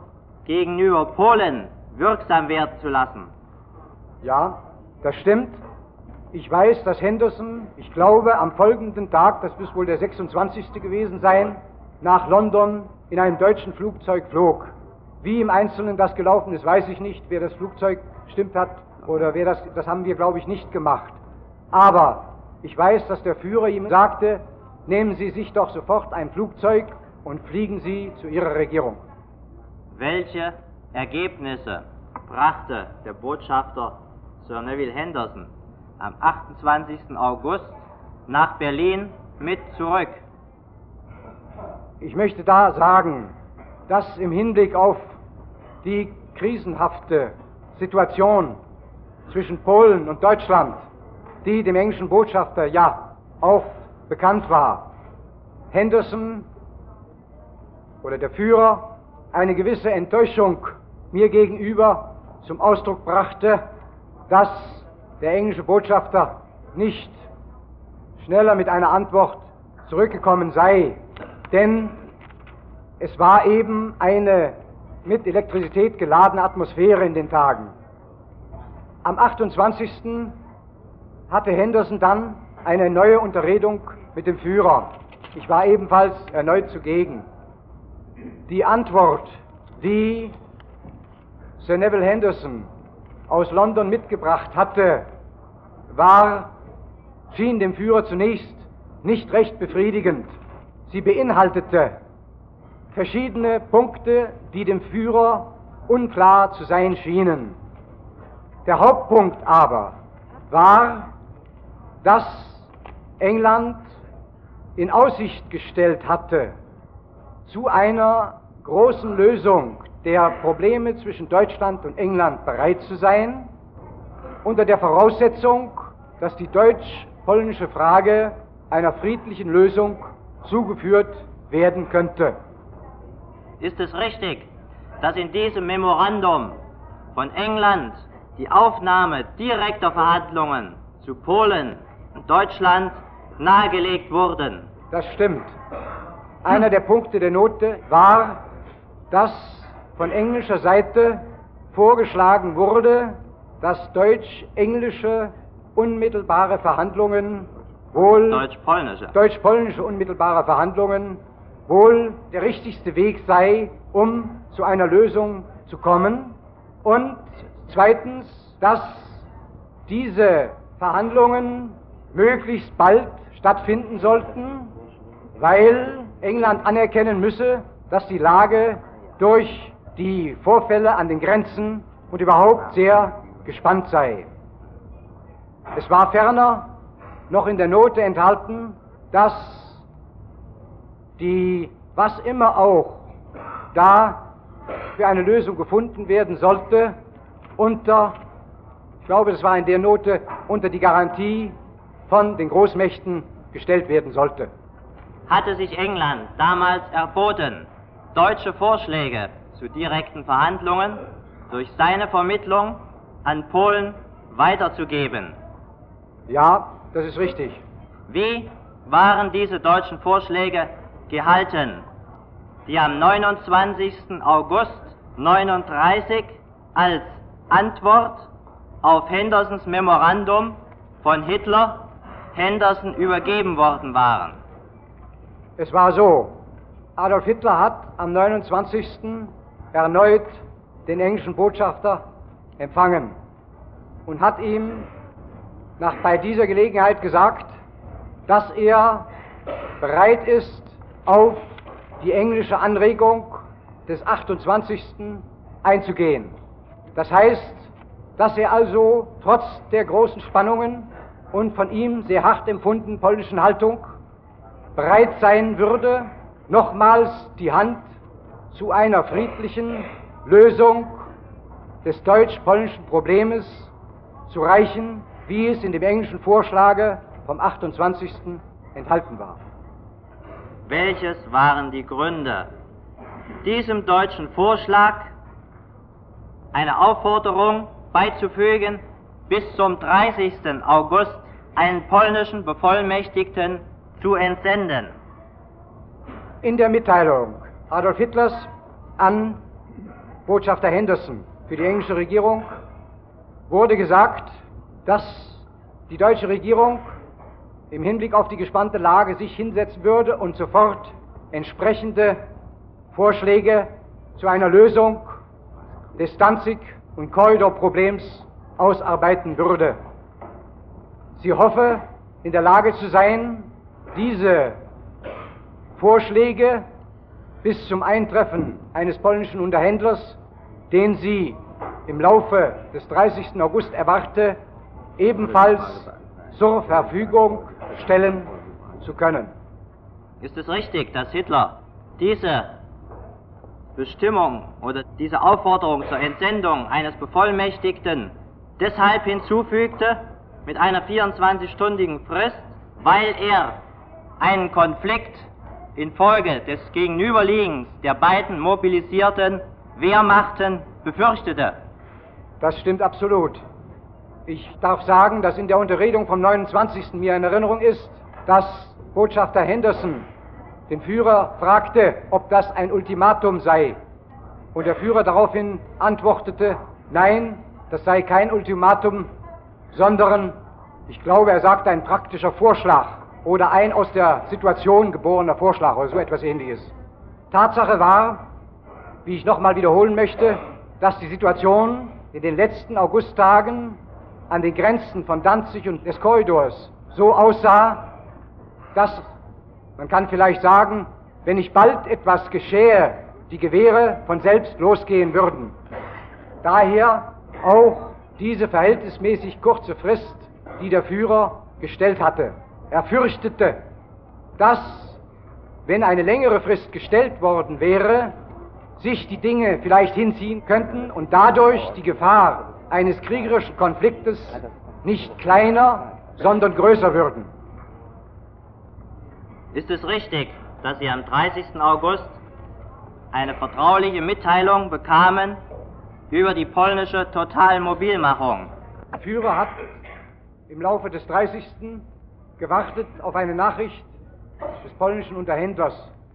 [SPEAKER 1] gegenüber Polen wirksam werden zu lassen.
[SPEAKER 3] Ja, das stimmt. Ich weiß, dass Henderson, ich glaube, am folgenden Tag, das muss wohl der 26. gewesen sein, nach London in einem deutschen Flugzeug flog. Wie im Einzelnen das gelaufen ist, weiß ich nicht. Wer das Flugzeug bestimmt hat oder wer das haben wir, glaube ich, nicht gemacht. Aber ich weiß, dass der Führer ihm sagte, nehmen Sie sich doch sofort ein Flugzeug und fliegen Sie zu Ihrer Regierung.
[SPEAKER 1] Welche Ergebnisse brachte der Botschafter Sir Neville Henderson am 28. August nach Berlin mit zurück?
[SPEAKER 3] Ich möchte da sagen, dass im Hinblick auf die krisenhafte Situation zwischen Polen und Deutschland, die dem englischen Botschafter ja auch bekannt war, Henderson oder der Führer eine gewisse Enttäuschung mir gegenüber zum Ausdruck brachte, dass der englische Botschafter nicht schneller mit einer Antwort zurückgekommen sei, denn es war eben eine mit Elektrizität geladene Atmosphäre in den Tagen. Am 28. hatte Henderson dann eine neue Unterredung mit dem Führer. Ich war ebenfalls erneut zugegen. Die Antwort, die Sir Neville Henderson aus London mitgebracht hatte, schien dem Führer zunächst nicht recht befriedigend. Sie beinhaltete verschiedene Punkte, die dem Führer unklar zu sein schienen. Der Hauptpunkt aber war, dass England in Aussicht gestellt hatte, zu einer großen Lösung der Probleme zwischen Deutschland und England bereit zu sein, unter der Voraussetzung, dass die deutsch-polnische Frage einer friedlichen Lösung zugeführt werden könnte.
[SPEAKER 1] Ist es richtig, dass in diesem Memorandum von England die Aufnahme direkter Verhandlungen zu Polen und Deutschland nahegelegt wurden?
[SPEAKER 3] Das stimmt. Einer der Punkte der Note war, dass von englischer Seite vorgeschlagen wurde, dass deutsch-englische unmittelbare Verhandlungen wohl deutsch-polnische unmittelbare Verhandlungen wohl der richtigste Weg sei, um zu einer Lösung zu kommen. Und zweitens, dass diese Verhandlungen möglichst bald stattfinden sollten, weil England anerkennen müsse, dass die Lage durch die Vorfälle an den Grenzen und überhaupt sehr gespannt sei. Es war ferner noch in der Note enthalten, dass was immer auch da für eine Lösung gefunden werden sollte, ich glaube, das war in der Note, unter die Garantie von den Großmächten gestellt werden sollte.
[SPEAKER 1] Hatte sich England damals erboten, deutsche Vorschläge zu direkten Verhandlungen durch seine Vermittlung an Polen weiterzugeben?
[SPEAKER 3] Ja, das ist richtig.
[SPEAKER 1] Wie waren diese deutschen Vorschläge gehalten, die am 29. August 1939 als Antwort auf Hendersons Memorandum von Hitler Henderson übergeben worden waren?
[SPEAKER 3] Es war so, Adolf Hitler hat am 29. erneut den englischen Botschafter empfangen und hat ihm bei dieser Gelegenheit gesagt, dass er bereit ist, auf die englische Anregung des 28. einzugehen. Das heißt, dass er also trotz der großen Spannungen und von ihm sehr hart empfundenen polnischen Haltung bereit sein würde, nochmals die Hand zu einer friedlichen Lösung des deutsch-polnischen Problems zu reichen, wie es in dem englischen Vorschlage vom 28. enthalten war.
[SPEAKER 1] Welches waren die Gründe, diesem deutschen Vorschlag eine Aufforderung beizufügen, bis zum 30. August einen polnischen Bevollmächtigten zu entsenden?
[SPEAKER 3] In der Mitteilung Adolf Hitlers an Botschafter Henderson für die englische Regierung wurde gesagt, dass die deutsche Regierung im Hinblick auf die gespannte Lage sich hinsetzen würde und sofort entsprechende Vorschläge zu einer Lösung des Danzig- und Korridor-Problems ausarbeiten würde. Sie hoffe, in der Lage zu sein, diese Vorschläge bis zum Eintreffen eines polnischen Unterhändlers, den sie im Laufe des 30. August erwarte, ebenfalls zur Verfügung stellen zu können.
[SPEAKER 1] Ist es richtig, dass Hitler diese Bestimmung oder diese Aufforderung zur Entsendung eines Bevollmächtigten deshalb hinzufügte mit einer 24-stündigen Frist, weil er einen Konflikt infolge des Gegenüberliegens der beiden mobilisierten Wehrmachten befürchtete?
[SPEAKER 3] Das stimmt absolut. Ich darf sagen, dass in der Unterredung vom 29. mir in Erinnerung ist, dass Botschafter Henderson den Führer fragte, ob das ein Ultimatum sei. Und der Führer daraufhin antwortete, nein, das sei kein Ultimatum, sondern, ich glaube, er sagte ein praktischer Vorschlag oder ein aus der Situation geborener Vorschlag oder so etwas Ähnliches. Tatsache war, wie ich nochmal wiederholen möchte, dass die Situation in den letzten Augusttagen an den Grenzen von Danzig und des Korridors so aussah, dass, man kann vielleicht sagen, wenn nicht bald etwas geschähe, die Gewehre von selbst losgehen würden. Daher auch diese verhältnismäßig kurze Frist, die der Führer gestellt hatte. Er fürchtete, dass, wenn eine längere Frist gestellt worden wäre, sich die Dinge vielleicht hinziehen könnten und dadurch die Gefahr eines kriegerischen Konfliktes nicht kleiner, sondern größer würden.
[SPEAKER 1] Ist es richtig, dass Sie am 30. August eine vertrauliche Mitteilung bekamen über die polnische Totalmobilmachung?
[SPEAKER 3] Der Führer hat im Laufe des 30. gewartet auf eine Nachricht des polnischen Unterhändlers.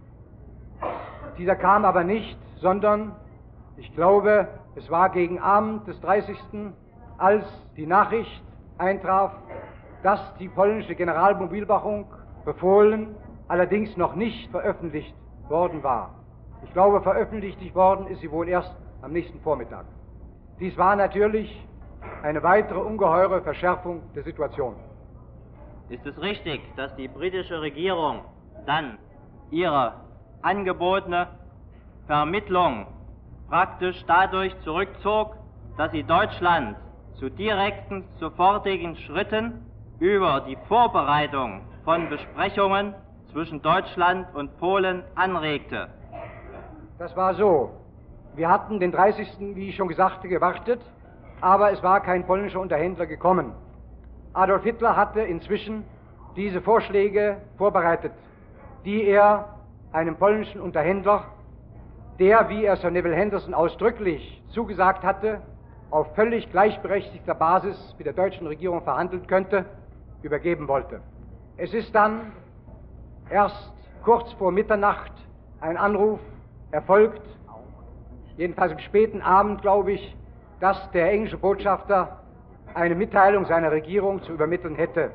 [SPEAKER 3] Dieser kam aber nicht, sondern, ich glaube, es war gegen Abend des 30., als die Nachricht eintraf, dass die polnische Generalmobilmachung befohlen, allerdings noch nicht veröffentlicht worden war. Ich glaube, veröffentlicht worden ist sie wohl erst am nächsten Vormittag. Dies war natürlich eine weitere ungeheure Verschärfung der Situation.
[SPEAKER 1] Ist es richtig, dass die britische Regierung dann ihre angebotene Vermittlung praktisch dadurch zurückzog, dass sie Deutschland zu direkten, sofortigen Schritten über die Vorbereitung von Besprechungen zwischen Deutschland und Polen anregte?
[SPEAKER 3] Das war so. Wir hatten den 30., wie ich schon gesagt, gewartet, aber es war kein polnischer Unterhändler gekommen. Adolf Hitler hatte inzwischen diese Vorschläge vorbereitet, die er einem polnischen Unterhändler, der, wie er Sir Neville Henderson ausdrücklich zugesagt hatte, auf völlig gleichberechtigter Basis mit der deutschen Regierung verhandeln könnte, übergeben wollte. Es ist dann erst kurz vor Mitternacht ein Anruf erfolgt, jedenfalls am späten Abend, glaube ich, dass der englische Botschafter eine Mitteilung seiner Regierung zu übermitteln hätte.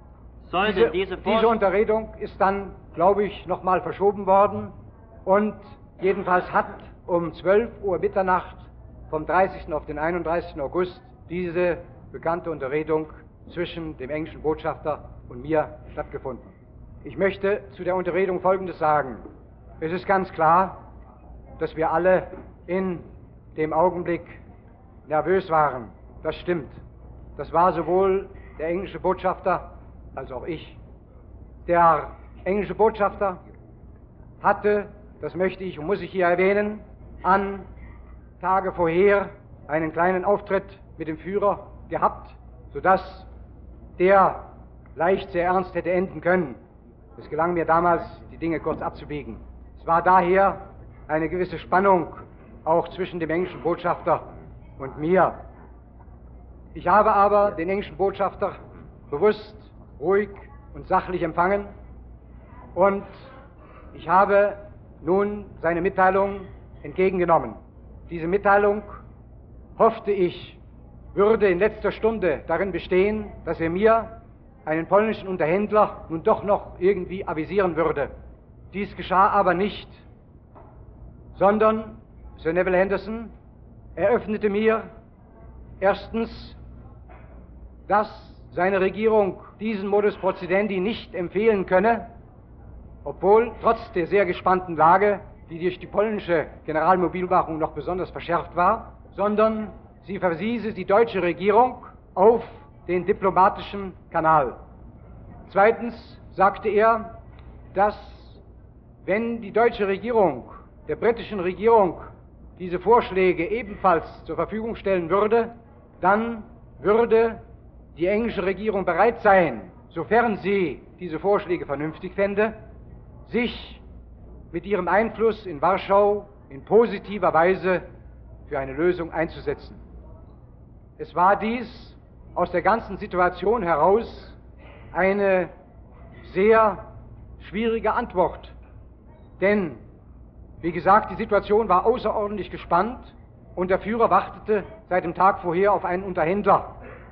[SPEAKER 3] Diese Unterredung ist dann, glaube ich, nochmal verschoben worden und jedenfalls hat um 12 Uhr Mitternacht vom 30. auf den 31. August diese bekannte Unterredung zwischen dem englischen Botschafter und mir stattgefunden. Ich möchte zu der Unterredung Folgendes sagen. Es ist ganz klar, dass wir alle in dem Augenblick nervös waren. Das stimmt. Das war sowohl der englische Botschafter als auch ich. Der englische Botschafter hatte, das möchte ich und muss ich hier erwähnen, an Tage vorher einen kleinen Auftritt mit dem Führer gehabt, sodass der leicht sehr ernst hätte enden können. Es gelang mir damals, die Dinge kurz abzubiegen. Es war daher eine gewisse Spannung auch zwischen dem englischen Botschafter und mir. Ich habe aber den englischen Botschafter bewusst, ruhig und sachlich empfangen und ich habe nun seine Mitteilung entgegengenommen. Diese Mitteilung, hoffte ich, würde in letzter Stunde darin bestehen, dass er mir einen polnischen Unterhändler nun doch noch irgendwie avisieren würde. Dies geschah aber nicht, sondern Sir Neville Henderson eröffnete mir erstens, dass seine Regierung diesen Modus procedendi nicht empfehlen könne, obwohl trotz der sehr gespannten Lage, die durch die polnische Generalmobilmachung noch besonders verschärft war, sondern sie verwiese die deutsche Regierung auf den diplomatischen Kanal. Zweitens sagte er, dass wenn die deutsche Regierung der britischen Regierung diese Vorschläge ebenfalls zur Verfügung stellen würde, dann würde die englische Regierung bereit sein, sofern sie diese Vorschläge vernünftig fände, sich mit ihrem Einfluss in Warschau in positiver Weise für eine Lösung einzusetzen. Es war dies aus der ganzen Situation heraus eine sehr schwierige Antwort, denn, wie gesagt, die Situation war außerordentlich gespannt und der Führer wartete seit dem Tag vorher auf einen Unterhändler.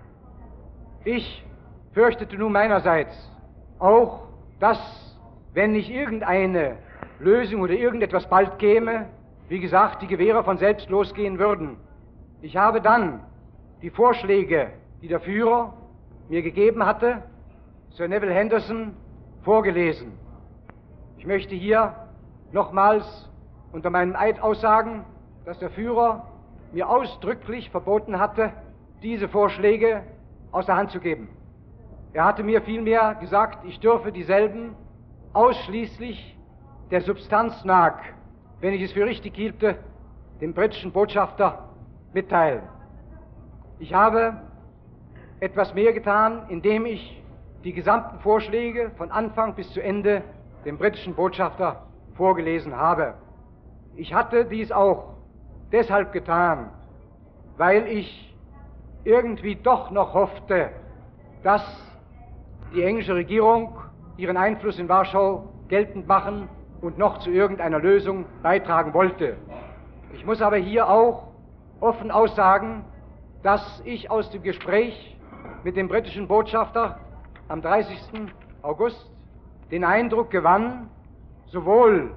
[SPEAKER 3] Ich fürchtete nun meinerseits auch, dass, wenn nicht irgendeine Lösung oder irgendetwas bald käme, wie gesagt, die Gewehre von selbst losgehen würden. Ich habe dann die Vorschläge, die der Führer mir gegeben hatte, Sir Neville Henderson vorgelesen. Ich möchte hier nochmals unter meinem Eid aussagen, dass der Führer mir ausdrücklich verboten hatte, diese Vorschläge aus der Hand zu geben. Er hatte mir vielmehr gesagt, ich dürfe dieselben ausschließlich der Substanz nach, wenn ich es für richtig hielte, dem britischen Botschafter mitteilen. Ich habe etwas mehr getan, indem ich die gesamten Vorschläge von Anfang bis zu Ende dem britischen Botschafter vorgelesen habe. Ich hatte dies auch deshalb getan, weil ich irgendwie doch noch hoffte, dass die englische Regierung ihren Einfluss in Warschau geltend machen und noch zu irgendeiner Lösung beitragen wollte. Ich muss aber hier auch offen aussagen, dass ich aus dem Gespräch mit dem britischen Botschafter am 30. August den Eindruck gewann, sowohl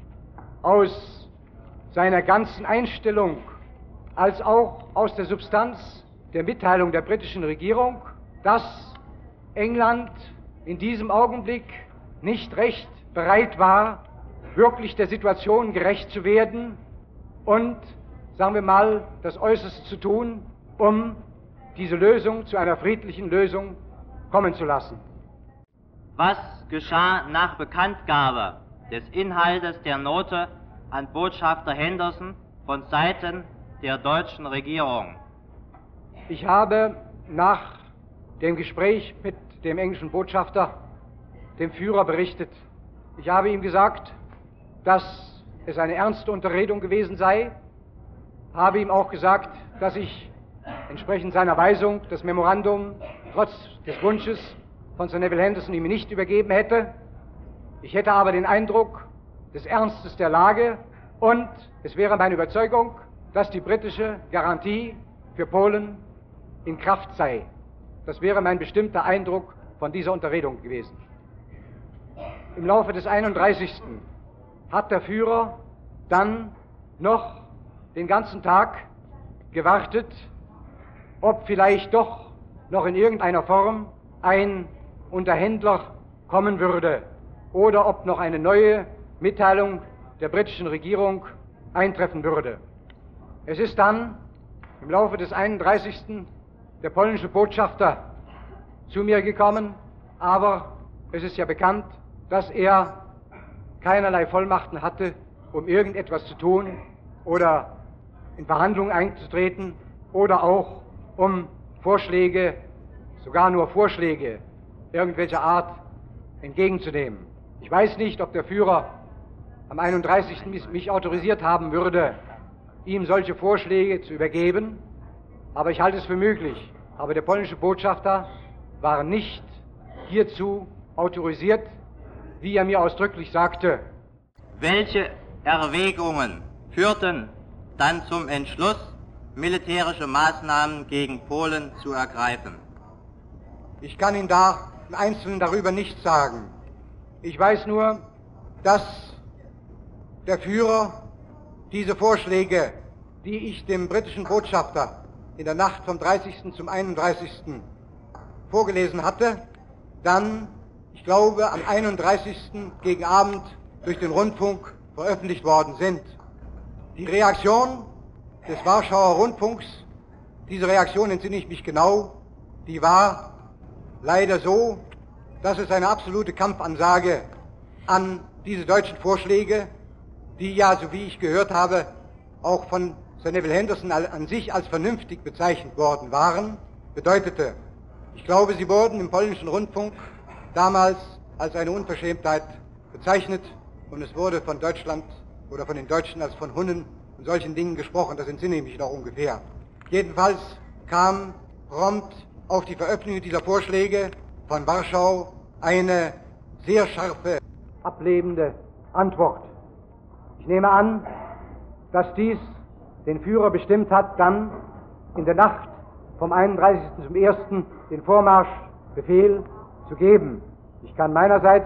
[SPEAKER 3] aus seiner ganzen Einstellung als auch aus der Substanz der Mitteilung der britischen Regierung, dass England in diesem Augenblick nicht recht bereit war, wirklich der Situation gerecht zu werden und, sagen wir mal, das Äußerste zu tun, um diese Lösung zu einer friedlichen Lösung kommen zu lassen.
[SPEAKER 1] Was geschah nach Bekanntgabe des Inhaltes der Note an Botschafter Henderson von Seiten der deutschen Regierung?
[SPEAKER 3] Ich habe nach dem Gespräch mit dem englischen Botschafter dem Führer berichtet. Ich habe ihm gesagt, dass es eine ernste Unterredung gewesen sei, habe ihm auch gesagt, dass ich entsprechend seiner Weisung das Memorandum trotz des Wunsches von Sir Neville Henderson ihm nicht übergeben hätte. Ich hätte aber den Eindruck des Ernstes der Lage und es wäre meine Überzeugung, dass die britische Garantie für Polen in Kraft sei. Das wäre mein bestimmter Eindruck von dieser Unterredung gewesen. Im Laufe des 31. hat der Führer dann noch den ganzen Tag gewartet, ob vielleicht doch noch in irgendeiner Form ein Unterhändler kommen würde oder ob noch eine neue Mitteilung der britischen Regierung eintreffen würde. Es ist dann im Laufe des 31. der polnische Botschafter zu mir gekommen, aber es ist ja bekannt, dass er keinerlei Vollmachten hatte, um irgendetwas zu tun oder in Verhandlungen einzutreten oder auch um Vorschläge, sogar nur Vorschläge irgendwelcher Art entgegenzunehmen. Ich weiß nicht, ob der Führer am 31. mich autorisiert haben würde, ihm solche Vorschläge zu übergeben, aber ich halte es für möglich. Aber der polnische Botschafter war nicht hierzu autorisiert, wie er mir ausdrücklich sagte.
[SPEAKER 1] Welche Erwägungen führten dann zum Entschluss, militärische Maßnahmen gegen Polen zu ergreifen?
[SPEAKER 2] Ich kann Ihnen da im Einzelnen darüber nichts sagen. Ich weiß nur, dass der Führer diese Vorschläge, die ich dem britischen Botschafter in der Nacht vom 30. zum 31. vorgelesen hatte, dann, ich glaube, am 31. gegen Abend durch den Rundfunk veröffentlicht worden sind. Die Reaktion des Warschauer Rundfunks, diese Reaktion entsinne ich mich genau, die war leider so, dass es eine absolute Kampfansage an diese deutschen Vorschläge, die ja, so wie ich gehört habe, auch von Sir Neville Henderson an sich als vernünftig bezeichnet worden waren, bedeutete. Ich glaube, sie wurden im polnischen Rundfunk damals als eine Unverschämtheit bezeichnet und es wurde von Deutschland oder von den Deutschen als von Hunnen und solchen Dingen gesprochen, das entsinne ich mich noch ungefähr. Jedenfalls kam prompt auf die Veröffentlichung dieser Vorschläge von Warschau eine sehr scharfe,
[SPEAKER 3] ablebende Antwort. Ich nehme an, dass dies den Führer bestimmt hat, dann in der Nacht vom 31. zum 1. den Vormarschbefehl zu geben. Ich kann meinerseits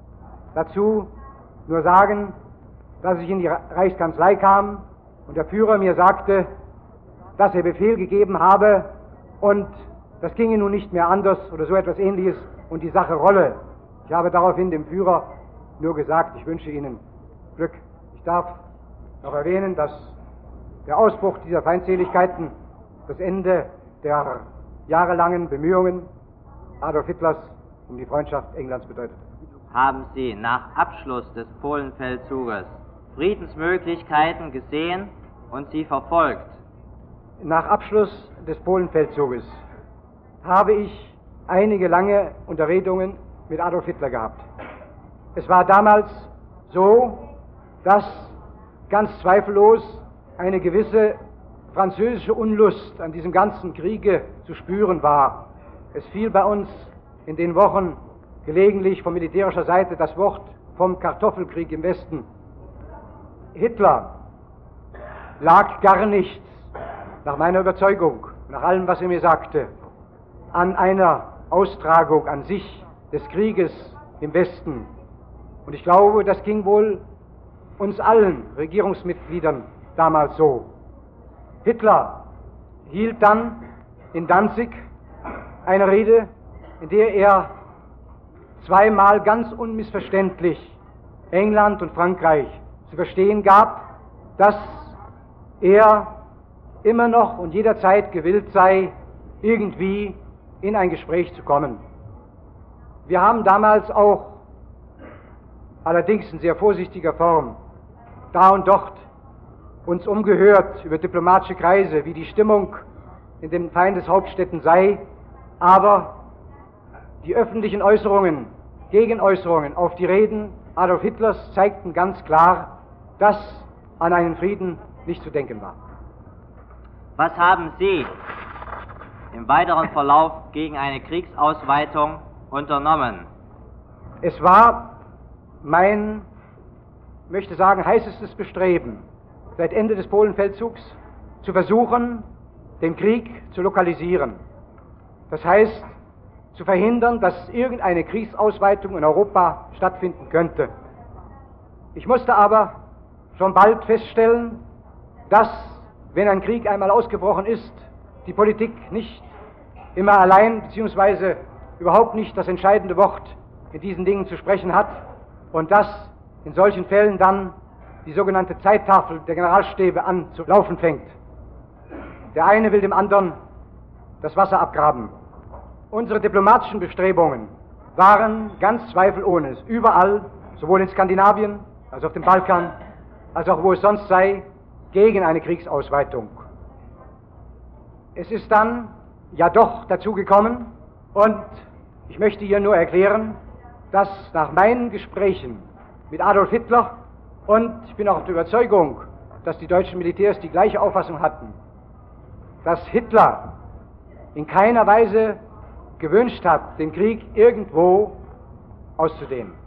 [SPEAKER 3] dazu nur sagen, dass ich in die Reichskanzlei kam und der Führer mir sagte, dass er Befehl gegeben habe und das ginge nun nicht mehr anders oder so etwas Ähnliches und die Sache rolle. Ich habe daraufhin dem Führer nur gesagt, ich wünsche Ihnen Glück. Ich darf noch erwähnen, dass der Ausbruch dieser Feindseligkeiten das Ende der jahrelangen Bemühungen Adolf Hitlers um die Freundschaft Englands bedeutet.
[SPEAKER 1] Haben Sie nach Abschluss des Polenfeldzuges Friedensmöglichkeiten gesehen und sie verfolgt?
[SPEAKER 3] Nach Abschluss des Polenfeldzuges habe ich einige lange Unterredungen mit Adolf Hitler gehabt. Es war damals so, dass ganz zweifellos eine gewisse französische Unlust an diesem ganzen Kriege zu spüren war. Es fiel bei uns in den Wochen gelegentlich von militärischer Seite das Wort vom Kartoffelkrieg im Westen. Hitler lag gar nichts, nach meiner Überzeugung, nach allem, was er mir sagte, an einer Austragung an sich des Krieges im Westen. Und ich glaube, das ging wohl uns allen Regierungsmitgliedern damals so. Hitler hielt dann in Danzig eine Rede, in der er zweimal ganz unmissverständlich England und Frankreich zu verstehen gab, dass er immer noch und jederzeit gewillt sei, irgendwie in ein Gespräch zu kommen. Wir haben damals auch, allerdings in sehr vorsichtiger Form, da und dort uns umgehört über diplomatische Kreise, wie die Stimmung in den Feindeshauptstädten sei, aber die öffentlichen Äußerungen, Gegenäußerungen auf die Reden Adolf Hitlers zeigten ganz klar, dass an einen Frieden nicht zu denken war.
[SPEAKER 1] Was haben Sie im weiteren Verlauf gegen eine Kriegsausweitung unternommen?
[SPEAKER 3] Es war mein, möchte sagen, heißestes Bestreben, seit Ende des Polenfeldzugs zu versuchen, den Krieg zu lokalisieren. Das heißt, zu verhindern, dass irgendeine Kriegsausweitung in Europa stattfinden könnte. Ich musste aber schon bald feststellen, dass, wenn ein Krieg einmal ausgebrochen ist, die Politik nicht immer allein beziehungsweise überhaupt nicht das entscheidende Wort in diesen Dingen zu sprechen hat und dass in solchen Fällen dann die sogenannte Zeittafel der Generalstäbe an zu laufen fängt. Der eine will dem anderen das Wasser abgraben. Unsere diplomatischen Bestrebungen waren ganz zweifelohne überall, sowohl in Skandinavien als auf dem Balkan, als auch wo es sonst sei, gegen eine Kriegsausweitung. Es ist dann ja doch dazu gekommen und ich möchte hier nur erklären, dass nach meinen Gesprächen mit Adolf Hitler, und ich bin auch der Überzeugung, dass die deutschen Militärs die gleiche Auffassung hatten, dass Hitler in keiner Weise gewünscht hat, den Krieg irgendwo auszudehnen.